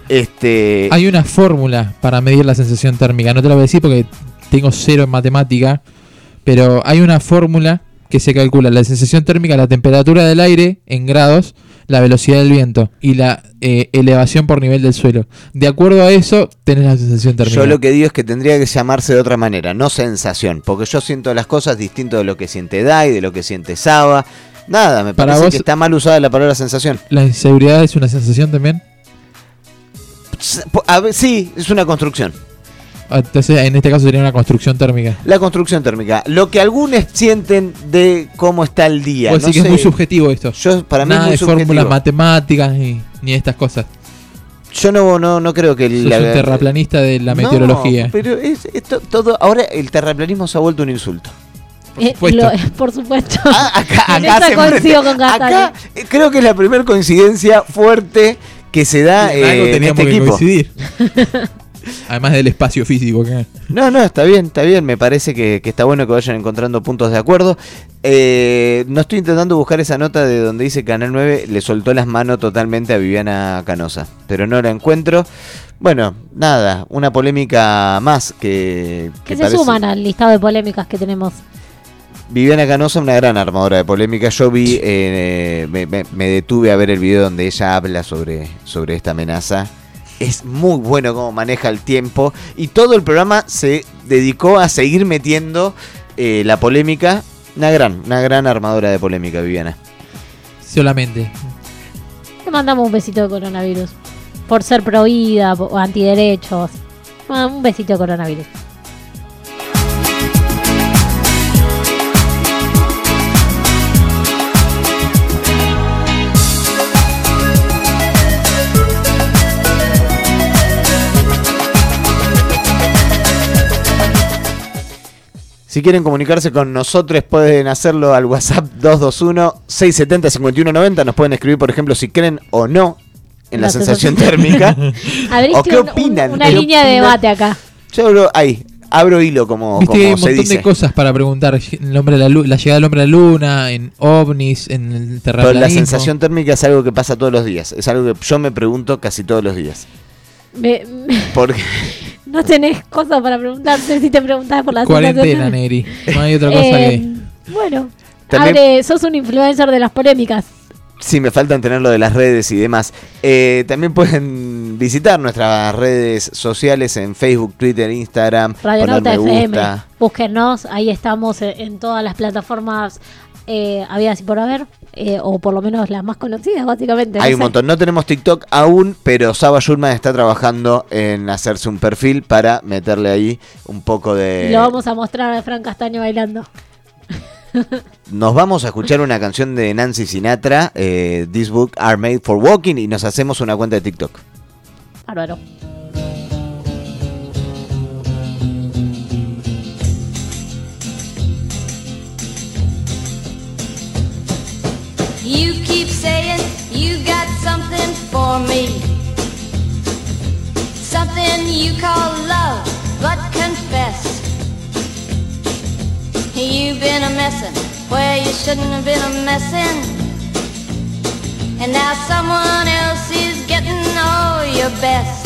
este, Hay una fórmula para medir la sensación térmica. No te la voy a decir porque tengo cero en matemática. Pero hay una fórmula que se calcula la sensación térmica, la temperatura del aire en grados, la velocidad del viento y la eh, elevación por nivel del suelo. De acuerdo a eso, tenés la sensación térmica. yo lo que digo es que tendría que llamarse de otra manera, no sensación. Porque yo siento las cosas distinto de lo que siente Dai, de lo que siente Saba. Nada, me Para parece vos- que está mal usada la palabra sensación. ¿La inseguridad es una sensación también? A ver, sí, es una construcción. Entonces, en este caso sería una construcción térmica. La construcción térmica. Lo que algunos sienten de cómo está el día. Pues no sí que sé. es muy subjetivo esto. Yo, para mí Nada es muy de subjetivo. fórmulas matemáticas ni, ni estas cosas. Yo no, no, no creo que... Sos la- un terraplanista de la No, meteorología. pero es, esto, todo, ahora el terraplanismo se ha vuelto un insulto. Eh, supuesto. lo- por supuesto. Acá, En acá esa se coincido enfrenta- con Gastón. acá, eh, creo que es la primera coincidencia fuerte que se da En algo eh, en teníamos este que equipo. coincidir. Además del espacio físico que No, no, está bien, está bien. Me parece que, que está bueno que vayan encontrando puntos de acuerdo. Eh, no estoy intentando buscar esa nota de donde dice Canal nueve le soltó las manos totalmente a Viviana Canosa, pero no la encuentro. Bueno, nada, una polémica más que... Que se parece- suman al listado de polémicas que tenemos. Viviana Canosa, una gran armadora de polémica. Yo vi, eh, me, me- me detuve a ver el video donde ella habla sobre, sobre esta amenaza. Es muy bueno cómo maneja el tiempo. Y todo el programa se dedicó a seguir metiendo eh, la polémica. Una gran, una gran armadora de polémica, Viviana. solamente. Te mandamos un besito de coronavirus. Por ser pro vida o antiderechos. Ah, un besito de coronavirus. Si quieren comunicarse con nosotros pueden hacerlo al WhatsApp dos dos uno, seis siete cero, cinco uno nueve cero. Nos pueden escribir, por ejemplo, si creen o no en la, La sensación sensación térmica. Abriste ¿O qué un- un- opinan? una ¿Qué línea de opinan? debate acá. Yo abro, ahí, abro hilo como, Viste que hay como un se montón dice. de cosas para preguntar. El hombre de la, lu- la llegada del hombre a la luna, en ovnis, en el Pero terraplanismo. la sensación térmica es algo que pasa todos los días. Es algo que yo me pregunto casi todos los días. Me- me- Porque no tenés cosas para preguntarte si te preguntás por la Cuarentena, sensación. Negri. No hay otra cosa Eh, Bueno, También- abre, sos un influencer de las polémicas. sí, me faltan tener lo de las redes y demás. Eh, también pueden visitar nuestras redes sociales en Facebook, Twitter, Instagram. Radio poner Nauta me F M. gusta. Búsquennos, ahí estamos en, en todas las plataformas eh, habidas y por haber, eh, o por lo menos las más conocidas, básicamente. Hay no un sé. montón. No tenemos TikTok aún, pero Saba Yurman está trabajando en hacerse un perfil para meterle ahí un poco de... Lo vamos a mostrar a Fran Castaño bailando. Nos vamos a escuchar una canción de Nancy Sinatra, eh, This Book Are Made for Walking, y nos hacemos una cuenta de TikTok. Bárbaro. You keep saying you got something for me, something you call love, but confess you've been a messin' where you shouldn't have been a messin', and now someone else is getting all your best.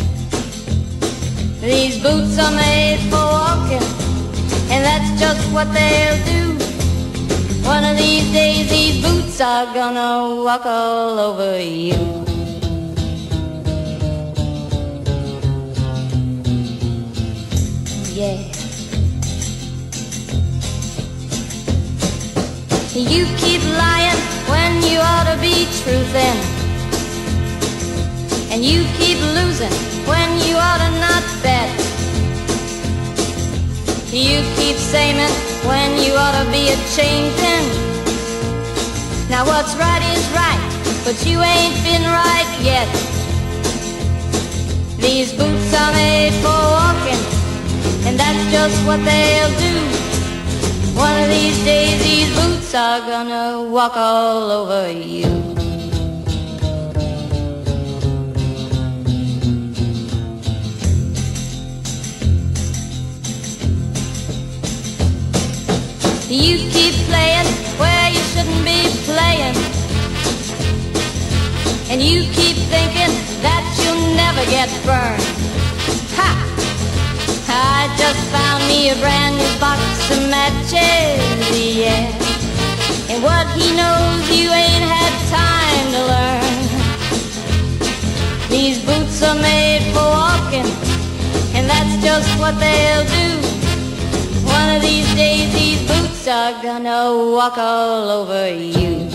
These boots are made for walking, and that's just what they'll do. One of these days these boots are gonna walk all over you. Yeah. You keep lying when you ought to be truthin', and you keep losing when you ought to not bet. You keep saying when you ought to be a changin'. Now what's right is right, but you ain't been right yet. These boots are made for walking, and that's just what they'll do. One of these days these boots are gonna walk all over you. You keep playing where you shouldn't be playing, and you keep thinking that you'll never get burned. Ha! I just found me a brand new box of matches, yeah. And what he knows you ain't had time to learn. These boots are made for walking, and that's just what they'll do. One of these days these boots are gonna walk all over you.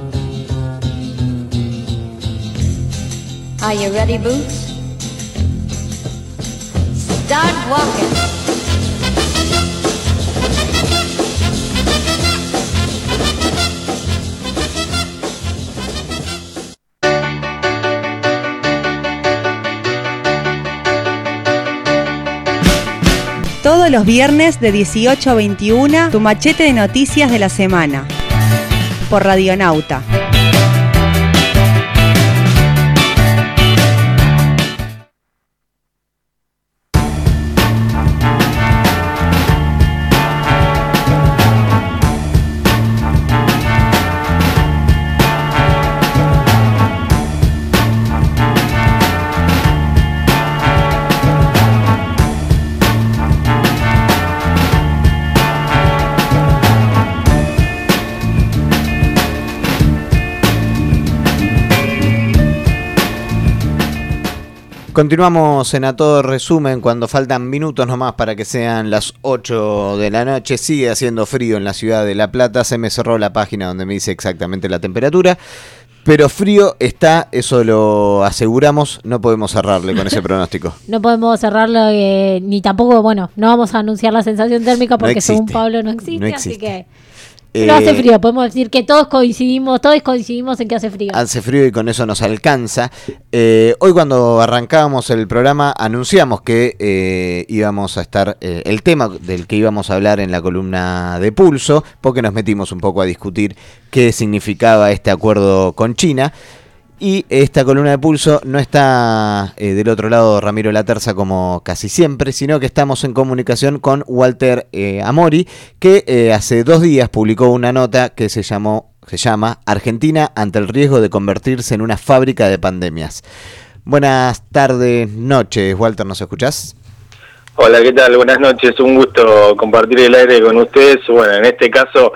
Are you ready, Boots? start walking. Todos los viernes de dieciocho a veintiuna, tu machete de noticias de la semana. Por Radionauta. Continuamos en A Todo Resumen cuando faltan minutos nomás para que sean las ocho de la noche. Sigue haciendo frío en la ciudad de La Plata. Se me cerró la página donde me dice exactamente la temperatura. Pero frío está, eso lo aseguramos. No podemos cerrarle con ese pronóstico. No podemos cerrarlo, eh, ni tampoco, bueno, no vamos a anunciar la sensación térmica porque No existe. según Pablo no existe, No existe. así que... Eh, Pero hace frío, podemos decir que todos coincidimos, todos coincidimos en que hace frío. Hace frío y con eso nos alcanza. Eh, hoy cuando arrancábamos el programa anunciamos que eh, íbamos a estar, eh, el tema del que íbamos a hablar en la columna de Pulso, porque nos metimos un poco a discutir qué significaba este acuerdo con China. Y esta columna de Pulso no está eh, del otro lado Ramiro Laterza como casi siempre, sino que estamos en comunicación con Walter eh, Amori, que eh, hace dos días publicó una nota que se llamó, se llama Argentina ante el riesgo de convertirse en una fábrica de pandemias. Buenas tardes, noches, Walter, ¿nos escuchás? Hola, ¿qué tal? Buenas noches, un gusto compartir el aire con ustedes. Bueno, en este caso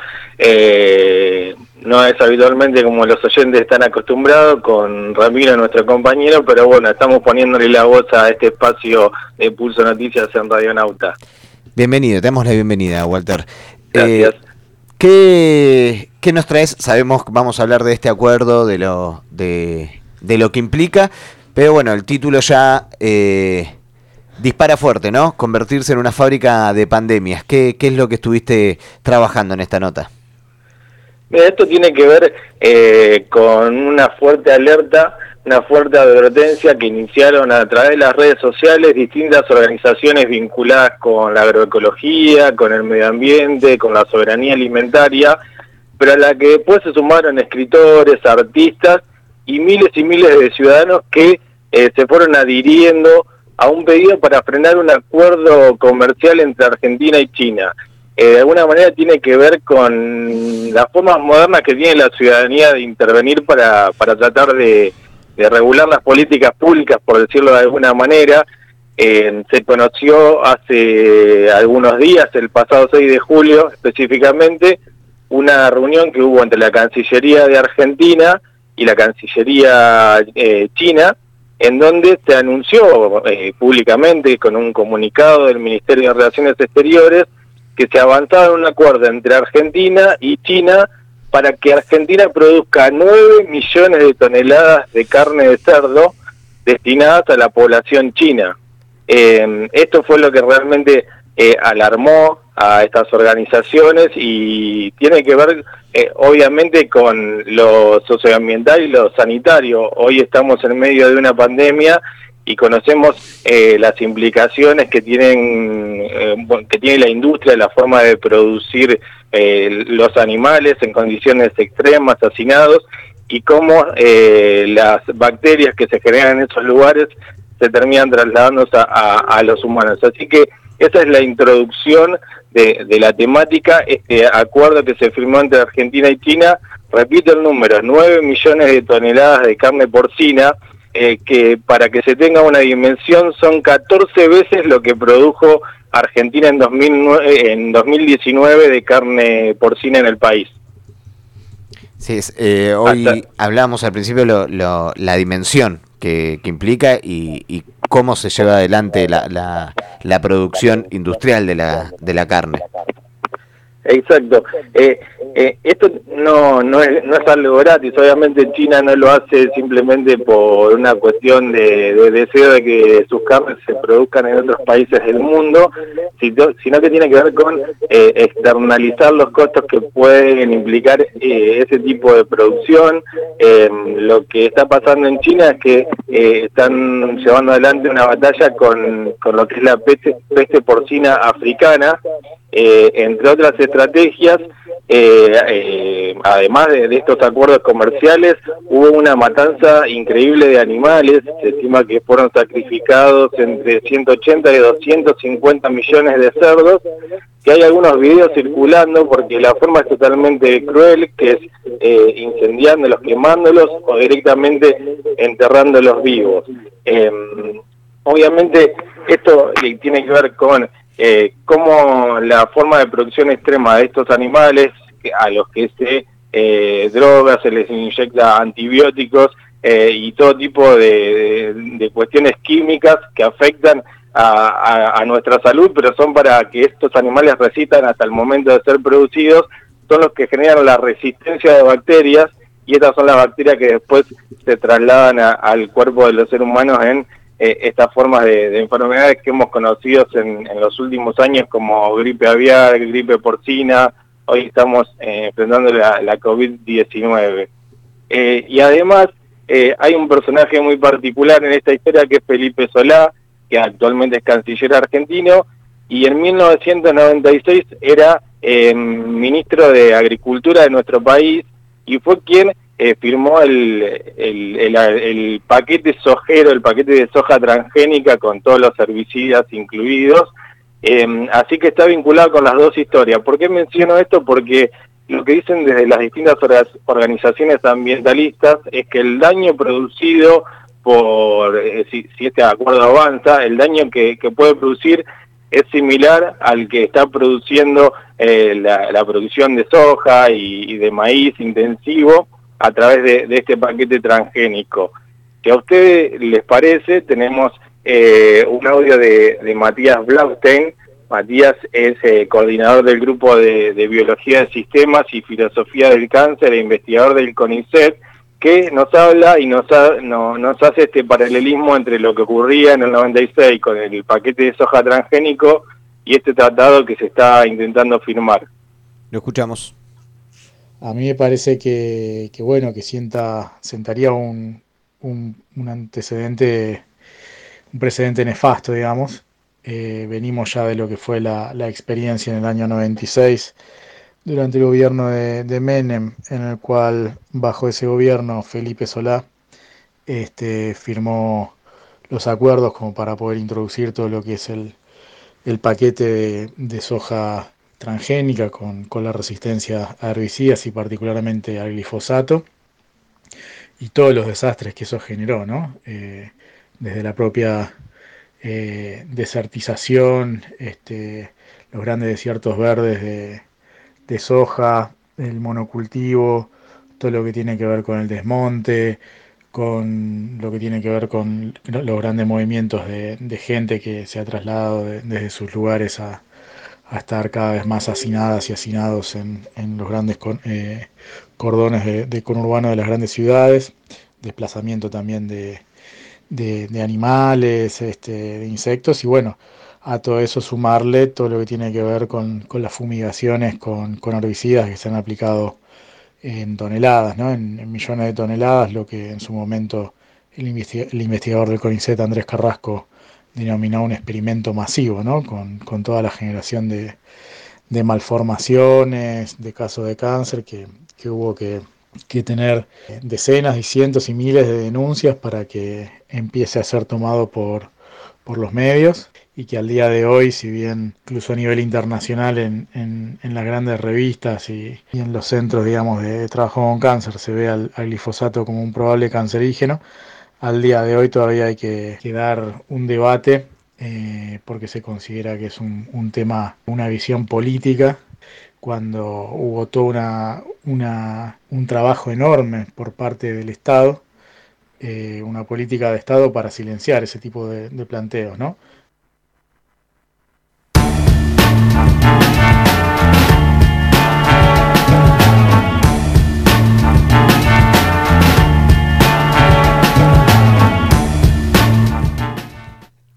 eh, no es habitualmente como los oyentes están acostumbrados con Ramiro, nuestro compañero, pero bueno, estamos poniéndole la voz a este espacio de Pulso Noticias en Radionauta. Bienvenido, te damos la bienvenida, Walter. Gracias. Eh, ¿qué, ¿Qué nos traes? Sabemos que vamos a hablar de este acuerdo, de lo, de, de lo que implica, pero bueno, el título ya... Eh, dispara fuerte, ¿no? Convertirse en una fábrica de pandemias. ¿Qué, qué es lo que estuviste trabajando en esta nota? Mira, esto tiene que ver eh, con una fuerte alerta, una fuerte advertencia que iniciaron a través de las redes sociales distintas organizaciones vinculadas con la agroecología, con el medio ambiente, con la soberanía alimentaria, pero a la que después se sumaron escritores, artistas y miles y miles de ciudadanos que eh, se fueron adhiriendo a un pedido para frenar un acuerdo comercial entre Argentina y China. Eh, de alguna manera tiene que ver con las formas modernas que tiene la ciudadanía de intervenir para, para tratar de, de regular las políticas públicas, por decirlo de alguna manera. Eh, se conoció hace algunos días, el pasado seis de julio específicamente, una reunión que hubo entre la Cancillería de Argentina y la Cancillería eh, china, en donde se anunció eh, públicamente con un comunicado del Ministerio de Relaciones Exteriores que se avanzaba en un acuerdo entre Argentina y China para que Argentina produzca nueve millones de toneladas de carne de cerdo destinadas a la población china. Eh, esto fue lo que realmente eh, alarmó a estas organizaciones y tiene que ver eh, obviamente con lo socioambiental y lo sanitario. Hoy estamos en medio de una pandemia y conocemos eh, las implicaciones que tienen eh, que tiene la industria, la forma de producir eh, los animales en condiciones extremas, hacinados, y cómo eh, las bacterias que se generan en esos lugares se terminan trasladándose a, a, a los humanos. Así que esa es la introducción de, de la temática. Este acuerdo que se firmó entre Argentina y China, repito el número, nueve millones de toneladas de carne porcina, eh, que para que se tenga una dimensión son catorce veces lo que produjo Argentina en, dos mil nueve, en dos mil diecinueve de carne porcina en el país. Sí, es, eh, hoy Hasta... hablamos al principio lo, lo, la dimensión que, que implica y, y cómo se lleva adelante la, la, la producción industrial de la, de la carne. Exacto. Eh, eh, esto no, no, es, no es algo gratis, obviamente China no lo hace simplemente por una cuestión de, de deseo de que sus carnes se produzcan en otros países del mundo, sino, sino que tiene que ver con eh, externalizar los costos que pueden implicar eh, ese tipo de producción. Eh, lo que está pasando en China es que eh, están llevando adelante una batalla con, con lo que es la peste, peste porcina africana, eh, entre otras estrategias. Eh, eh, además de, de estos acuerdos comerciales, hubo una matanza increíble de animales. Se estima que fueron sacrificados entre ciento ochenta y doscientos cincuenta millones de cerdos, que hay algunos videos circulando porque la forma es totalmente cruel, que es eh, incendiándolos, quemándolos o directamente enterrándolos vivos. Eh, obviamente esto tiene que ver con Eh, cómo la forma de producción extrema de estos animales, que a los que se eh, droga, se les inyecta antibióticos eh, y todo tipo de, de, de cuestiones químicas que afectan a, a, a nuestra salud, pero son para que estos animales resistan hasta el momento de ser producidos, son los que generan la resistencia de bacterias, y estas son las bacterias que después se trasladan a, al cuerpo de los seres humanos en Eh, estas formas de, de enfermedades que hemos conocido en, en los últimos años, como gripe aviar, gripe porcina. Hoy estamos eh, enfrentando la, la COVID diecinueve. Eh, y además eh, hay un personaje muy particular en esta historia, que es Felipe Solá, que actualmente es canciller argentino, y en mil novecientos noventa y seis era eh, ministro de Agricultura de nuestro país, y fue quien Eh, firmó el, el, el, el paquete sojero, el paquete de soja transgénica con todos los herbicidas incluidos, eh, así que está vinculado con las dos historias. ¿Por qué menciono esto? Porque lo que dicen desde las distintas organizaciones ambientalistas es que el daño producido por, eh, si, si este acuerdo avanza, el daño que, que puede producir es similar al que está produciendo eh, la, la producción de soja y, y de maíz intensivo a través de, de este paquete transgénico. Si a ustedes les parece, tenemos eh, un audio de, de Matías Blaustein. Matías es eh, coordinador del grupo de, de Biología de Sistemas y Filosofía del Cáncer e investigador del CONICET, que nos habla y nos, ha, no, nos hace este paralelismo entre lo que ocurría en el noventa y seis con el paquete de soja transgénico y este tratado que se está intentando firmar. Lo escuchamos. A mí me parece que, que bueno, que sienta, sentaría un, un, un antecedente, un precedente nefasto, digamos. Eh, venimos ya de lo que fue la, la experiencia en el año noventa y seis, durante el gobierno de, de Menem, en el cual, bajo ese gobierno, Felipe Solá este, firmó los acuerdos como para poder introducir todo lo que es el, el paquete de, de soja transgénica con, con la resistencia a herbicidas y particularmente al glifosato, y todos los desastres que eso generó, ¿no? Eh, desde la propia eh, desertización, este, los grandes desiertos verdes de, de soja, el monocultivo, todo lo que tiene que ver con el desmonte, con lo que tiene que ver con los grandes movimientos de, de gente que se ha trasladado de, desde sus lugares a a estar cada vez más hacinadas y hacinados en, en los grandes con, eh, cordones de, de conurbano de las grandes ciudades, desplazamiento también de, de, de animales, este, de insectos, y bueno, a todo eso sumarle todo lo que tiene que ver con, con las fumigaciones, con, con herbicidas que se han aplicado en toneladas, ¿no? en, en millones de toneladas, lo que en su momento el, investiga, el investigador del CONICET, Andrés Carrasco, denominó un experimento masivo, ¿no? Con, con toda la generación de, de malformaciones, de casos de cáncer, que, que hubo que, que tener decenas y cientos y miles de denuncias para que empiece a ser tomado por, por los medios, y que al día de hoy, si bien incluso a nivel internacional en, en, en las grandes revistas y, y en los centros, digamos, de, de trabajo con cáncer se ve al, al glifosato como un probable cancerígeno, al día de hoy todavía hay que, que dar un debate eh, porque se considera que es un, un tema, una visión política, cuando hubo todo una, una, un trabajo enorme por parte del Estado, eh, una política de Estado para silenciar ese tipo de, de planteos, ¿no?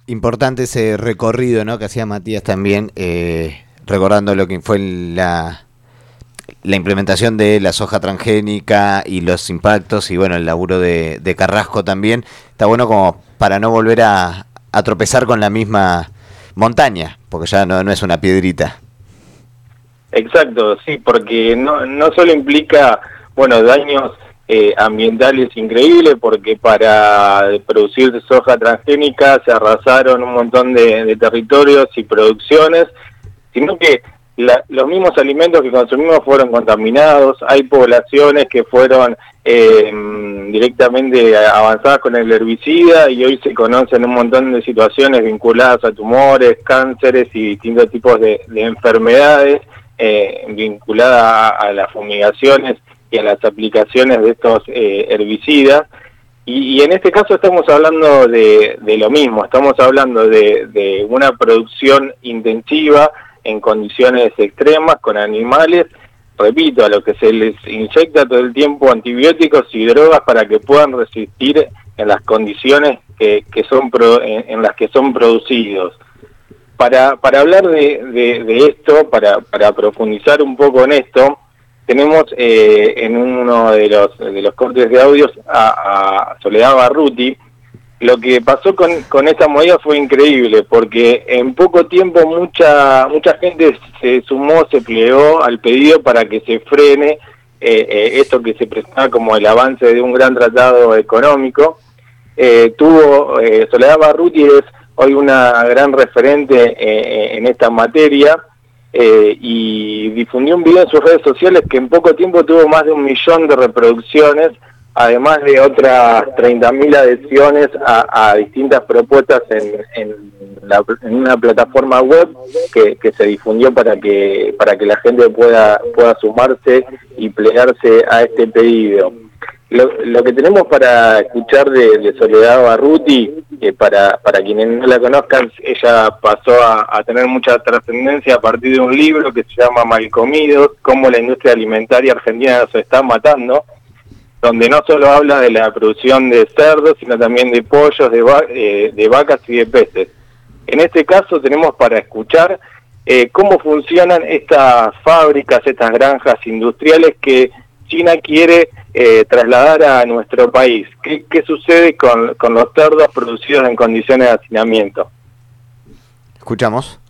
Importante ese recorrido, ¿no?, que hacía Matías también, eh, recordando lo que fue la, la implementación de la soja transgénica y los impactos, y bueno, el laburo de, de Carrasco también. Está bueno como para no volver a, a tropezar con la misma montaña, porque ya no, no es una piedrita. Exacto, sí, porque no, no solo implica, bueno, daños eh, ambientales increíbles, porque para producir soja transgénica se arrasaron un montón de, de territorios y producciones, sino que la, los mismos alimentos que consumimos fueron contaminados. Hay poblaciones que fueron eh, directamente avanzadas con el herbicida y hoy se conocen un montón de situaciones vinculadas a tumores, cánceres y distintos tipos de, de enfermedades eh, vinculadas a, a las fumigaciones y a las aplicaciones de estos eh, herbicidas. Y, y en este caso estamos hablando de, de lo mismo, estamos hablando de, de una producción intensiva en condiciones extremas con animales, repito, a los que se les inyecta todo el tiempo antibióticos y drogas para que puedan resistir en las condiciones que, que son pro, en, en las que son producidos. Para, para hablar de, de, de esto, para, para profundizar un poco en esto, tenemos eh, en uno de los, de los cortes de audios a, a Soledad Barruti. Lo que pasó con, con esta movida fue increíble, porque en poco tiempo mucha mucha gente se sumó, se plegó al pedido para que se frene eh, eh, esto que se presentaba como el avance de un gran tratado económico. Eh, tuvo eh, Soledad Barruti es hoy una gran referente eh, en esta materia eh, y difundió un video en sus redes sociales que en poco tiempo tuvo más de un millón de reproducciones, además de otras treinta mil adhesiones a, a distintas propuestas en, en, la, en una plataforma web que, que se difundió para que para que la gente pueda pueda sumarse y plegarse a este pedido. Lo, lo que tenemos para escuchar de, de Soledad Barruti, que para, para quienes no la conozcan, ella pasó a, a tener mucha trascendencia a partir de un libro que se llama Malcomidos, cómo la industria alimentaria argentina se está matando, donde no solo habla de la producción de cerdos, sino también de pollos, de, va eh, de vacas y de peces. En este caso tenemos para escuchar eh, cómo funcionan estas fábricas, estas granjas industriales que China quiere eh, trasladar a nuestro país. ¿Qué, qué sucede con, con los cerdos producidos en condiciones de hacinamiento? Escuchamos.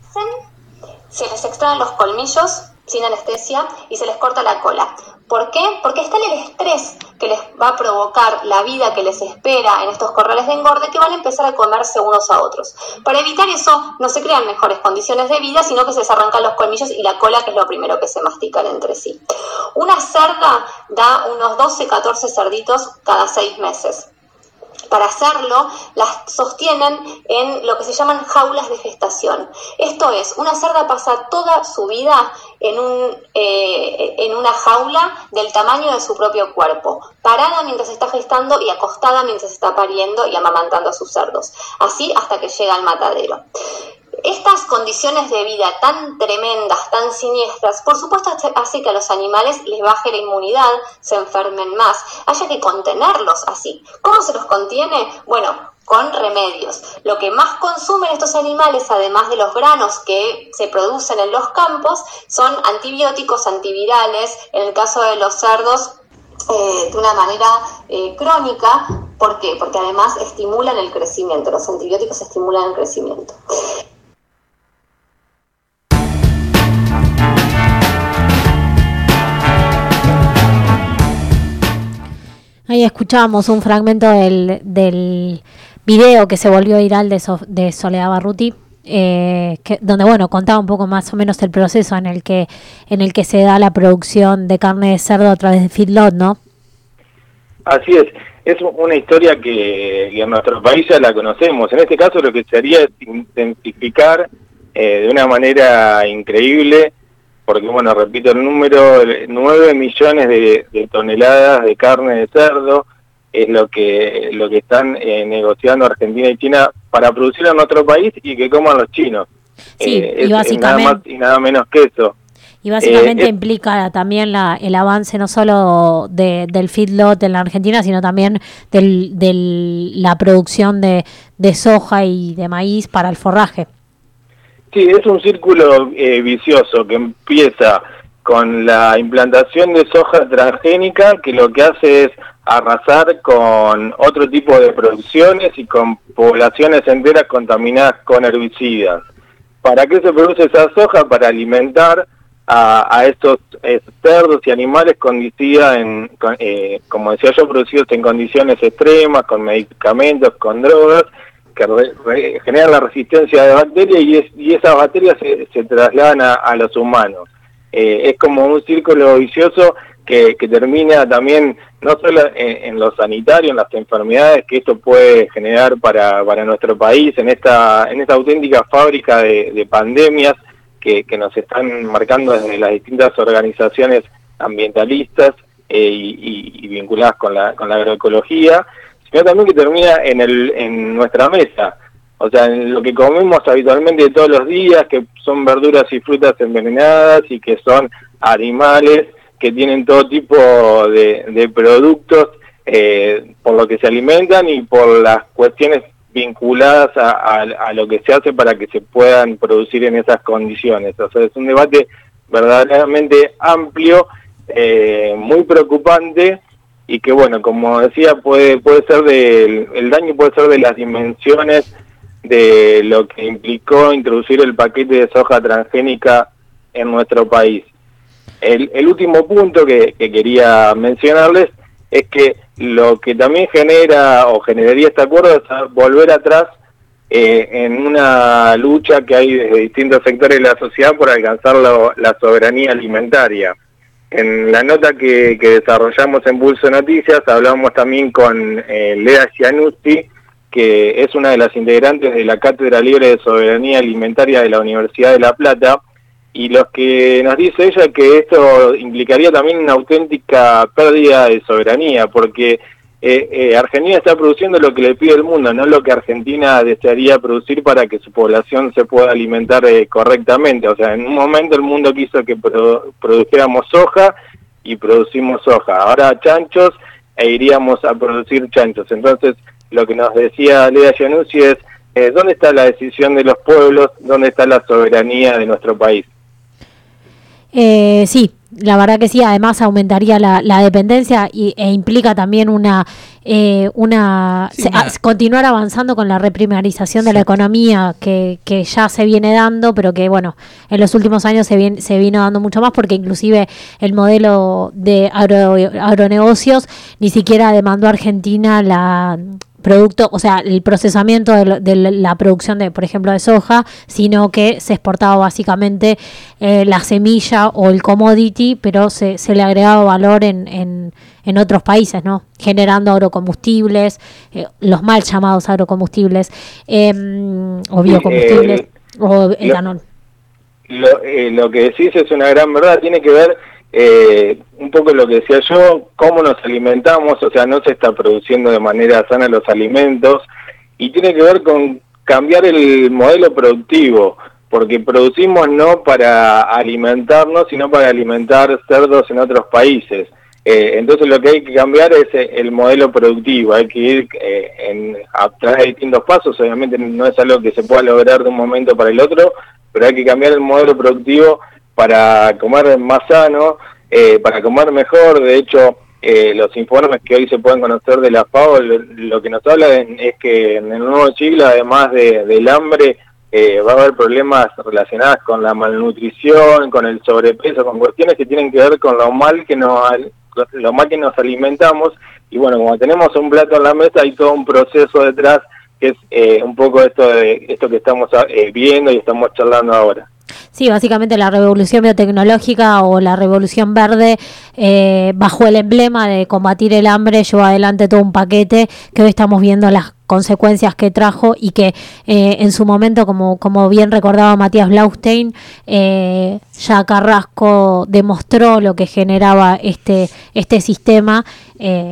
Se les extraen los colmillos sin anestesia y se les corta la cola. ¿Por qué? Porque está el estrés que les va a provocar la vida que les espera en estos corrales de engorde, que van a empezar a comerse unos a otros. Para evitar eso, no se crean mejores condiciones de vida, sino que se les arrancan los colmillos y la cola, que es lo primero que se mastican entre sí. Una cerda da unos doce, catorce cerditos cada seis meses. Para hacerlo, las sostienen en lo que se llaman jaulas de gestación. Esto es, una cerda pasa toda su vida en, un, eh, en una jaula del tamaño de su propio cuerpo, parada mientras está gestando y acostada mientras está pariendo y amamantando a sus cerdos, así hasta que llega al matadero. Estas condiciones de vida tan tremendas, tan siniestras, por supuesto hace que a los animales les baje la inmunidad, se enfermen más, haya que contenerlos así. ¿Cómo se los contiene? Bueno, con remedios. Lo que más consumen estos animales, además de los granos que se producen en los campos, son antibióticos, antivirales, en el caso de los cerdos, eh, de una manera eh, crónica. ¿Por qué? Porque además estimulan el crecimiento, los antibióticos estimulan el crecimiento. Ahí escuchábamos un fragmento del, del video que se volvió viral de, so, de Soledad Barruti, eh, que, donde bueno contaba un poco más o menos el proceso en el que en el que se da la producción de carne de cerdo a través de feedlot, ¿no? Así es, es una historia que, que en nuestro país ya la conocemos. En este caso lo que se haría es intensificar eh, de una manera increíble, porque bueno, repito el número, nueve millones de, de toneladas de carne de cerdo es lo que lo que están eh, negociando Argentina y China para producir en nuestro país y que coman los chinos. Sí, eh, y es, básicamente, es nada más y nada menos que eso. Y básicamente Eh, implica también la, el avance no solo de, del feedlot en la Argentina, sino también de del, la producción de, de soja y de maíz para el forraje. Sí, es un círculo eh, vicioso que empieza con la implantación de soja transgénica, que lo que hace es arrasar con otro tipo de producciones y con poblaciones enteras contaminadas con herbicidas. ¿Para qué se produce esa soja? Para alimentar a, a estos eh, cerdos y animales conducidos en, con, eh, como decía yo, producidos en condiciones extremas, con medicamentos, con drogas, que re, re, generan la resistencia de bacterias y, es, y esas bacterias se, se trasladan a, a los humanos. Eh, es como un círculo vicioso que, que termina también no solo en, en lo sanitario, en las enfermedades que esto puede generar para, para nuestro país, en esta, en esta auténtica fábrica de, de pandemias que, que nos están marcando desde las distintas organizaciones ambientalistas eh, y, y, y vinculadas con la, con la agroecología, sino también que termina en, el, en nuestra mesa. O sea, en lo que comemos habitualmente todos los días, que son verduras y frutas envenenadas y que son animales que tienen todo tipo de, de productos eh, por lo que se alimentan y por las cuestiones vinculadas a, a, a lo que se hace para que se puedan producir en esas condiciones. O sea, es un debate verdaderamente amplio, eh, muy preocupante y que, bueno, como decía, puede puede ser del el daño puede ser de las dimensiones de lo que implicó introducir el paquete de soja transgénica en nuestro país. El, el último punto que, que quería mencionarles es que lo que también genera o generaría este acuerdo es volver atrás eh, en una lucha que hay desde distintos sectores de la sociedad por alcanzar lo, la soberanía alimentaria. En la nota que, que desarrollamos en Pulso Noticias hablamos también con eh, Lea Giannuzzi, que es una de las integrantes de la Cátedra Libre de Soberanía Alimentaria de la Universidad de La Plata, y lo que nos dice ella es que esto implicaría también una auténtica pérdida de soberanía, porque eh, eh, Argentina está produciendo lo que le pide el mundo, no lo que Argentina desearía producir para que su población se pueda alimentar eh, correctamente. O sea, en un momento el mundo quiso que produ produjéramos soja y producimos soja, ahora chanchos e iríamos a producir chanchos. Entonces, lo que nos decía Lea Giannuzzi es, eh, ¿dónde está la decisión de los pueblos? ¿Dónde está la soberanía de nuestro país? Eh, sí, la verdad que sí, además aumentaría la, la dependencia y, e implica también una, eh, una, Sí, se, una- a, continuar avanzando con la reprimarización de la economía que, que ya se viene dando, pero que bueno, en los últimos años se, viene, se vino dando mucho más porque inclusive el modelo de agro, agronegocios ni siquiera demandó a Argentina la producto, o sea, el procesamiento de, lo- de la producción de, por ejemplo, de soja, sino que se exportaba básicamente eh, la semilla o el commodity, pero se, se le agregaba valor en, en, en otros países, ¿no? Generando agrocombustibles, eh, los mal llamados agrocombustibles, eh, o biocombustibles, Eh, o etanol. Lo, eh, lo que decís es una gran verdad, tiene que ver eh, un poco lo que decía yo, cómo nos alimentamos, o sea, no se está produciendo de manera sana los alimentos, y tiene que ver con cambiar el modelo productivo, porque producimos no para alimentarnos, sino para alimentar cerdos en otros países. Eh, entonces lo que hay que cambiar es eh, el modelo productivo, hay que ir eh, en, a través de distintos pasos, obviamente no es algo que se pueda lograr de un momento para el otro, pero hay que cambiar el modelo productivo para comer más sano, eh, para comer mejor. De hecho, eh, los informes que hoy se pueden conocer de la FAO, lo, lo que nos hablan es que en el nuevo siglo, además de, del hambre, eh, va a haber problemas relacionados con la malnutrición, con el sobrepeso, con cuestiones que tienen que ver con lo mal que nos, lo mal que nos alimentamos. Y bueno, como tenemos un plato en la mesa, hay todo un proceso detrás que es eh, un poco esto de esto que estamos eh, viendo y estamos charlando ahora. Sí, básicamente la revolución biotecnológica o la revolución verde, eh, bajo el emblema de combatir el hambre, llevó adelante todo un paquete que hoy estamos viendo las consecuencias que trajo y que eh, en su momento, como, como bien recordaba Matías Blaustein, eh, ya Carrasco demostró lo que generaba este, este sistema, eh,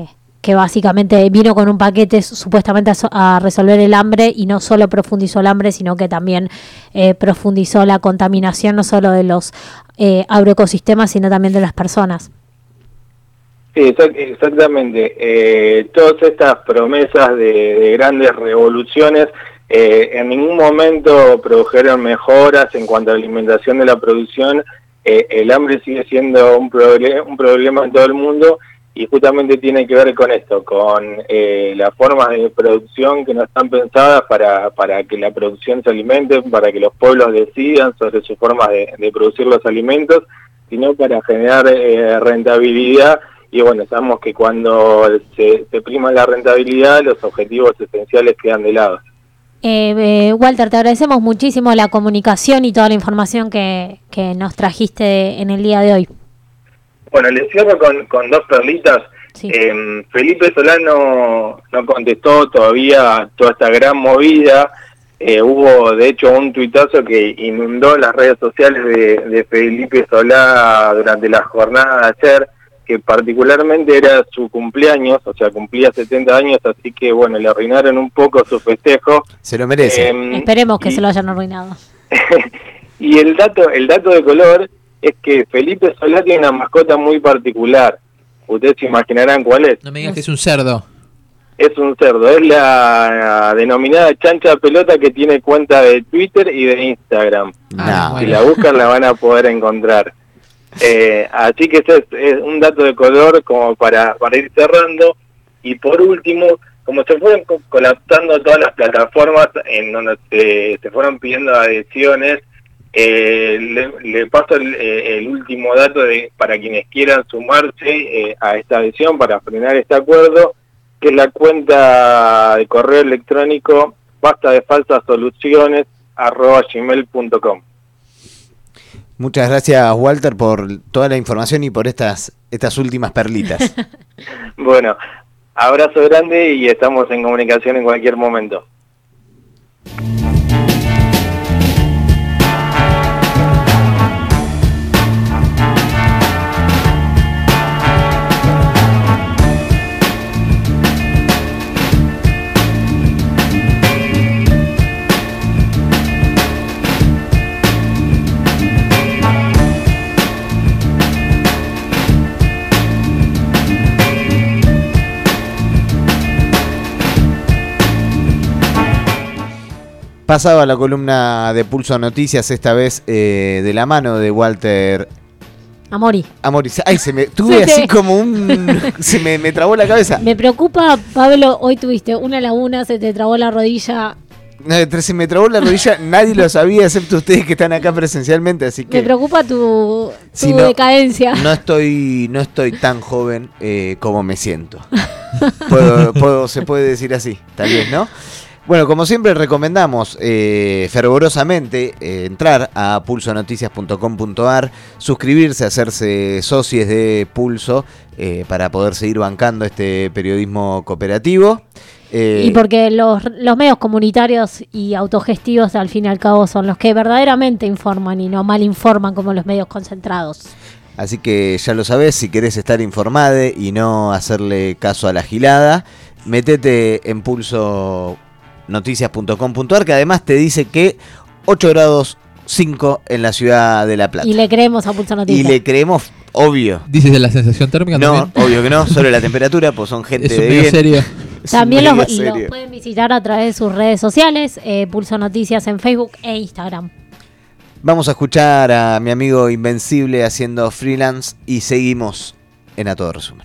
que básicamente vino con un paquete supuestamente a, so- a resolver el hambre, y no solo profundizó el hambre, sino que también eh, profundizó la contaminación, no solo de los eh, agroecosistemas, sino también de las personas. Sí, exact- exactamente. Eh, todas estas promesas de, de grandes revoluciones eh, en ningún momento produjeron mejoras en cuanto a la alimentación de la producción. Eh, el hambre sigue siendo un, proble- un problema en todo el mundo, y justamente tiene que ver con esto, con eh, las formas de producción que no están pensadas para, para que la producción se alimente, para que los pueblos decidan sobre sus formas de, de producir los alimentos, sino para generar eh, rentabilidad. Y bueno, sabemos que cuando se, se prima la rentabilidad, los objetivos esenciales quedan de lado. Eh, eh, Walter, te agradecemos muchísimo la comunicación y toda la información que, que nos trajiste en el día de hoy. Bueno, les cierro con, con dos perlitas. Sí. Eh, Felipe Solano no contestó todavía toda esta gran movida. Eh, hubo, de hecho, un tuitazo que inundó las redes sociales de, de Felipe Solá durante la jornada de ayer, que particularmente era su cumpleaños, o sea, cumplía setenta años, así que, bueno, le arruinaron un poco su festejo. Se lo merece. Eh, Esperemos que y- se lo hayan arruinado. Y el dato, el dato de color es que Felipe Solá tiene una mascota muy particular. Ustedes se imaginarán cuál es. No me digas que es un cerdo. Es un cerdo, es la denominada chancha pelota, que tiene cuenta de Twitter y de Instagram. No. Si la buscan la van a poder encontrar. Eh, así que ese es, es un dato de color como para, para ir cerrando. Y por último, como se fueron co- colapsando todas las plataformas en donde se, se fueron pidiendo adhesiones, eh, le, le paso el, eh, el último dato de para quienes quieran sumarse eh, a esta adhesión para frenar este acuerdo, que es la cuenta de correo electrónico basta de falsas soluciones arroba gmail punto com. Muchas gracias, Walter, por toda la información y por estas, estas últimas perlitas. Bueno, abrazo grande y estamos en comunicación en cualquier momento. Pasaba la columna de Pulso Noticias, esta vez eh, de la mano de Walter Amori. Amori. Ay, se me tuve Se así te- como un... se me, me trabó la cabeza. Me preocupa, Pablo, hoy tuviste una laguna, se te trabó la rodilla. No, entre- se me trabó la rodilla, nadie lo sabía excepto ustedes que están acá presencialmente, así que... Me preocupa tu, tu Si no- decadencia. No estoy, no estoy tan joven eh, como me siento. Puedo- puedo- se puede decir así, tal vez, ¿no? Bueno, como siempre recomendamos eh, fervorosamente eh, entrar a pulso noticias punto com punto a r, suscribirse, hacerse socios de Pulso eh, para poder seguir bancando este periodismo cooperativo. Eh, Y porque los, los medios comunitarios y autogestivos, al fin y al cabo, son los que verdaderamente informan y no mal informan como los medios concentrados. Así que ya lo sabés, si querés estar informado y no hacerle caso a la gilada, metete en pulso noticias punto com punto a r, que además te dice que ocho grados cinco en la ciudad de La Plata. Y le creemos a Pulso Y Noticias. le creemos, obvio. ¿Dices de la sensación térmica No, también? obvio que no, solo la temperatura, pues son gente Es un de medio bien. serio. Es un También medio los, los serio. pueden visitar a través de sus redes sociales, eh, Pulso Noticias en Facebook e Instagram. Vamos a escuchar a mi amigo Invencible haciendo freelance y seguimos en A Todo Resumen.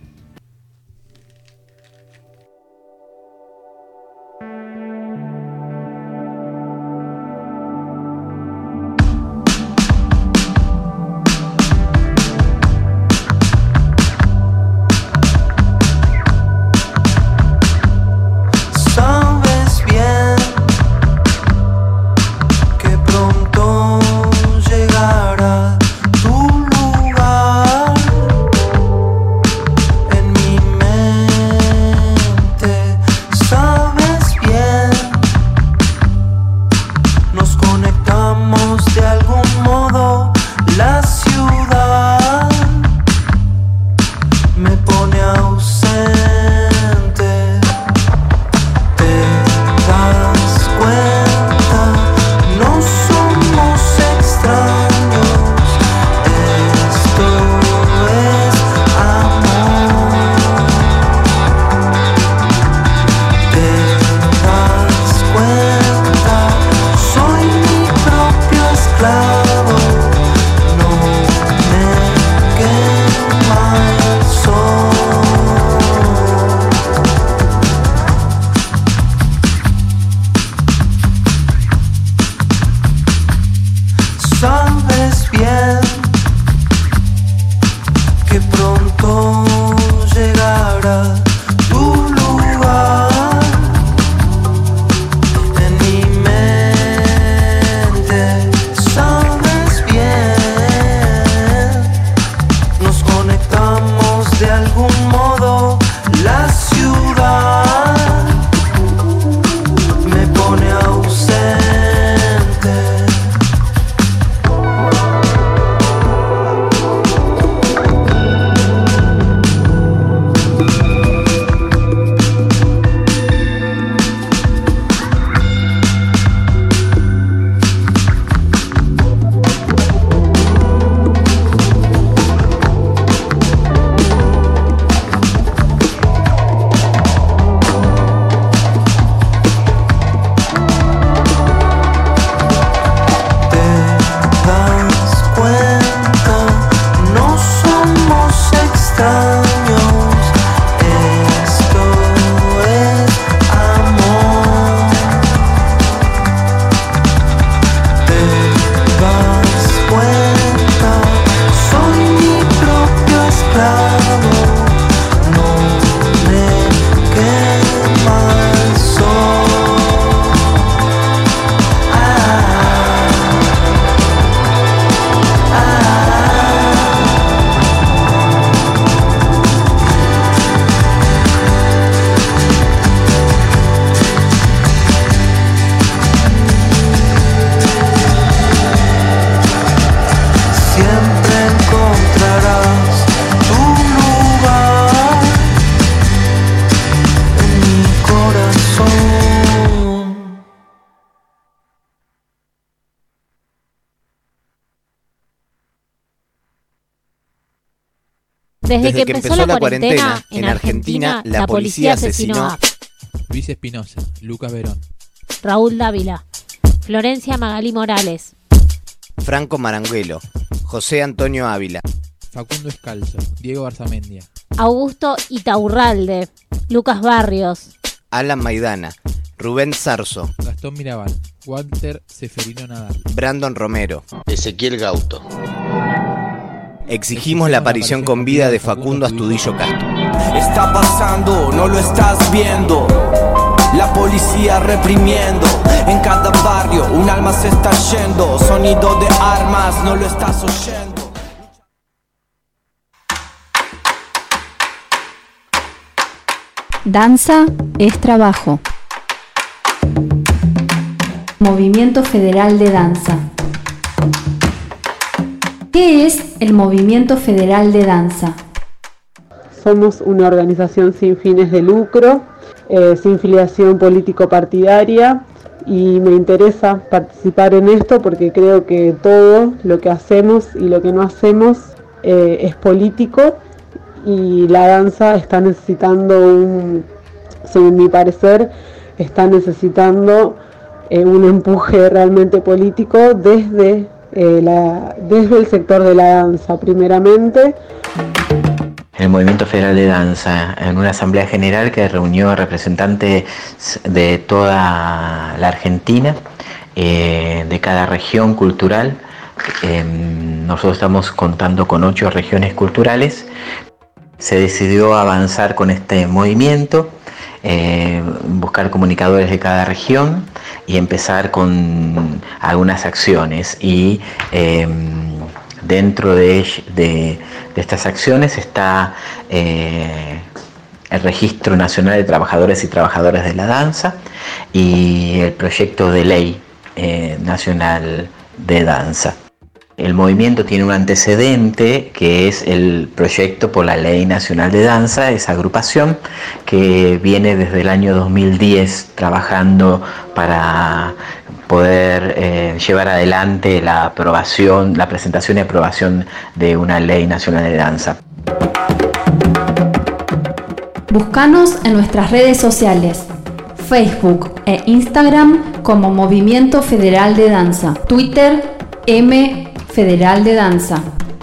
Sabes bien que pronto llegará tu lugar. Desde, Desde que, que empezó, empezó la la cuarentena, cuarentena, en Argentina, la policía asesinó a Luis Espinosa, Lucas Verón, Raúl Dávila, Florencia Magalí Morales, Franco Maranguelo, José Antonio Ávila, Facundo Escalzo, Diego Barzamendia, Augusto Itaurralde, Lucas Barrios, Alan Maidana, Rubén Zarzo, Gastón Mirabal, Walter Seferino Nadal, Brandon Romero, Ezequiel Gauto. Exigimos la aparición con vida de Facundo Astudillo Castro. Está pasando, no lo estás viendo. La policía reprimiendo. En cada barrio un alma se está yendo. Sonido de armas, no lo estás oyendo. Danza es trabajo. Movimiento Federal de Danza. ¿Qué es el Movimiento Federal de Danza? Somos una organización sin fines de lucro, eh, sin filiación político-partidaria, y me interesa participar en esto porque creo que todo lo que hacemos y lo que no hacemos eh, es político, y la danza está necesitando, un, según mi parecer, está necesitando eh, un empuje realmente político desde Eh, la, desde el sector de la danza primeramente. El Movimiento Federal de Danza, en una asamblea general que reunió representantes de toda la Argentina, eh, de cada región cultural. Eh, nosotros estamos contando con ocho regiones culturales. Se decidió avanzar con este movimiento, eh, buscar comunicadores de cada región y empezar con algunas acciones, y eh, dentro de, de, de estas acciones está eh, el Registro Nacional de Trabajadores y Trabajadoras de la Danza y el proyecto de ley eh, nacional de danza. El movimiento tiene un antecedente que es el proyecto por la Ley Nacional de Danza, esa agrupación que viene desde el año dos mil diez trabajando para poder eh, llevar adelante la aprobación, la presentación y aprobación de una Ley Nacional de Danza. Búscanos en nuestras redes sociales, Facebook e Instagram como Movimiento Federal de Danza, Twitter M Federal de Danza.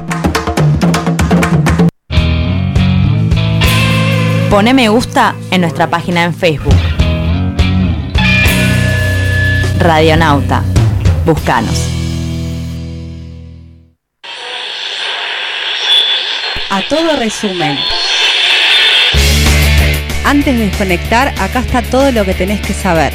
Pone me gusta en nuestra página en Facebook. Radionauta. Búscanos. A todo resumen. Antes de desconectar, acá está todo lo que tenés que saber.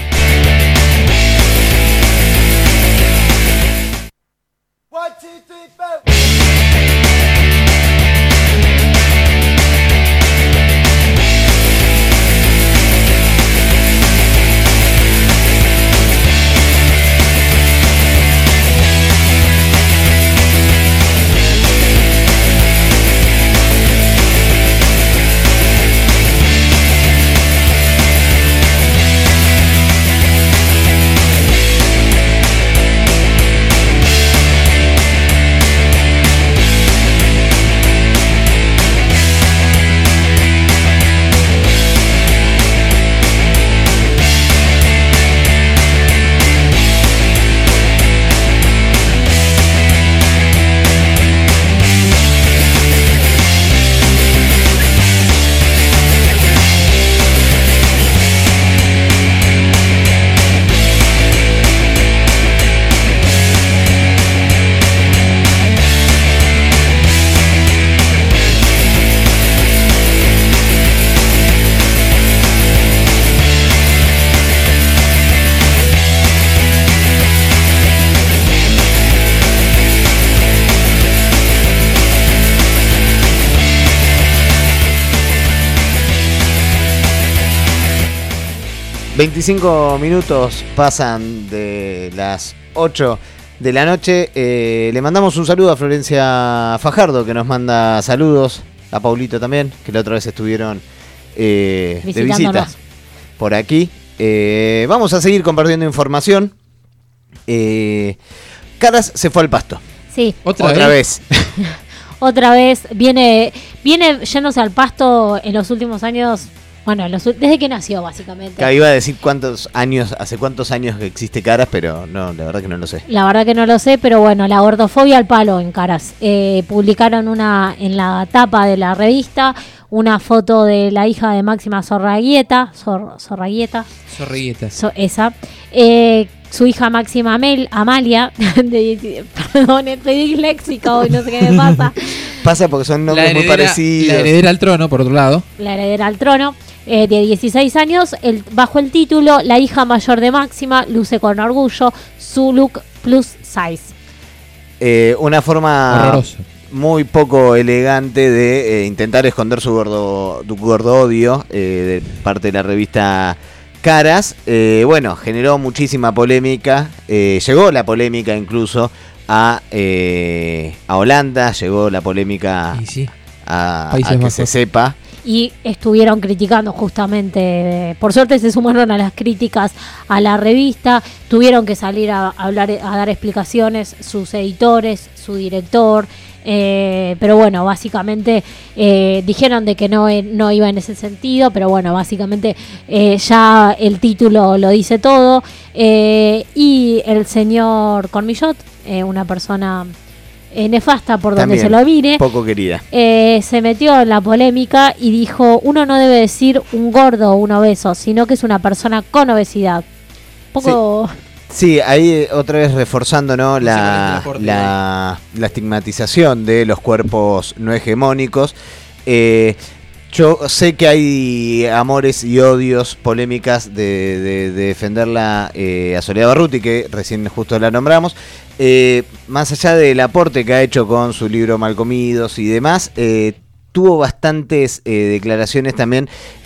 veinticinco minutos pasan de las ocho de la noche. Eh, le mandamos un saludo a Florencia Fajardo, que nos manda saludos. A Paulito también, que la otra vez estuvieron eh, de visitas por aquí. Eh, vamos a seguir compartiendo información. Eh, Caras se fue al pasto. Sí. Otra, ¿Otra vez. vez. Otra vez viene, viene yéndose al pasto en los últimos años, bueno, en los, desde que nació básicamente. Acá iba a decir cuántos años, hace cuántos años que existe Caras, pero no, la verdad que no lo sé. La verdad que no lo sé, pero bueno, la gordofobia al palo en Caras. Eh, publicaron una en la tapa de la revista una foto de la hija de Máxima Zorraguieta, Zor, Zorraguieta, Zorrigueta. so, esa, eh, su hija Máxima Amel, Amalia, de, perdón, estoy disléxica hoy, no sé qué me pasa. Pasa porque son nombres muy parecidos. La heredera al trono, por otro lado. La heredera al trono, eh, de dieciséis años, el, bajo el título La hija mayor de Máxima luce con orgullo su look plus size. Eh, una forma Horroroso. muy poco elegante de eh, intentar esconder su gordo, tu gordo odio eh, de parte de la revista Caras. Eh, bueno, generó muchísima polémica. Eh, llegó la polémica incluso a, eh, a Holanda, llegó la polémica sí, sí. a, a Países que Bajos. se sepa. Y estuvieron criticando justamente, eh, por suerte se sumaron a las críticas a la revista, tuvieron que salir a, a hablar, a dar explicaciones sus editores, su director, eh, pero bueno, básicamente eh, dijeron de que no, no iba en ese sentido, pero bueno, básicamente eh, ya el título lo dice todo, eh, y el señor Cormillot, eh, una persona Eh, nefasta por donde También, se lo mire, poco querida. eh, se metió en la polémica y dijo, uno no debe decir un gordo o un obeso, sino que es una persona con obesidad. Poco... Sí, ahí otra vez reforzando, ¿no? la, la, la estigmatización de los cuerpos no hegemónicos. Eh, yo sé que hay amores y odios, polémicas de, de, de defenderla eh, a Soledad Barruti, que recién justo la nombramos. Eh, más allá del aporte que ha hecho con su libro Malcomidos y demás, eh, tuvo bastantes eh, declaraciones también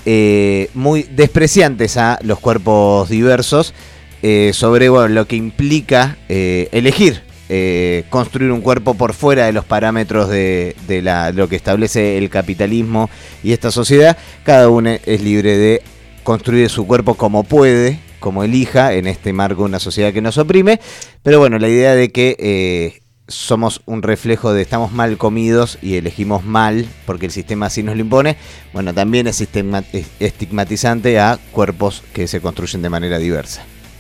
eh, muy despreciantes a los cuerpos diversos, eh, sobre bueno, lo que implica eh, elegir eh, construir un cuerpo por fuera de los parámetros de, de la, lo que establece el capitalismo y esta sociedad. Cada uno es libre de construir su cuerpo como puede, como elija, en este marco de una sociedad que nos oprime. Pero bueno, la idea de que eh, somos un reflejo de estamos mal comidos y elegimos mal porque el sistema así nos lo impone, bueno, también es estigmatizante a cuerpos que se construyen de manera diversa.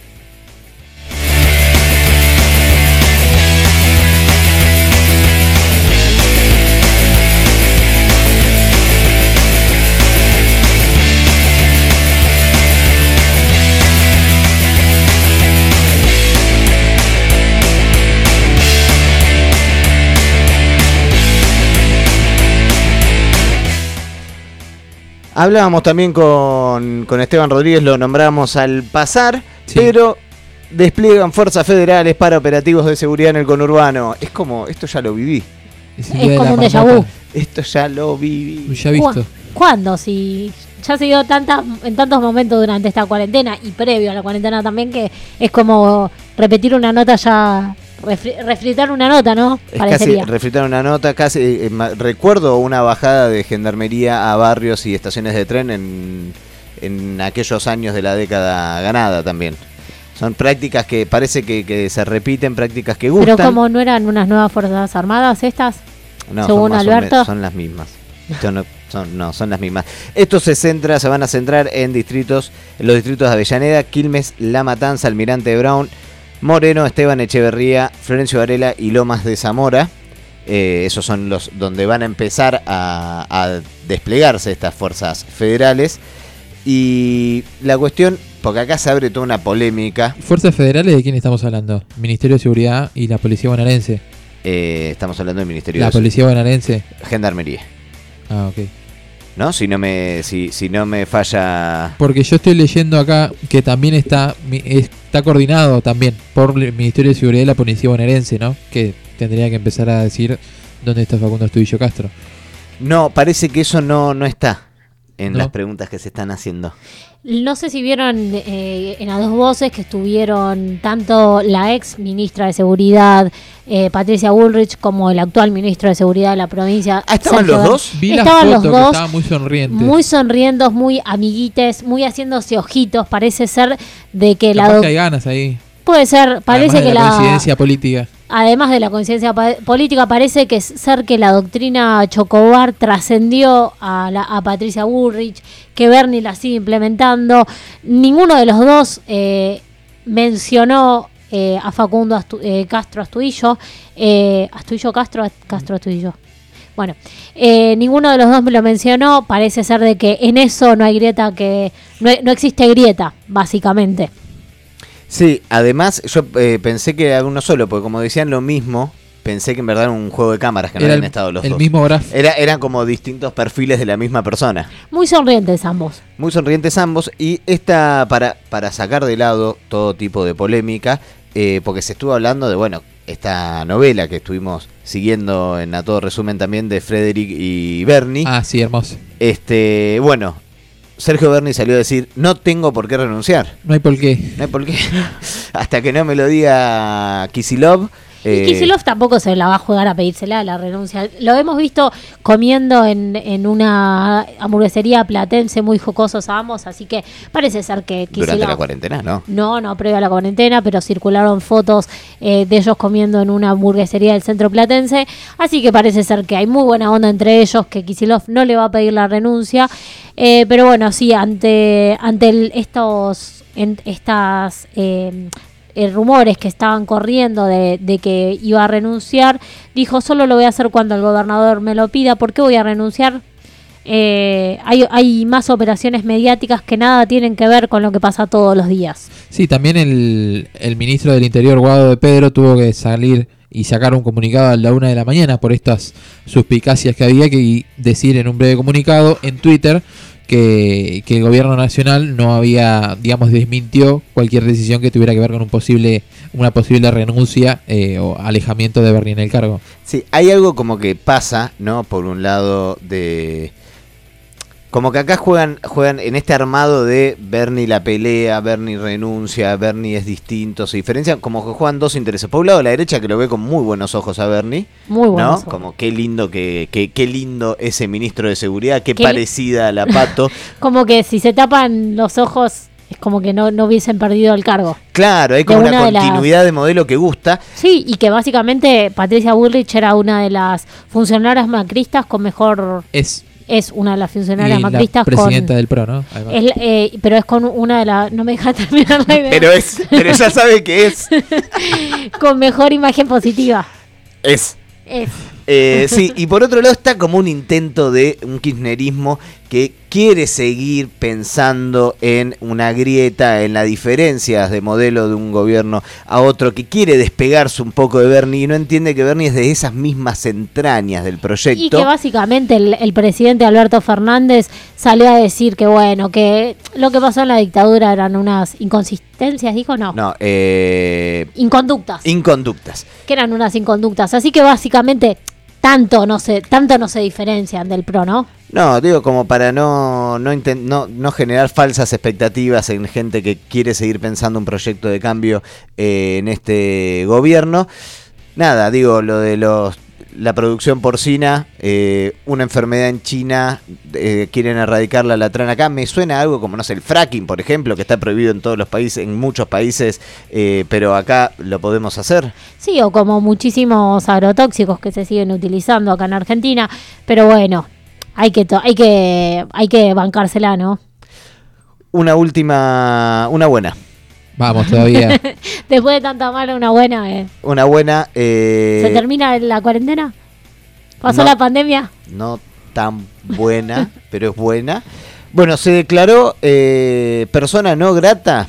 Hablábamos también con, con Esteban Rodríguez, lo nombramos al pasar, sí. Pero despliegan fuerzas federales para operativos de seguridad en el conurbano. Es como, esto ya lo viví. Es, es como un déjà vu. Esto ya lo viví. Ya visto. ¿Cuándo? Si ya se dio tantas, en tantos momentos durante esta cuarentena y previo a la cuarentena también, que es como repetir una nota ya... Refri- refritar una nota, ¿no? Es casi refritar una nota, casi eh, recuerdo una bajada de gendarmería a barrios y estaciones de tren en, en aquellos años de la década ganada también. Son prácticas que parece que, que se repiten, prácticas que gustan. Pero como no eran unas nuevas fuerzas armadas estas, no, según son, Alberto. Son, son las mismas. Son, son, no, son las mismas. Esto se centra, se van a centrar en distritos, en los distritos de Avellaneda, Quilmes, La Matanza, Almirante Brown, Moreno, Esteban Echeverría, Florencio Varela y Lomas de Zamora. Eh, esos son los donde van a empezar a, a desplegarse estas fuerzas federales. Y la cuestión, porque acá se abre toda una polémica. ¿Fuerzas federales de quién estamos hablando? Ministerio de Seguridad y la Policía Bonaerense. Eh, estamos hablando del Ministerio la de La Policía Bonaerense. Gendarmería. Ah, ok. ¿No? Si no me si, si no me falla... Porque yo estoy leyendo acá que también está está coordinado también por el Ministerio de Seguridad y la Policía Bonaerense, ¿no? Que tendría que empezar a decir dónde está Facundo Astudillo Castro. No, parece que eso no, no está en ¿No? las preguntas que se están haciendo. No sé si vieron eh, en las dos voces que estuvieron tanto la ex ministra de Seguridad, eh, Patricia Bullrich, como el actual ministro de Seguridad de la provincia. Ah, ¿estaban Sergio los dos? Vi estaban la los foto dos, que estaban muy sonrientes. Muy sonriendos, muy amiguites, muy haciéndose ojitos. Parece ser de que Capaz la... que hay ganas ahí. Puede ser, parece Además de que la la... coincidencia política. además de la conciencia pa- política, parece que ser que la doctrina Chocobar trascendió a, la, a Patricia Bullrich, que Bernie la sigue implementando. Ninguno de los dos eh, mencionó eh, a Facundo Astu- eh, Castro Astudillo. Eh, ¿Astudillo Castro? Castro Astudillo. Bueno, eh, ninguno de los dos me lo mencionó. Parece ser de que en eso no hay grieta, que no, no existe grieta, básicamente. Sí, además yo eh, pensé que era uno solo, porque como decían lo mismo, pensé que en verdad era un juego de cámaras, que no Era habían el- estado los el dos. mismo graf. Era, eran como distintos perfiles de la misma persona. Muy sonrientes ambos. Muy sonrientes ambos. Y esta, para, para sacar de lado todo tipo de polémica, eh, porque se estuvo hablando de, bueno, esta novela que estuvimos siguiendo en A Todo Resumen también de Frederick y Bernie. Ah, sí, hermoso. Este, bueno, Sergio Berni salió a decir, no tengo por qué renunciar. No hay por qué. No hay por qué. Hasta que no me lo diga Kicillof. Y Kicillof tampoco se la va a jugar a pedírsela la renuncia. Lo hemos visto comiendo en, en una hamburguesería platense muy jocosos a ambos, así que parece ser que Kicillof... Durante la cuarentena, ¿no? No, no, previo a la cuarentena, pero circularon fotos eh, de ellos comiendo en una hamburguesería del centro platense, así que parece ser que hay muy buena onda entre ellos, que Kicillof no le va a pedir la renuncia, eh, pero bueno, sí, ante, ante el, estos... En, estas... Eh, Eh, rumores que estaban corriendo de, de que iba a renunciar, dijo, solo lo voy a hacer cuando el gobernador me lo pida. ¿Por qué voy a renunciar? Eh, hay, hay más operaciones mediáticas que nada tienen que ver con lo que pasa todos los días. Sí, también el, el ministro del Interior, Guado de Pedro, tuvo que salir y sacar un comunicado a la una de la mañana por estas suspicacias que había, que y decir en un breve comunicado en Twitter que, que el gobierno nacional no había, digamos, desmintió cualquier decisión que tuviera que ver con un posible una posible renuncia eh, o alejamiento de Bernie en el cargo. Sí, hay algo como que pasa, ¿no? Por un lado de... Como que acá juegan juegan en este armado de Bernie la pelea, Bernie renuncia, Bernie es distinto, se diferencian, como que juegan dos intereses. Por un lado la derecha, que lo ve con muy buenos ojos a Bernie, muy buenos ¿no? ojos. Como qué lindo que, que qué lindo ese ministro de seguridad, qué, Qué- parecida a la Pato. Como que si se tapan los ojos es como que no, no hubiesen perdido el cargo. Claro, hay De como una, una de las- continuidad de modelo que gusta. Sí, y que básicamente Patricia Bullrich era una de las funcionarias macristas con mejor... Es Es una de las funcionarias y la macristas presidenta con... del P R O, ¿no? Además. Es, eh, pero es con una de las... No me deja terminar la idea. Pero es, pero ella sabe que es. Con mejor imagen positiva. Es. Es. Eh, sí, y por otro lado está como un intento de un kirchnerismo que quiere seguir pensando en una grieta, en las diferencias de modelo de un gobierno a otro, que quiere despegarse un poco de Bernie y no entiende que Bernie es de esas mismas entrañas del proyecto. Y que básicamente el, el presidente Alberto Fernández salió a decir que bueno, que lo que pasó en la dictadura eran unas inconsistencias, dijo no, No, eh, inconductas, inconductas. que eran unas inconductas. Así que básicamente tanto no se, tanto no se diferencian del P R O, ¿no? No, digo, como para no no, inten- no no generar falsas expectativas en gente que quiere seguir pensando un proyecto de cambio eh, en este gobierno. Nada, digo, lo de los la producción porcina, eh, una enfermedad en China, eh, quieren erradicarla la traen acá. Me suena algo como, no sé, el fracking, por ejemplo, que está prohibido en todos los países, en muchos países, eh, pero acá lo podemos hacer. Sí, o como muchísimos agrotóxicos que se siguen utilizando acá en Argentina, pero bueno, hay que to- hay que hay que bancársela, ¿no? Una última, una buena. Vamos todavía. Después de tanta mala, una buena. Eh. Una buena. Eh, ¿Se termina la cuarentena? ¿Pasó no. la pandemia? No tan buena, pero es buena. Bueno, se declaró eh, persona no grata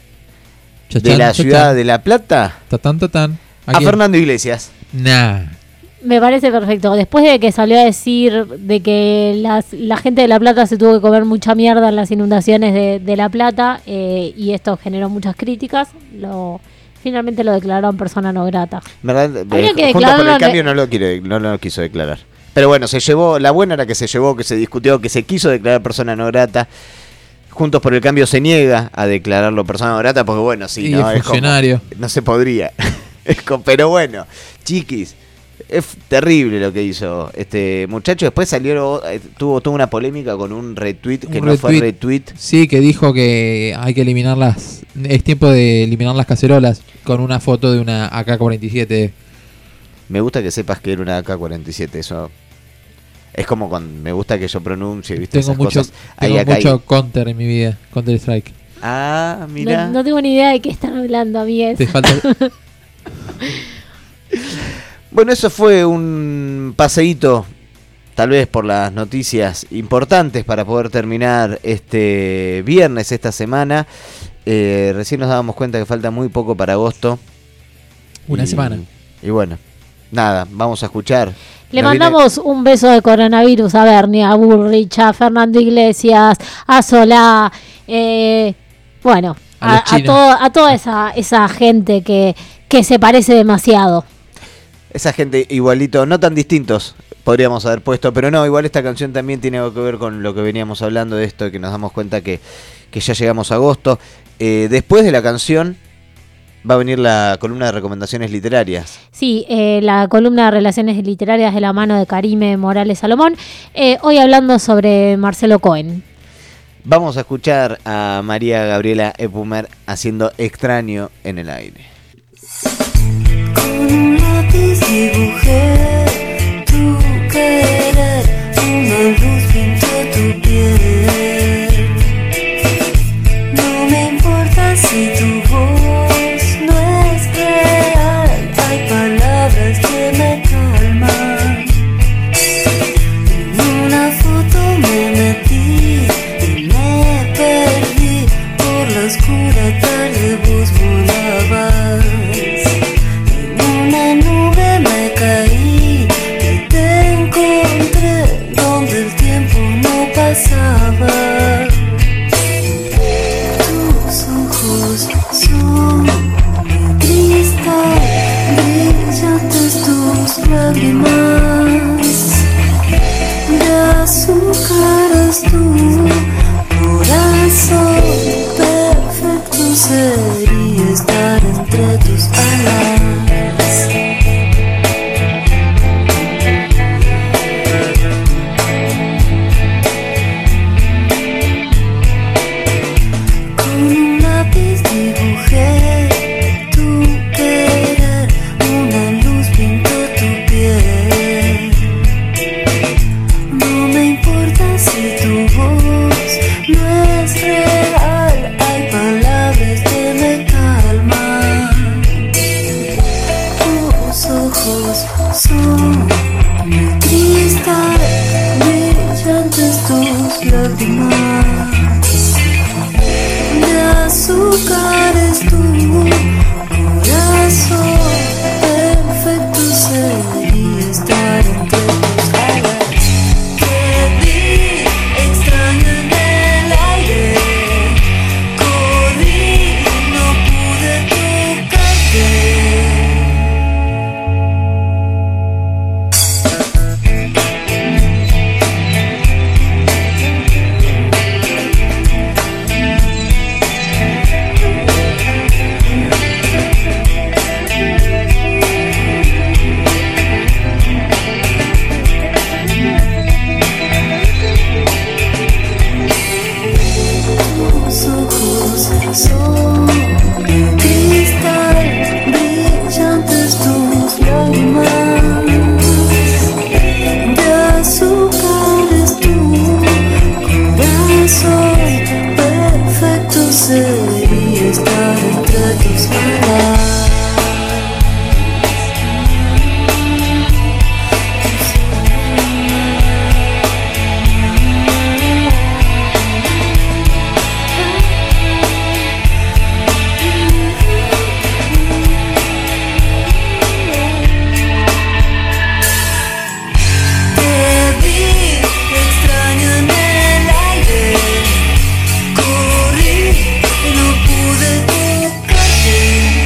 de Chachán, la chachán. ciudad de La Plata Tatán, tatán. a quién? Fernando Iglesias. Nah. Me parece perfecto. Después de que salió a decir de que las, la gente de La Plata se tuvo que comer mucha mierda en las inundaciones de, de La Plata eh, y esto generó muchas críticas, lo finalmente lo declararon persona no grata. ¿Verdad? Habría que Juntos por declararlo el Cambio de- no lo, quiere, no lo quiso declarar. Pero bueno, se llevó, la buena era que se llevó, que se discutió, que se quiso declarar persona no grata. Juntos por el Cambio se niega a declararlo persona no grata porque bueno, sí, Y no, es es como- funcionario. no se podría. Es como- pero bueno, chiquis, es terrible lo que hizo este muchacho. Después salió, eh, tuvo toda una polémica con un retweet que Un no fue retweet. Sí, que dijo que hay que eliminar las... Es tiempo de eliminar las cacerolas con una foto de una A K cuarenta y siete Me gusta que sepas que era una A K cuarenta y siete, eso es como con, me gusta que yo pronuncie, ¿viste? Tengo Esas mucho, cosas. tengo Ahí, acá, mucho ahí. Counter en mi vida, Counter Strike. Ah, mira. No, no tengo ni idea de qué están hablando, amigues. Te falta... Bueno, eso fue un paseíto, tal vez por las noticias importantes para poder terminar este viernes, esta semana. Eh, recién nos dábamos cuenta que falta muy poco para agosto. Una y, semana. Y bueno, nada, vamos a escuchar. Le Nos mandamos viene... un beso de coronavirus a Bernie, a Bullrich, a Fernando Iglesias, a Solá, eh, bueno, a, a, a, todo, a toda esa, esa gente que, que se parece demasiado. Esa gente igualito, no tan distintos, podríamos haber puesto, pero no, igual esta canción también tiene algo que ver con lo que veníamos hablando de esto, que nos damos cuenta que, que ya llegamos a agosto. Eh, después de la canción va a venir la columna de recomendaciones literarias. Sí, eh, la columna de relaciones literarias de la mano de Karime Morales Salomón, eh, hoy hablando sobre Marcelo Cohen. Vamos a escuchar a María Gabriela Epumer haciendo Extraño en el aire. Con un lápiz dibujé tu querer, una luz pintó tu piel. No me importa si tu voz no es real, hay palabras que me calman. En una foto me metí y me perdí, por la oscura tarde vos volabas. Una nube me caí y te encontré donde el tiempo no pasaba. Tus ojos son de cristal, brillantes tus lágrimas, de azúcar es tu corazón, perfecto sería estar entre tus alas. Son de cristal, brillantes tus lágrimas, de azúcar es tu corazón, perfecto sería estar entre tus alas. Te vi extraño en el aire, corrí, no pude tocarte. Son de cristal, brillantes tus lágrimas, de azúcar es tu corazón, perfecto sería estar entre tus alas. Corrí y no pude tocarte.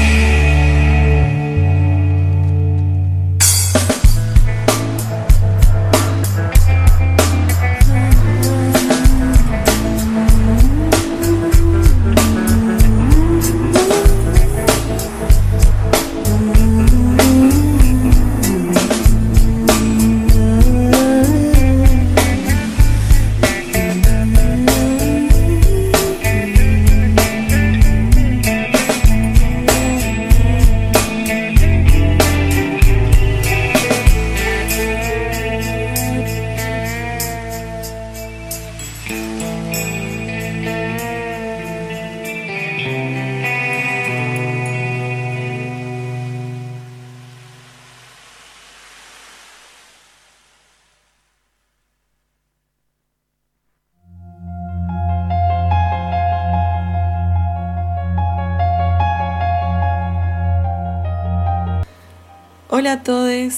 Hola a todos.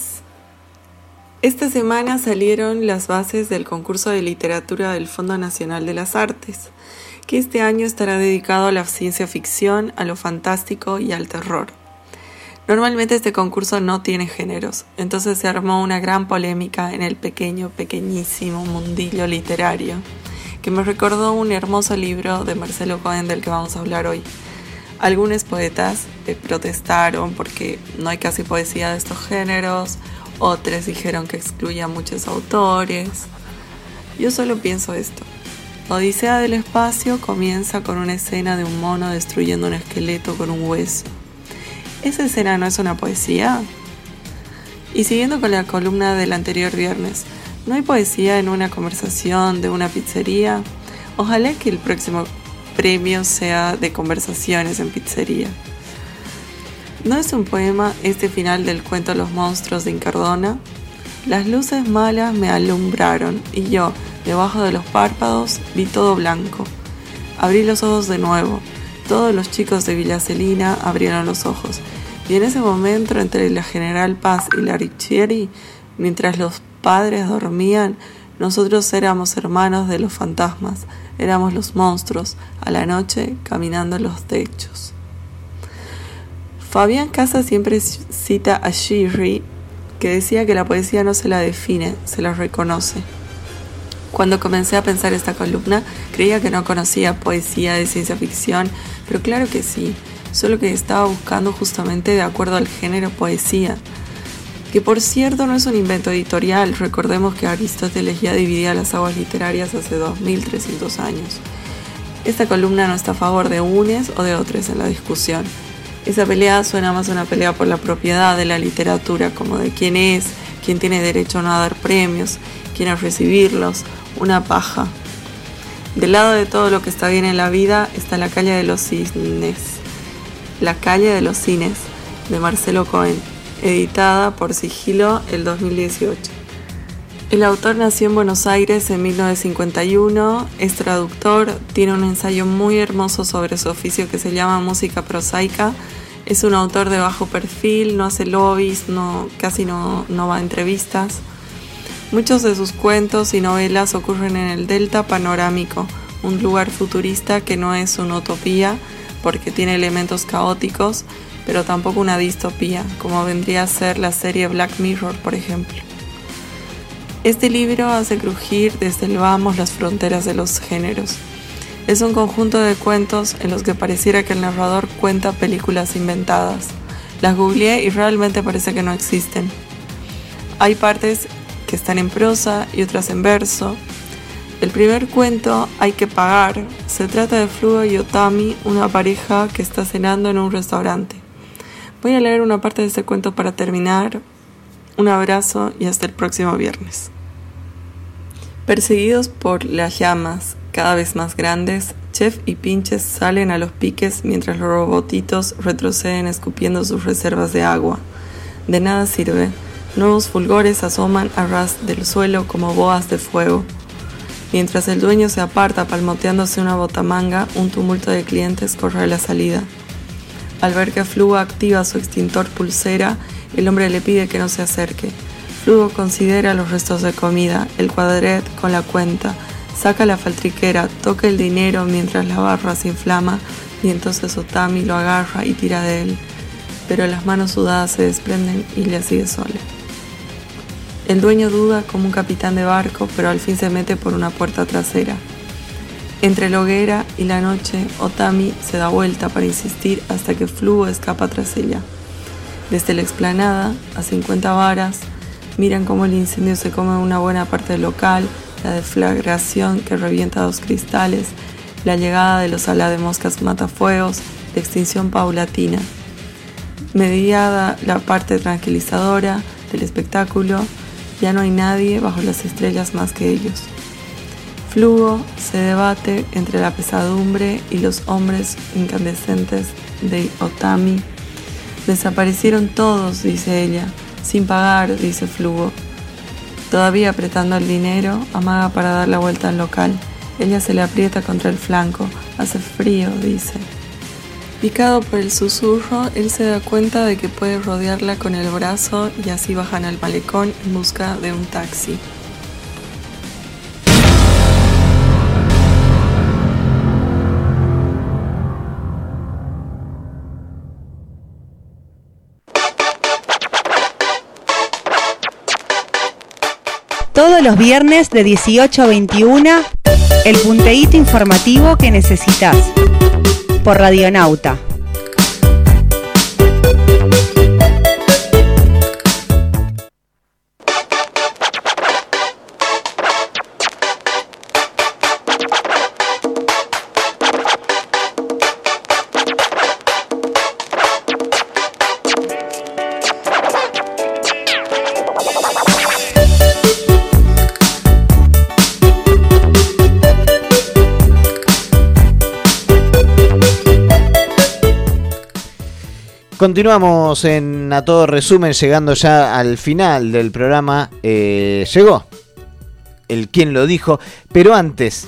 Esta semana salieron las bases del concurso de literatura del Fondo Nacional de las Artes, que este año estará dedicado a la ciencia ficción, a lo fantástico y al terror. Normalmente este concurso no tiene géneros, entonces se armó una gran polémica en el pequeño, pequeñísimo mundillo literario, que me recordó un hermoso libro de Marcelo Cohen del que vamos a hablar hoy. Algunos poetas eh, protestaron porque no hay casi poesía de estos géneros, otros dijeron que excluye a muchos autores. Yo solo pienso esto. Odisea del espacio comienza con una escena de un mono destruyendo un esqueleto con un hueso. ¿Esa escena no es una poesía? Y siguiendo con la columna del anterior viernes, ¿no hay poesía en una conversación de una pizzería? Ojalá que el próximo premio sea de conversaciones en pizzería. ¿No es un poema este final del cuento Los monstruos de Incardona? Las luces malas me alumbraron y yo, debajo de los párpados, vi todo blanco. Abrí los ojos de nuevo. Todos los chicos de Villa Celina abrieron los ojos. Y en ese momento, entre la General Paz y la Riccieri, mientras los padres dormían, nosotros éramos hermanos de los fantasmas, éramos los monstruos, a la noche caminando en los techos. Fabián Casas siempre cita a Shirley, que decía que la poesía no se la define, se la reconoce. Cuando comencé a pensar esta columna, creía que no conocía poesía de ciencia ficción, pero claro que sí, solo que estaba buscando justamente de acuerdo al género poesía, que por cierto no es un invento editorial. Recordemos que Aristóteles ya dividía las aguas literarias hace dos mil trescientos años. Esta columna no está a favor de unes o de otros en la discusión. Esa pelea suena más a una pelea por la propiedad de la literatura, como de quién es, quién tiene derecho o no a dar premios, quién a recibirlos, una paja. Del lado de todo lo que está bien en la vida está La calle de los cisnes, La calle de los cines, de Marcelo Cohen, editada por Sigilo el dos mil dieciocho. El autor nació en Buenos Aires en mil novecientos cincuenta y uno, es traductor, tiene un ensayo muy hermoso sobre su oficio que se llama Música prosaica, es un autor de bajo perfil, no hace lobbies, no, casi no, no va a entrevistas. Muchos de sus cuentos y novelas ocurren en el Delta Panorámico, un lugar futurista que no es una utopía porque tiene elementos caóticos, pero tampoco una distopía, como vendría a ser la serie Black Mirror, por ejemplo. Este libro hace crujir desde el vamos las fronteras de los géneros. Es un conjunto de cuentos en los que pareciera que el narrador cuenta películas inventadas. Las googleé y realmente parece que no existen. Hay partes que están en prosa y otras en verso. El primer cuento, Hay que pagar, se trata de Flugo y Otami, una pareja que está cenando en un restaurante. Voy a leer una parte de este cuento para terminar. Un abrazo y hasta el próximo viernes. Perseguidos por las llamas cada vez más grandes, Chef y Pinches salen a los piques mientras los robotitos retroceden escupiendo sus reservas de agua. De nada sirve. Nuevos fulgores asoman a ras del suelo como boas de fuego. Mientras el dueño se aparta palmoteándose una botamanga, un tumulto de clientes corre a la salida. Al ver que Flugo activa su extintor pulsera, el hombre le pide que no se acerque. Flugo considera los restos de comida, el cuadret con la cuenta, saca la faltriquera, toca el dinero mientras la barra se inflama y entonces Otami lo agarra y tira de él, pero las manos sudadas se desprenden y le sigue sola. El dueño duda como un capitán de barco, pero al fin se mete por una puerta trasera. Entre la hoguera y la noche, Otami se da vuelta para insistir hasta que Flugo escapa tras ella. Desde la explanada, a cincuenta varas, miran cómo el incendio se come una buena parte del local, la deflagración que revienta dos cristales, la llegada de los ala de moscas matafuegos, la extinción paulatina. Mediada la parte tranquilizadora del espectáculo, ya no hay nadie bajo las estrellas más que ellos. Flugo se debate entre la pesadumbre y los hombres incandescentes de Otami. Desaparecieron todos, dice ella. Sin pagar, dice Flugo. Todavía apretando el dinero, amaga para dar la vuelta al local. Ella se le aprieta contra el flanco. Hace frío, dice. Picado por el susurro, él se da cuenta de que puede rodearla con el brazo y así bajan al malecón en busca de un taxi. Todos los viernes de dieciocho a veintiuna, el punteíto informativo que necesitas. Por Radionauta. Continuamos en A Todo Resumen, llegando ya al final del programa. Eh, llegó el quien lo dijo, pero antes,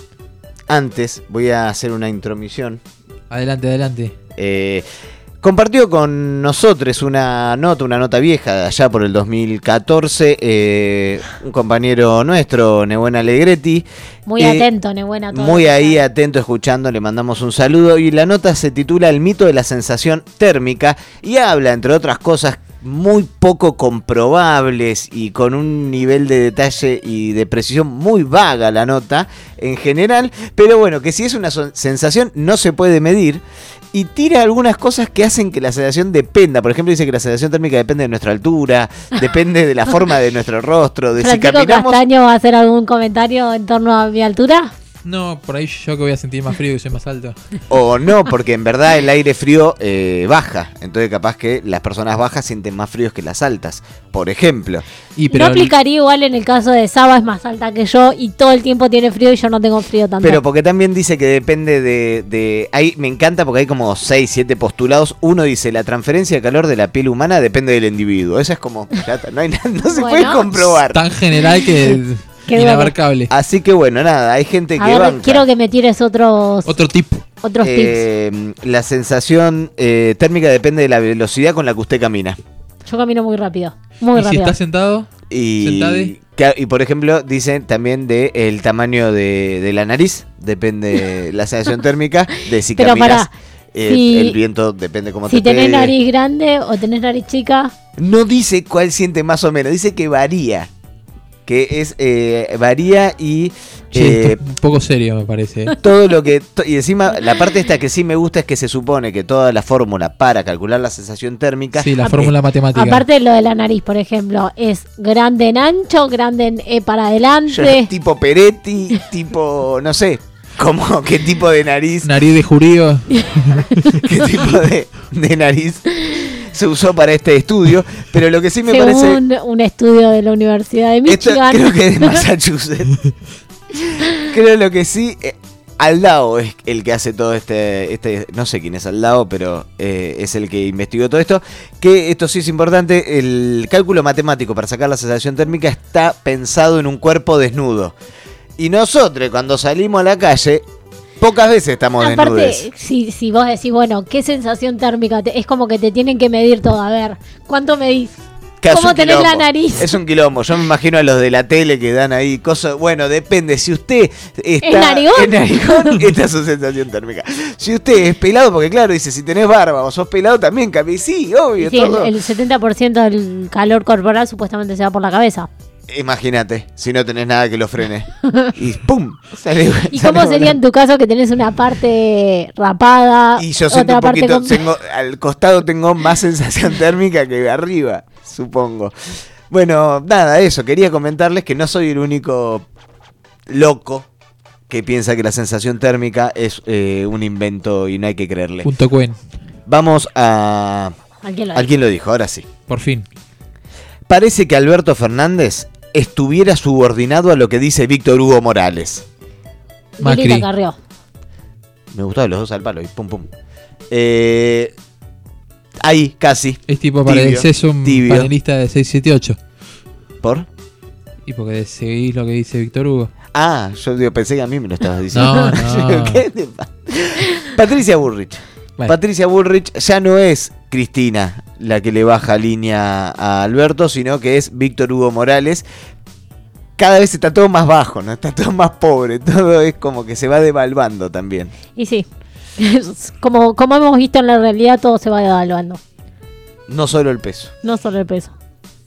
antes voy a hacer una intromisión. Adelante, adelante. Eh, compartió con nosotros una nota, una nota vieja de allá por el dos mil catorce, eh, un compañero nuestro, Nehuen Alegretti. Muy eh, atento, Nehuen, a todo. Muy ahí atento, escuchando, le mandamos un saludo. Y la nota se titula El mito de la sensación térmica y habla, entre otras cosas, muy poco comprobables y con un nivel de detalle y de precisión muy vaga la nota en general, pero bueno, que si es una sensación no se puede medir. Y tira algunas cosas que hacen que la sensación dependa. Por ejemplo, dice que la sensación térmica depende de nuestra altura, depende de la forma de nuestro rostro, de Francisco si caminamos. Castaño va a hacer algún comentario en torno a mi altura. No, por ahí yo que voy a sentir más frío y soy más alto. O no, porque en verdad el aire frío eh, baja. Entonces capaz que las personas bajas sienten más fríos que las altas, por ejemplo. Y no aplicaría igual en el caso de Saba, es más alta que yo y todo el tiempo tiene frío y yo no tengo frío tanto. Pero porque también dice que depende de... de hay, me encanta porque hay como seis, siete postulados. Uno dice, la transferencia de calor de la piel humana depende del individuo. Eso es como... Ya está, no, hay, no se Bueno. puede comprobar. Tan general que... Qué inabarcable. Así que bueno, nada, hay gente A que ver, banca. quiero que me tires otros Otro tip. otros tips. Eh, la sensación eh, térmica depende de la velocidad con la que usted camina. Yo camino muy rápido, muy ¿Y si rápido. estás sentado? Y, ¿Sentade? que- y por ejemplo, dicen también de el tamaño de, de la nariz, depende la sensación térmica, de si Pero caminas. pará, eh, si- el viento depende cómo Si te tenés pegue. nariz grande o tenés nariz chica, No dice cuál siente más o menos, dice que varía. Que es, eh, varía y Sí, eh, esto es un poco serio me parece. todo lo que... to- Y encima, la parte esta que sí me gusta es que se supone que toda la fórmula para calcular la sensación térmica... Sí, la eh, fórmula matemática. aparte de lo de la nariz, por ejemplo, es grande en ancho, grande en E para yo- adelante. tipo Peretti, tipo... no sé, como qué tipo de nariz... Nariz de jurío. qué tipo de, de nariz se usó para este estudio, pero lo que sí me parece... Según un estudio de la Universidad de Esto Michigan. creo que es de Massachusetts. Creo lo que sí... eh, Aldao es el que hace todo este, este, no sé quién es Aldao, pero eh, es el que investigó todo esto. Que esto sí es importante, el cálculo matemático para sacar la sensación térmica está pensado en un cuerpo desnudo. Y nosotros cuando salimos a la calle, pocas veces estamos Aparte, desnudes. si, si vos decís, bueno, ¿qué sensación térmica? Te- es como que te tienen que medir todo. A ver, ¿cuánto medís? Que es ¿Cómo un tenés la quilombo. nariz? Es un quilombo. Yo me imagino a los de la tele que dan ahí cosas. Bueno, depende. Si usted está. ¿Es narigón? es narigón, esta es su sensación térmica. Si usted es pelado, porque claro, dice, si tenés barba o sos pelado también, Cami. Sí, obvio. Sí, el, todo. el setenta por ciento del calor corporal supuestamente se va por la cabeza. Imagínate, si no tenés nada que lo frene. Y ¡pum! Sale, ¿Y sale cómo sería volando. en tu caso que tenés una parte rapada? Y yo siento otra un parte poquito, con- tengo, al costado tengo más sensación térmica que de arriba, supongo. Bueno, nada, eso, quería comentarles que no soy el único loco que piensa que la sensación térmica es eh, un invento y no hay que creerle. Punto cuen. Vamos a... ¿A quién lo ¿A quién lo dijo? Ahora sí. Por fin. Parece que Alberto Fernández estuviera subordinado a lo que dice Víctor Hugo Morales. Milita Macri. Carrió. Me gustaban los dos al palo y pum pum. Eh, ahí, casi. Es tipo, Tibio, pareces un tibio. panelista de seis siete ocho. ¿Por? Y porque seguís lo que dice Víctor Hugo. Ah, yo digo, pensé que a mí me lo estabas diciendo. No, no. ¿Qué te pasa? Patricia Burrich. Bueno. Patricia Bullrich ya no es Cristina la que le baja línea a Alberto, sino que es Víctor Hugo Morales. Cada vez está todo más bajo, ¿no? Está todo más pobre, todo es como que se va devaluando también. Y sí, como, como hemos visto en la realidad, todo se va devaluando. No solo el peso. No solo el peso.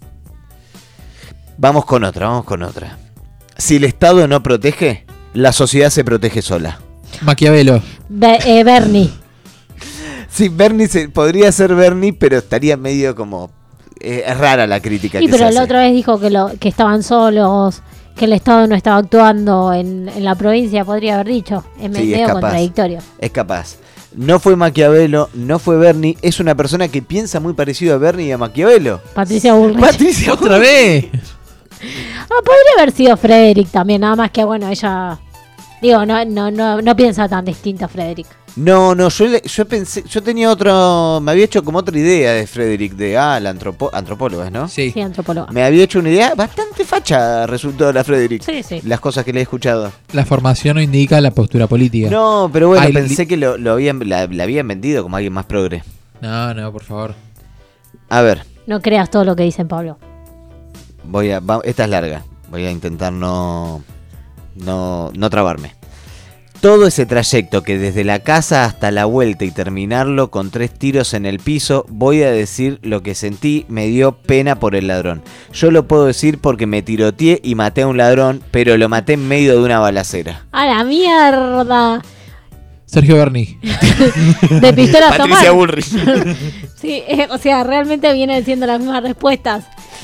Vamos con otra, vamos con otra. Si el Estado no protege, la sociedad se protege sola. Maquiavelo. Be- eh, Bernie. Sí, Bernie se, podría ser Bernie, pero estaría medio como... Eh, es rara la crítica Sí, que pero se la hace. otra vez dijo que, lo, que estaban solos, que el Estado no estaba actuando en, en la provincia, podría haber dicho. Es Sí, medio es capaz. contradictorio. Es capaz. No fue Maquiavelo, no fue Bernie, es una persona que piensa muy parecido a Bernie y a Maquiavelo. Patricia Bullrich. Patricia ¡Otra vez! Ah, podría haber sido Frederick también, nada más que bueno, ella... Digo, no, no, no, no piensa tan distinto a Frederick. No, no, yo, le- yo pensé, yo tenía otro, me había hecho como otra idea de Frederick, de, ah, la antropo, antropóloga, ¿no? Sí. Sí, antropóloga. Me había hecho una idea bastante facha, resultó la Frederick. Sí, sí. Las cosas que le he escuchado. La formación no indica la postura política. No, pero bueno, Ay, pensé li- que lo, lo habían, la, la habían vendido como alguien más progre. No, no, por favor. A ver, No creas todo lo que dicen Pablo. voy a, va- esta es larga, voy a intentar no, no, no trabarme. Todo ese trayecto que desde la casa hasta la vuelta y terminarlo con tres tiros en el piso, voy a decir lo que sentí, me dio pena por el ladrón. Yo lo puedo decir porque me tiroteé y maté a un ladrón, pero lo maté en medio de una balacera. ¡A la mierda! Sergio Berni. De pistola a Patricia tomar. Bullrich. Sí, eh, o sea, realmente vienen siendo las mismas respuestas.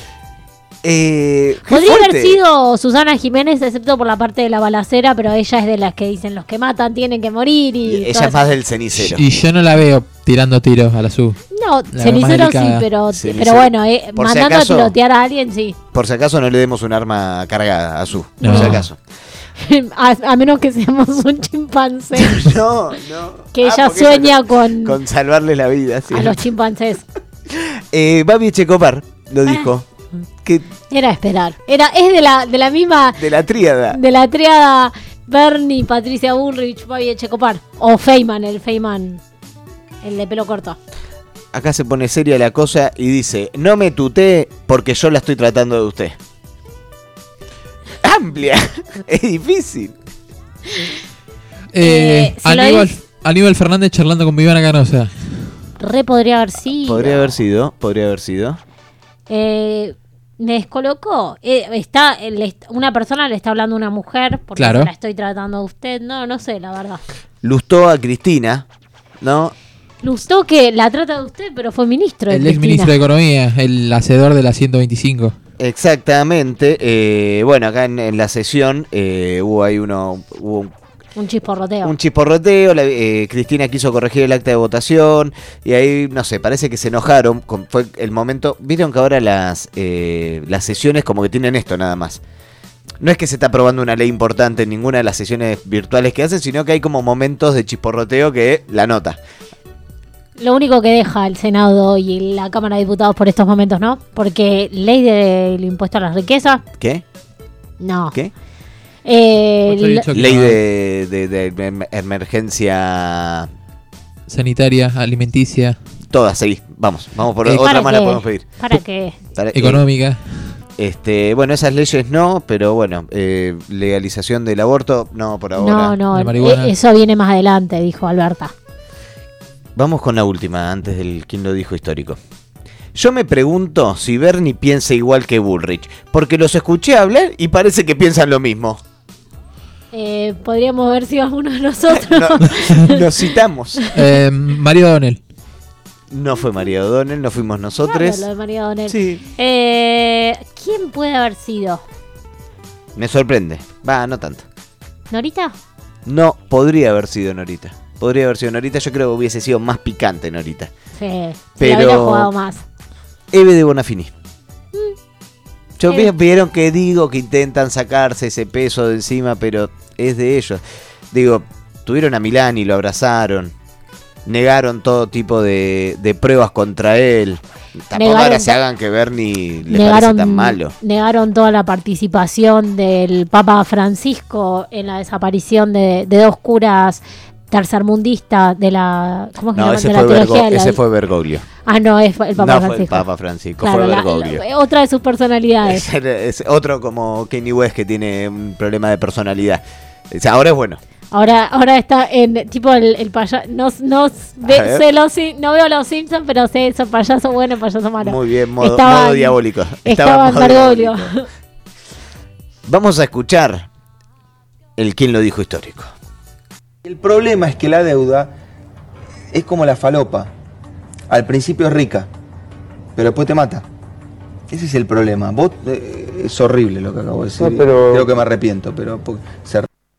Eh, qué Podría fuerte. haber sido Susana Jiménez, excepto por la parte de la balacera, pero ella es de las que dicen los que matan tienen que morir y... Ella todas es más del cenicero. Y yo no la veo tirando tiros a la sub. No, La cenicero más sí, delicada. pero, Cenicero. pero bueno, eh, Por si mandando acaso- a tirotear a alguien, sí. Por si acaso no le demos un arma cargada a su, por No. si acaso. a, a menos que seamos un chimpancé. No, no. Que Ah, ella porque sueña ella- con, Con salvarle la vida, sí. a los chimpancés. Eh, Babi Echecopar lo dijo. Que Era esperar. Era, es de la, de la misma, de la tríada. de la triada Bernie, Patricia Bullrich, Babi Echecopar. O Feynman, el Feynman, el de pelo corto. Acá se pone seria la cosa y dice, no me tutee porque yo la estoy tratando de usted. Amplia. Es difícil. Eh, Eh, se lo Aníbal, dice- Aníbal Fernández charlando con Viviana Canosa. Re podría haber sido. Podría haber sido, podría haber sido. Eh, me descolocó. Eh, está, eh, le est- una persona le está hablando a una mujer porque Claro. la estoy tratando a usted. No, no sé, la verdad. Lustó a Cristina, ¿no? Gustó que la trata de usted, pero fue ministro de El ex Cristina. ministro de Economía, el hacedor de la ciento veinticinco. Exactamente. eh, bueno, acá en, en la sesión eh, hubo ahí uno, hubo un Un chisporroteo. Un chisporroteo, la- eh, Cristina quiso corregir el acta de votación y ahí, no sé, parece que se enojaron, con- fue el momento, vieron que ahora las, eh, las sesiones como que tienen esto nada más. No es que se está aprobando una ley importante en ninguna de las sesiones virtuales que hacen, sino que hay como momentos de chisporroteo que la nota. Lo único que deja el Senado y la Cámara de Diputados por estos momentos, ¿no? Porque ley del impuesto a la riqueza, ¿Qué? no. ¿Qué? Eh, lo- Ley de, de- de em- emergencia Sanitaria, alimenticia. todas, seguí, vamos, vamos por Eh, otra ¿para más la qué? podemos pedir. ¿Para qué? Para- eh, Económica. Este, bueno, esas leyes no, pero bueno, eh, legalización del aborto, no por ahora. No, no, La marihuana. eh, eso viene más adelante, dijo Alberta. Vamos con la última, antes del quién lo dijo histórico. Yo me pregunto si Bernie piensa igual que Bullrich, porque los escuché hablar y parece que piensan lo mismo. Eh, podríamos haber sido alguno de nosotros. No, nos citamos. Eh, Mario Donel. No fue María O'Donnell, no fuimos Claro, nosotros. lo de María Donel. Sí. Eh, ¿Quién puede haber sido? Me sorprende. Va, no tanto. ¿Norita? No, podría haber sido Norita. Podría haber sido Norita, yo creo que hubiese sido más picante Norita. Sí, se Pero- la hubiera jugado más. Eve de Bonafini. Yo Eve. vi- vieron que digo que intentan sacarse ese peso de encima, pero es de ellos. Digo, tuvieron a Milán y lo abrazaron. Negaron todo tipo de, de pruebas contra él. Tampoco Negaron ahora se to- hagan que Bernie le Negaron, parece tan malo. negaron toda la participación del Papa Francisco en la desaparición de, de dos curas tercermundista de la, ¿cómo es que No, llama? ese De la fue, teología Bergo- de la- ese fue Bergoglio. Ah, no, es el Papa no Francisco. fue el Papa Francisco, Claro, fue la- Bergoglio. la- otra de sus personalidades. Es, es otro como Kanye West que tiene un problema de personalidad. O sea, ahora es bueno. Ahora, ahora está en tipo el, el payaso. No, no, ve- ver. sé los Sim- no veo los Simpsons, pero sé eso, payaso bueno y payaso malo. Muy bien, modo, Estaba modo en- diabólico. Estaba en modo Bergoglio. diabólico. Vamos a escuchar el quién lo dijo histórico. El problema es que la deuda es como la falopa. Al principio es rica, pero después te mata. Ese es el problema. Vos, eh, es horrible lo que acabo de decir. No, pero- Creo que me arrepiento, pero po- se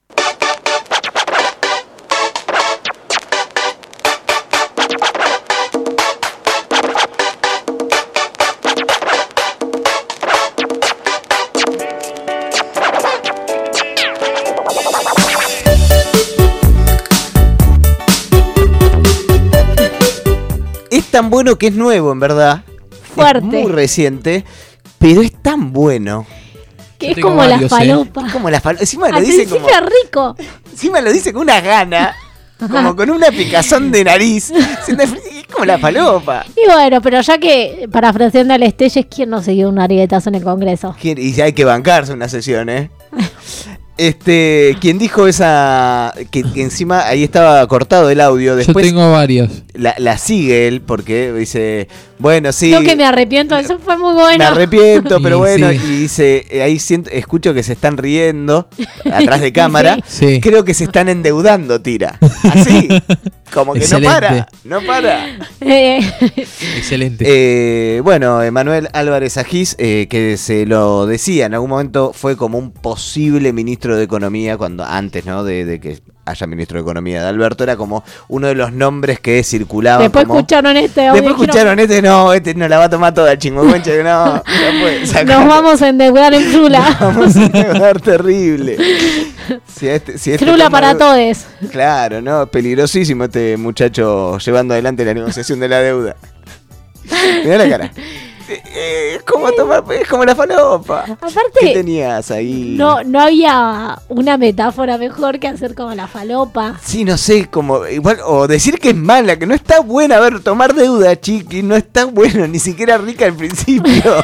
Es tan bueno que es nuevo, en verdad. Fuerte. Es muy reciente, pero es tan bueno. Que es como la falopa. Es como la falopa. Encima lo Al dice principio como. es rico. Encima lo dice con una gana. Como con una picazón de nariz. Es como la falopa. Y bueno, pero ya que parafraseando al Estelles, ¿quién no se dio un arietazo en el Congreso? ¿Quién- Y hay que bancarse una sesión, ¿eh? Este, quien dijo esa, que, que encima ahí estaba cortado el audio, después Yo tengo varios. la, la sigue él porque dice, bueno, sí, No que me arrepiento, eso fue muy bueno. me arrepiento, pero Y bueno, sí. y dice, eh, ahí siento, escucho que se están riendo atrás de cámara, Sí. creo que se están endeudando, tira, así, como que Excelente. no para, no para. Eh, Excelente. Eh, bueno, Emanuel Álvarez Agís, eh, que se lo decía, en algún momento fue como un posible ministro de Economía, cuando antes, ¿no? De, de que haya ministro de Economía de Alberto, era como uno de los nombres que circulaban. Después como- escucharon este audio. Después y dijeron, escucharon este, no, este no la va a tomar toda el chingüengüenche, no, no puede sacar. nos vamos a endeudar en Frula. Vamos a endeudar terrible. Si este, si este Frula toma para deu- todos. Claro, no, peligrosísimo este muchacho llevando adelante la negociación de la deuda. Mirá la cara. Eh, eh, es como tomar, es como la falopa. ¿Qué Aparte, tenías ahí? no, no había una metáfora mejor que hacer como la falopa. Sí, no sé, como igual, o decir que es mala, que no está buena. A ver, tomar deuda, chiqui, no está bueno, ni siquiera rica al principio.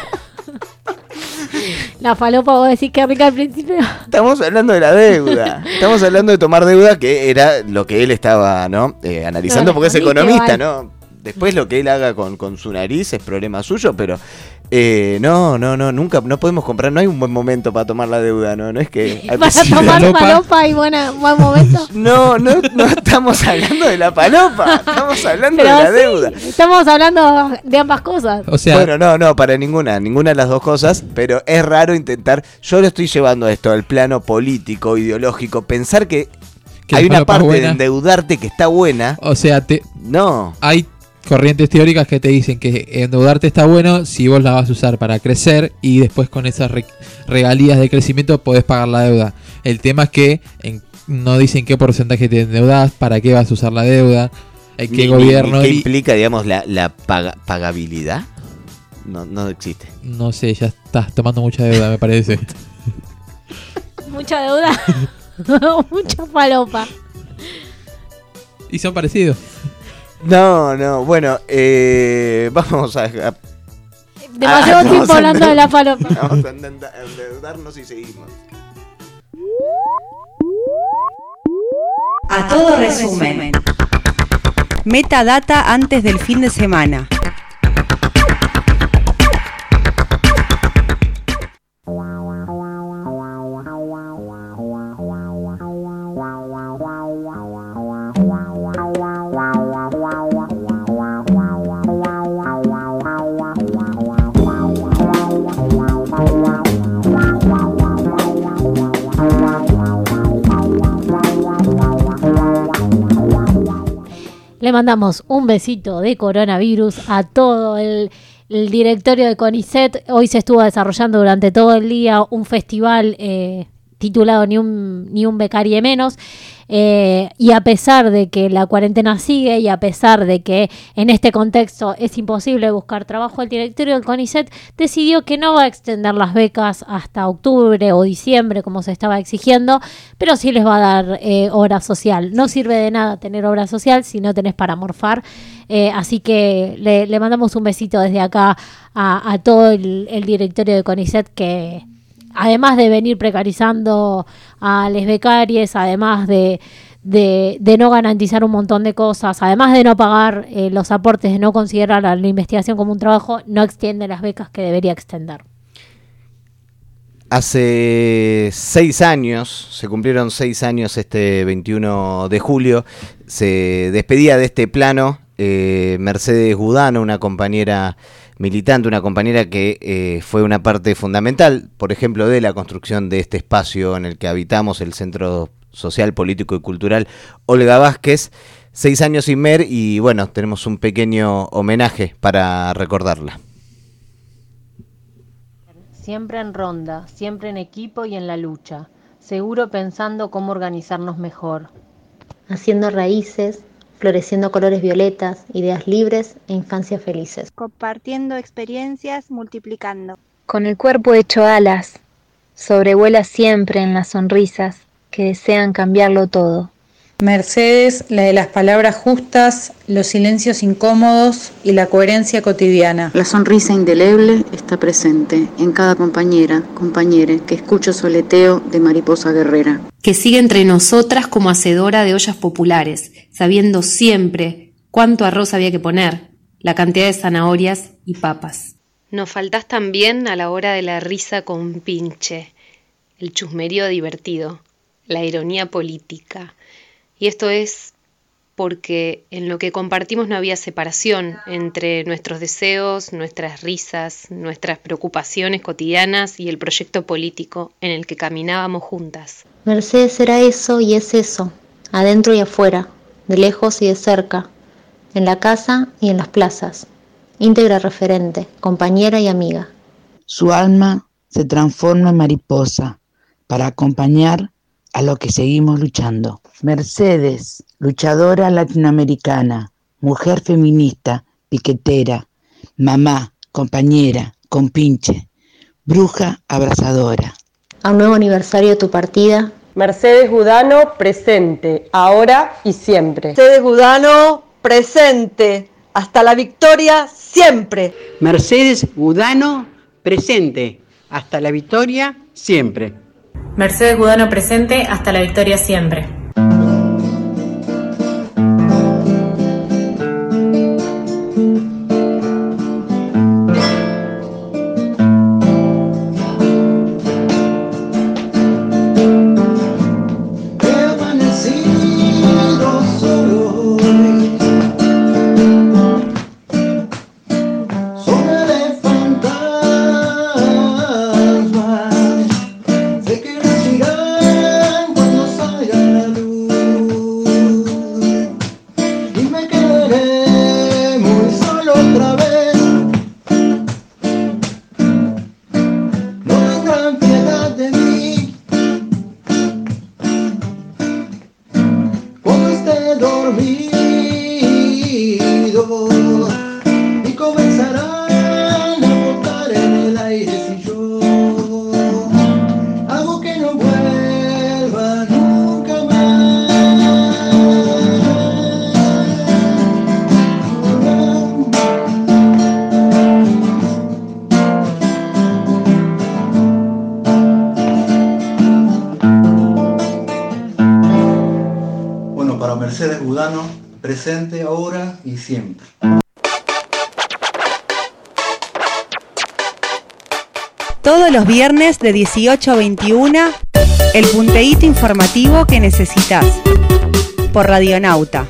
La falopa, vos decís que rica al principio. Estamos hablando de la deuda. Estamos hablando de tomar deuda, que era lo que él estaba, ¿no? Eh, analizando, No, porque es respondiste, economista, vale. ¿no? Después lo que él haga con, con su nariz es problema suyo, pero eh, no, no, no, nunca, no podemos comprar, no hay un buen momento para tomar la deuda, ¿no? No es que al Para principio- tomar falopa y buena, buen momento. No, no, no estamos hablando de la palopa, estamos hablando Pero de la sí, deuda. estamos hablando de ambas cosas. O sea, Bueno, no, no, para ninguna, ninguna de las dos cosas, pero es raro intentar, yo lo estoy llevando esto al plano político, ideológico, pensar que, Que hay la una falopa es parte de buena. endeudarte que está buena, o sea, te, no. hay corrientes teóricas que te dicen que endeudarte está bueno si vos la vas a usar para crecer y después con esas re- regalías de crecimiento podés pagar la deuda. El tema es que en- no dicen qué porcentaje te endeudás, para qué vas a usar la deuda, en qué Ni- ni- gobierno. ni ¿Qué y- implica, digamos, la, la paga- pagabilidad? No, no existe. no sé, ya estás tomando mucha deuda, me parece. Mucha deuda. Mucha falopa. Y son parecidos. No, no, bueno, eh, vamos a... a- Demasiado Ah, tiempo vamos a hablando de la endeu- falopa. Vamos a endeuda- a endeudarnos y seguimos. A todo resumen. Metadata antes del fin de semana. Le mandamos un besito de coronavirus a todo el, el directorio de CONICET. Hoy se estuvo desarrollando durante todo el día un festival eh, titulado ni un, ni un becario menos. Eh, y a pesar de que la cuarentena sigue y a pesar de que en este contexto es imposible buscar trabajo, el directorio del CONICET decidió que no va a extender las becas hasta octubre o diciembre como se estaba exigiendo, pero sí les va a dar eh, obra social. No sirve de nada tener obra social si no tenés para morfar, eh, así que le, le mandamos un besito desde acá a, a todo el, el directorio de CONICET, que además de venir precarizando a les becaries, además de, de, de no garantizar un montón de cosas, además de no pagar eh, los aportes, de no considerar a la investigación como un trabajo, no extiende las becas que debería extender. Hace seis años, se cumplieron seis años este veintiuno de julio, se despedía de este plano eh, Mercedes Gudano, una compañera militante, una compañera que eh, fue una parte fundamental, por ejemplo, de la construcción de este espacio en el que habitamos, el Centro Social, Político y Cultural Olga Vázquez. Seis años sin Mer y bueno, tenemos un pequeño homenaje para recordarla. Siempre en ronda, siempre en equipo y en la lucha, seguro pensando cómo organizarnos mejor. Haciendo raíces, floreciendo colores violetas, ideas libres e infancias felices. Compartiendo experiencias, multiplicando. Con el cuerpo hecho alas, sobrevuela siempre en las sonrisas que desean cambiarlo todo. Mercedes, la de las palabras justas, los silencios incómodos y la coherencia cotidiana. La sonrisa indeleble está presente en cada compañera, compañere que escucho su aleteo de mariposa guerrera. Que sigue entre nosotras como hacedora de ollas populares, sabiendo siempre cuánto arroz había que poner, la cantidad de zanahorias y papas. Nos faltás también a la hora de la risa con pinche, el chusmerío divertido, la ironía política. Y esto es porque en lo que compartimos no había separación entre nuestros deseos, nuestras risas, nuestras preocupaciones cotidianas y el proyecto político en el que caminábamos juntas. Mercedes era eso y es eso, adentro y afuera, de lejos y de cerca, en la casa y en las plazas, íntegra referente, compañera y amiga. Su alma se transforma en mariposa para acompañar a lo que seguimos luchando. Mercedes, luchadora latinoamericana, mujer feminista, piquetera, mamá, compañera, compinche, bruja abrazadora. A un nuevo aniversario de tu partida. Mercedes Gudano, presente, ahora y siempre. Mercedes Gudano, presente, hasta la victoria siempre. Mercedes Gudano, presente, hasta la victoria siempre. Mercedes Gudano presente hasta la victoria siempre. Mercedes Gudano, presente ahora y siempre. Todos los viernes de dieciocho a veintiuna, el punteíto informativo que necesitas. Por Radionauta.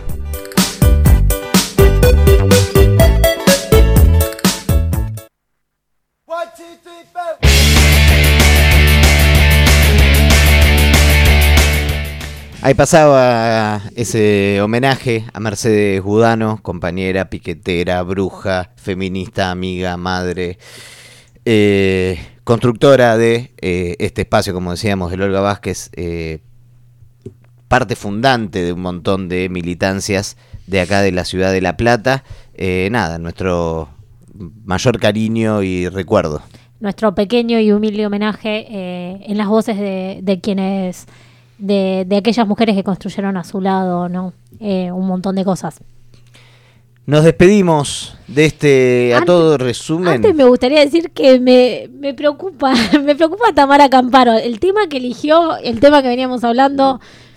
Ahí pasaba ese homenaje a Mercedes Gudano, compañera, piquetera, bruja, feminista, amiga, madre, eh, constructora de eh, este espacio, como decíamos, del Olga Vázquez, eh, parte fundante de un montón de militancias de acá de la ciudad de La Plata. Eh, nada, nuestro mayor cariño y recuerdo. Nuestro pequeño y humilde homenaje eh, en las voces de, de quienes, de, de aquellas mujeres que construyeron a su lado, ¿no? Eh, un montón de cosas. Nos despedimos de este a Antes- todo resumen. Antes me gustaría decir que me, me preocupa, me preocupa Tamara Camparo. El tema que eligió, el tema que veníamos hablando.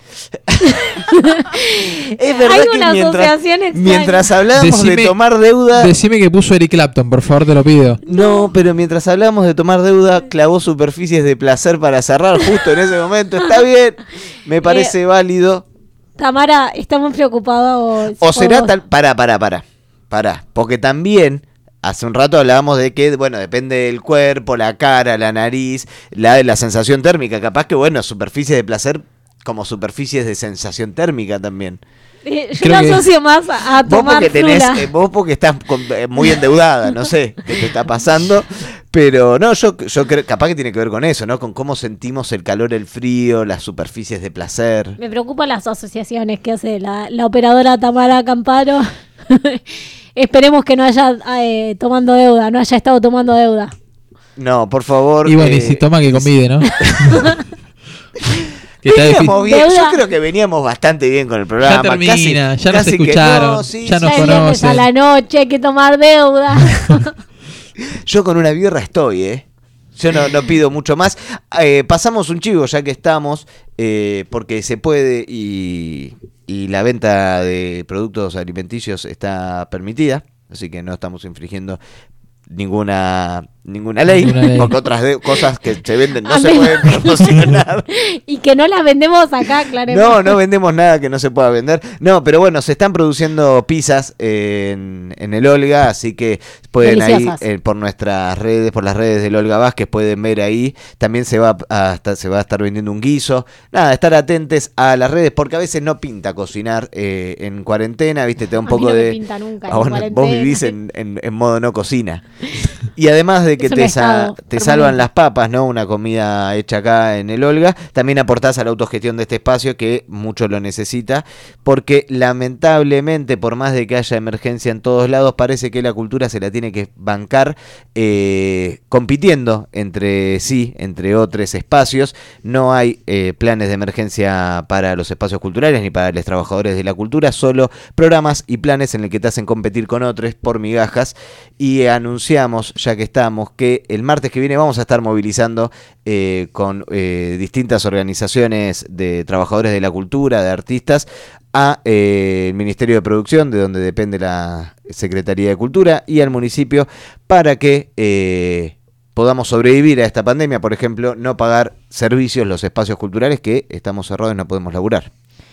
Es verdad Hay que una mientras, asociación extraña. mientras hablábamos de Decime- tomar deuda... Decime que puso Eric Clapton, por favor, te lo pido. No, pero mientras hablábamos de tomar deuda, clavó superficies de placer para cerrar justo en ese momento. Está bien, me parece Eh, válido. Tamara, estamos preocupados. O será por- tal... Pará, pará, pará. Pará. Porque también, hace un rato hablábamos de que, bueno, depende del cuerpo, la cara, la nariz, la, la sensación térmica. Capaz que, bueno, superficies de placer como superficies de sensación térmica también. Eh, yo Creo lo que- asocio más a, a Vos tomar porque tenés, frula. eh, vos porque estás con- eh, muy endeudada, no sé qué te está pasando, pero no, yo, yo creo, capaz que tiene que ver con eso, ¿no? Con cómo sentimos el calor, el frío, las superficies de placer. Me preocupan las asociaciones que hace la, la operadora Tamara Camparo. Esperemos que no haya eh, tomando deuda, no haya estado tomando deuda. No, por favor. Y bueno, eh, y si toma que convide, ¿no? Que está veníamos difícil. bien, yo Deuda. creo que veníamos bastante bien con el programa. Ya termina, casi, ya nos casi que escucharon, no, sí, ya sí, nos sí. Ya es viernes a conocen. la noche, hay que tomar deuda. Yo con una birra estoy, ¿eh? Yo no, no pido mucho más. Eh, pasamos un chivo ya que estamos, eh, porque se puede y, y la venta de productos alimenticios está permitida, así que no estamos infringiendo ninguna ninguna ley, Ninguna ley. porque otras de- cosas que se venden no A se mí- pueden promocionar. Y que no las vendemos acá, claramente. No, no vendemos nada que no se pueda vender. No, pero bueno, se están produciendo pizzas en, en el Olga, así que pueden Deliciosas. ahí eh, por nuestras redes, por las redes del Olga Vázquez, pueden ver ahí. También se va a estar, se va a estar vendiendo un guiso. Nada, estar atentos a las redes porque a veces no pinta cocinar eh, en cuarentena, viste, te da un A mí poco no me de... pinta nunca en Ah, bueno, vos cuarentena. vivís en, en- en modo no cocina. Y además de que Es un te, sa- estado te permanente. salvan las papas, ¿no? Una comida hecha acá en el Olga. También aportás a la autogestión de este espacio que mucho lo necesita, porque lamentablemente, por más de que haya emergencia en todos lados, parece que la cultura se la tiene que bancar eh, compitiendo entre sí, entre otros espacios. No hay eh, planes de emergencia para los espacios culturales ni para los trabajadores de la cultura, solo programas y planes en el que te hacen competir con otros por migajas. Y anunciamos, ya que estamos, que el martes que viene vamos a estar movilizando eh, con eh, distintas organizaciones de trabajadores de la cultura, de artistas, a eh, el Ministerio de Producción, de donde depende la Secretaría de Cultura, y al municipio, para que eh, podamos sobrevivir a esta pandemia. Por ejemplo, no pagar servicios, los espacios culturales que estamos cerrados y no podemos laburar.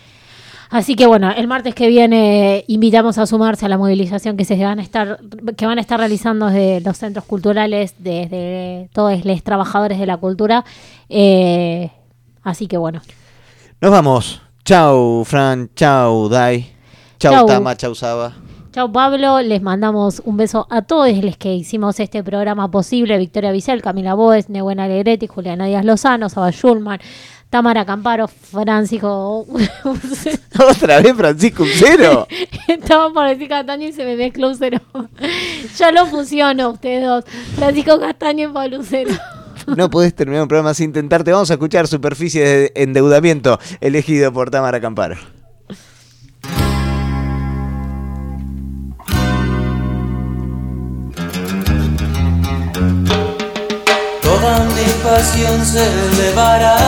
Así que bueno, el martes que viene invitamos a sumarse a la movilización que se van a estar, que van a estar realizando desde los centros culturales, desde todos los trabajadores de la cultura. Eh, así que bueno. Nos vamos. Chau, Fran. Chau, Dai. Chau, Chau. Tama. Chau, Saba. Chao Pablo, les mandamos un beso a todos los que hicimos este programa posible: Victoria Vicel, Camila Boes, Nehuen Alegretti, Juliana Díaz Lozano, Saba Schulman, Tamara Camparo, Francisco. ¿Otra vez Francisco Ucero? Estaba por decir Castaño y se me mezcló Ucero. Ya lo fusiono ustedes dos, Francisco Castaño y Pablo Ucero. No podés terminar un programa sin intentarte. Vamos a escuchar Superficie de Endeudamiento, elegido por Tamara Camparo. Toda mi pasión se elevará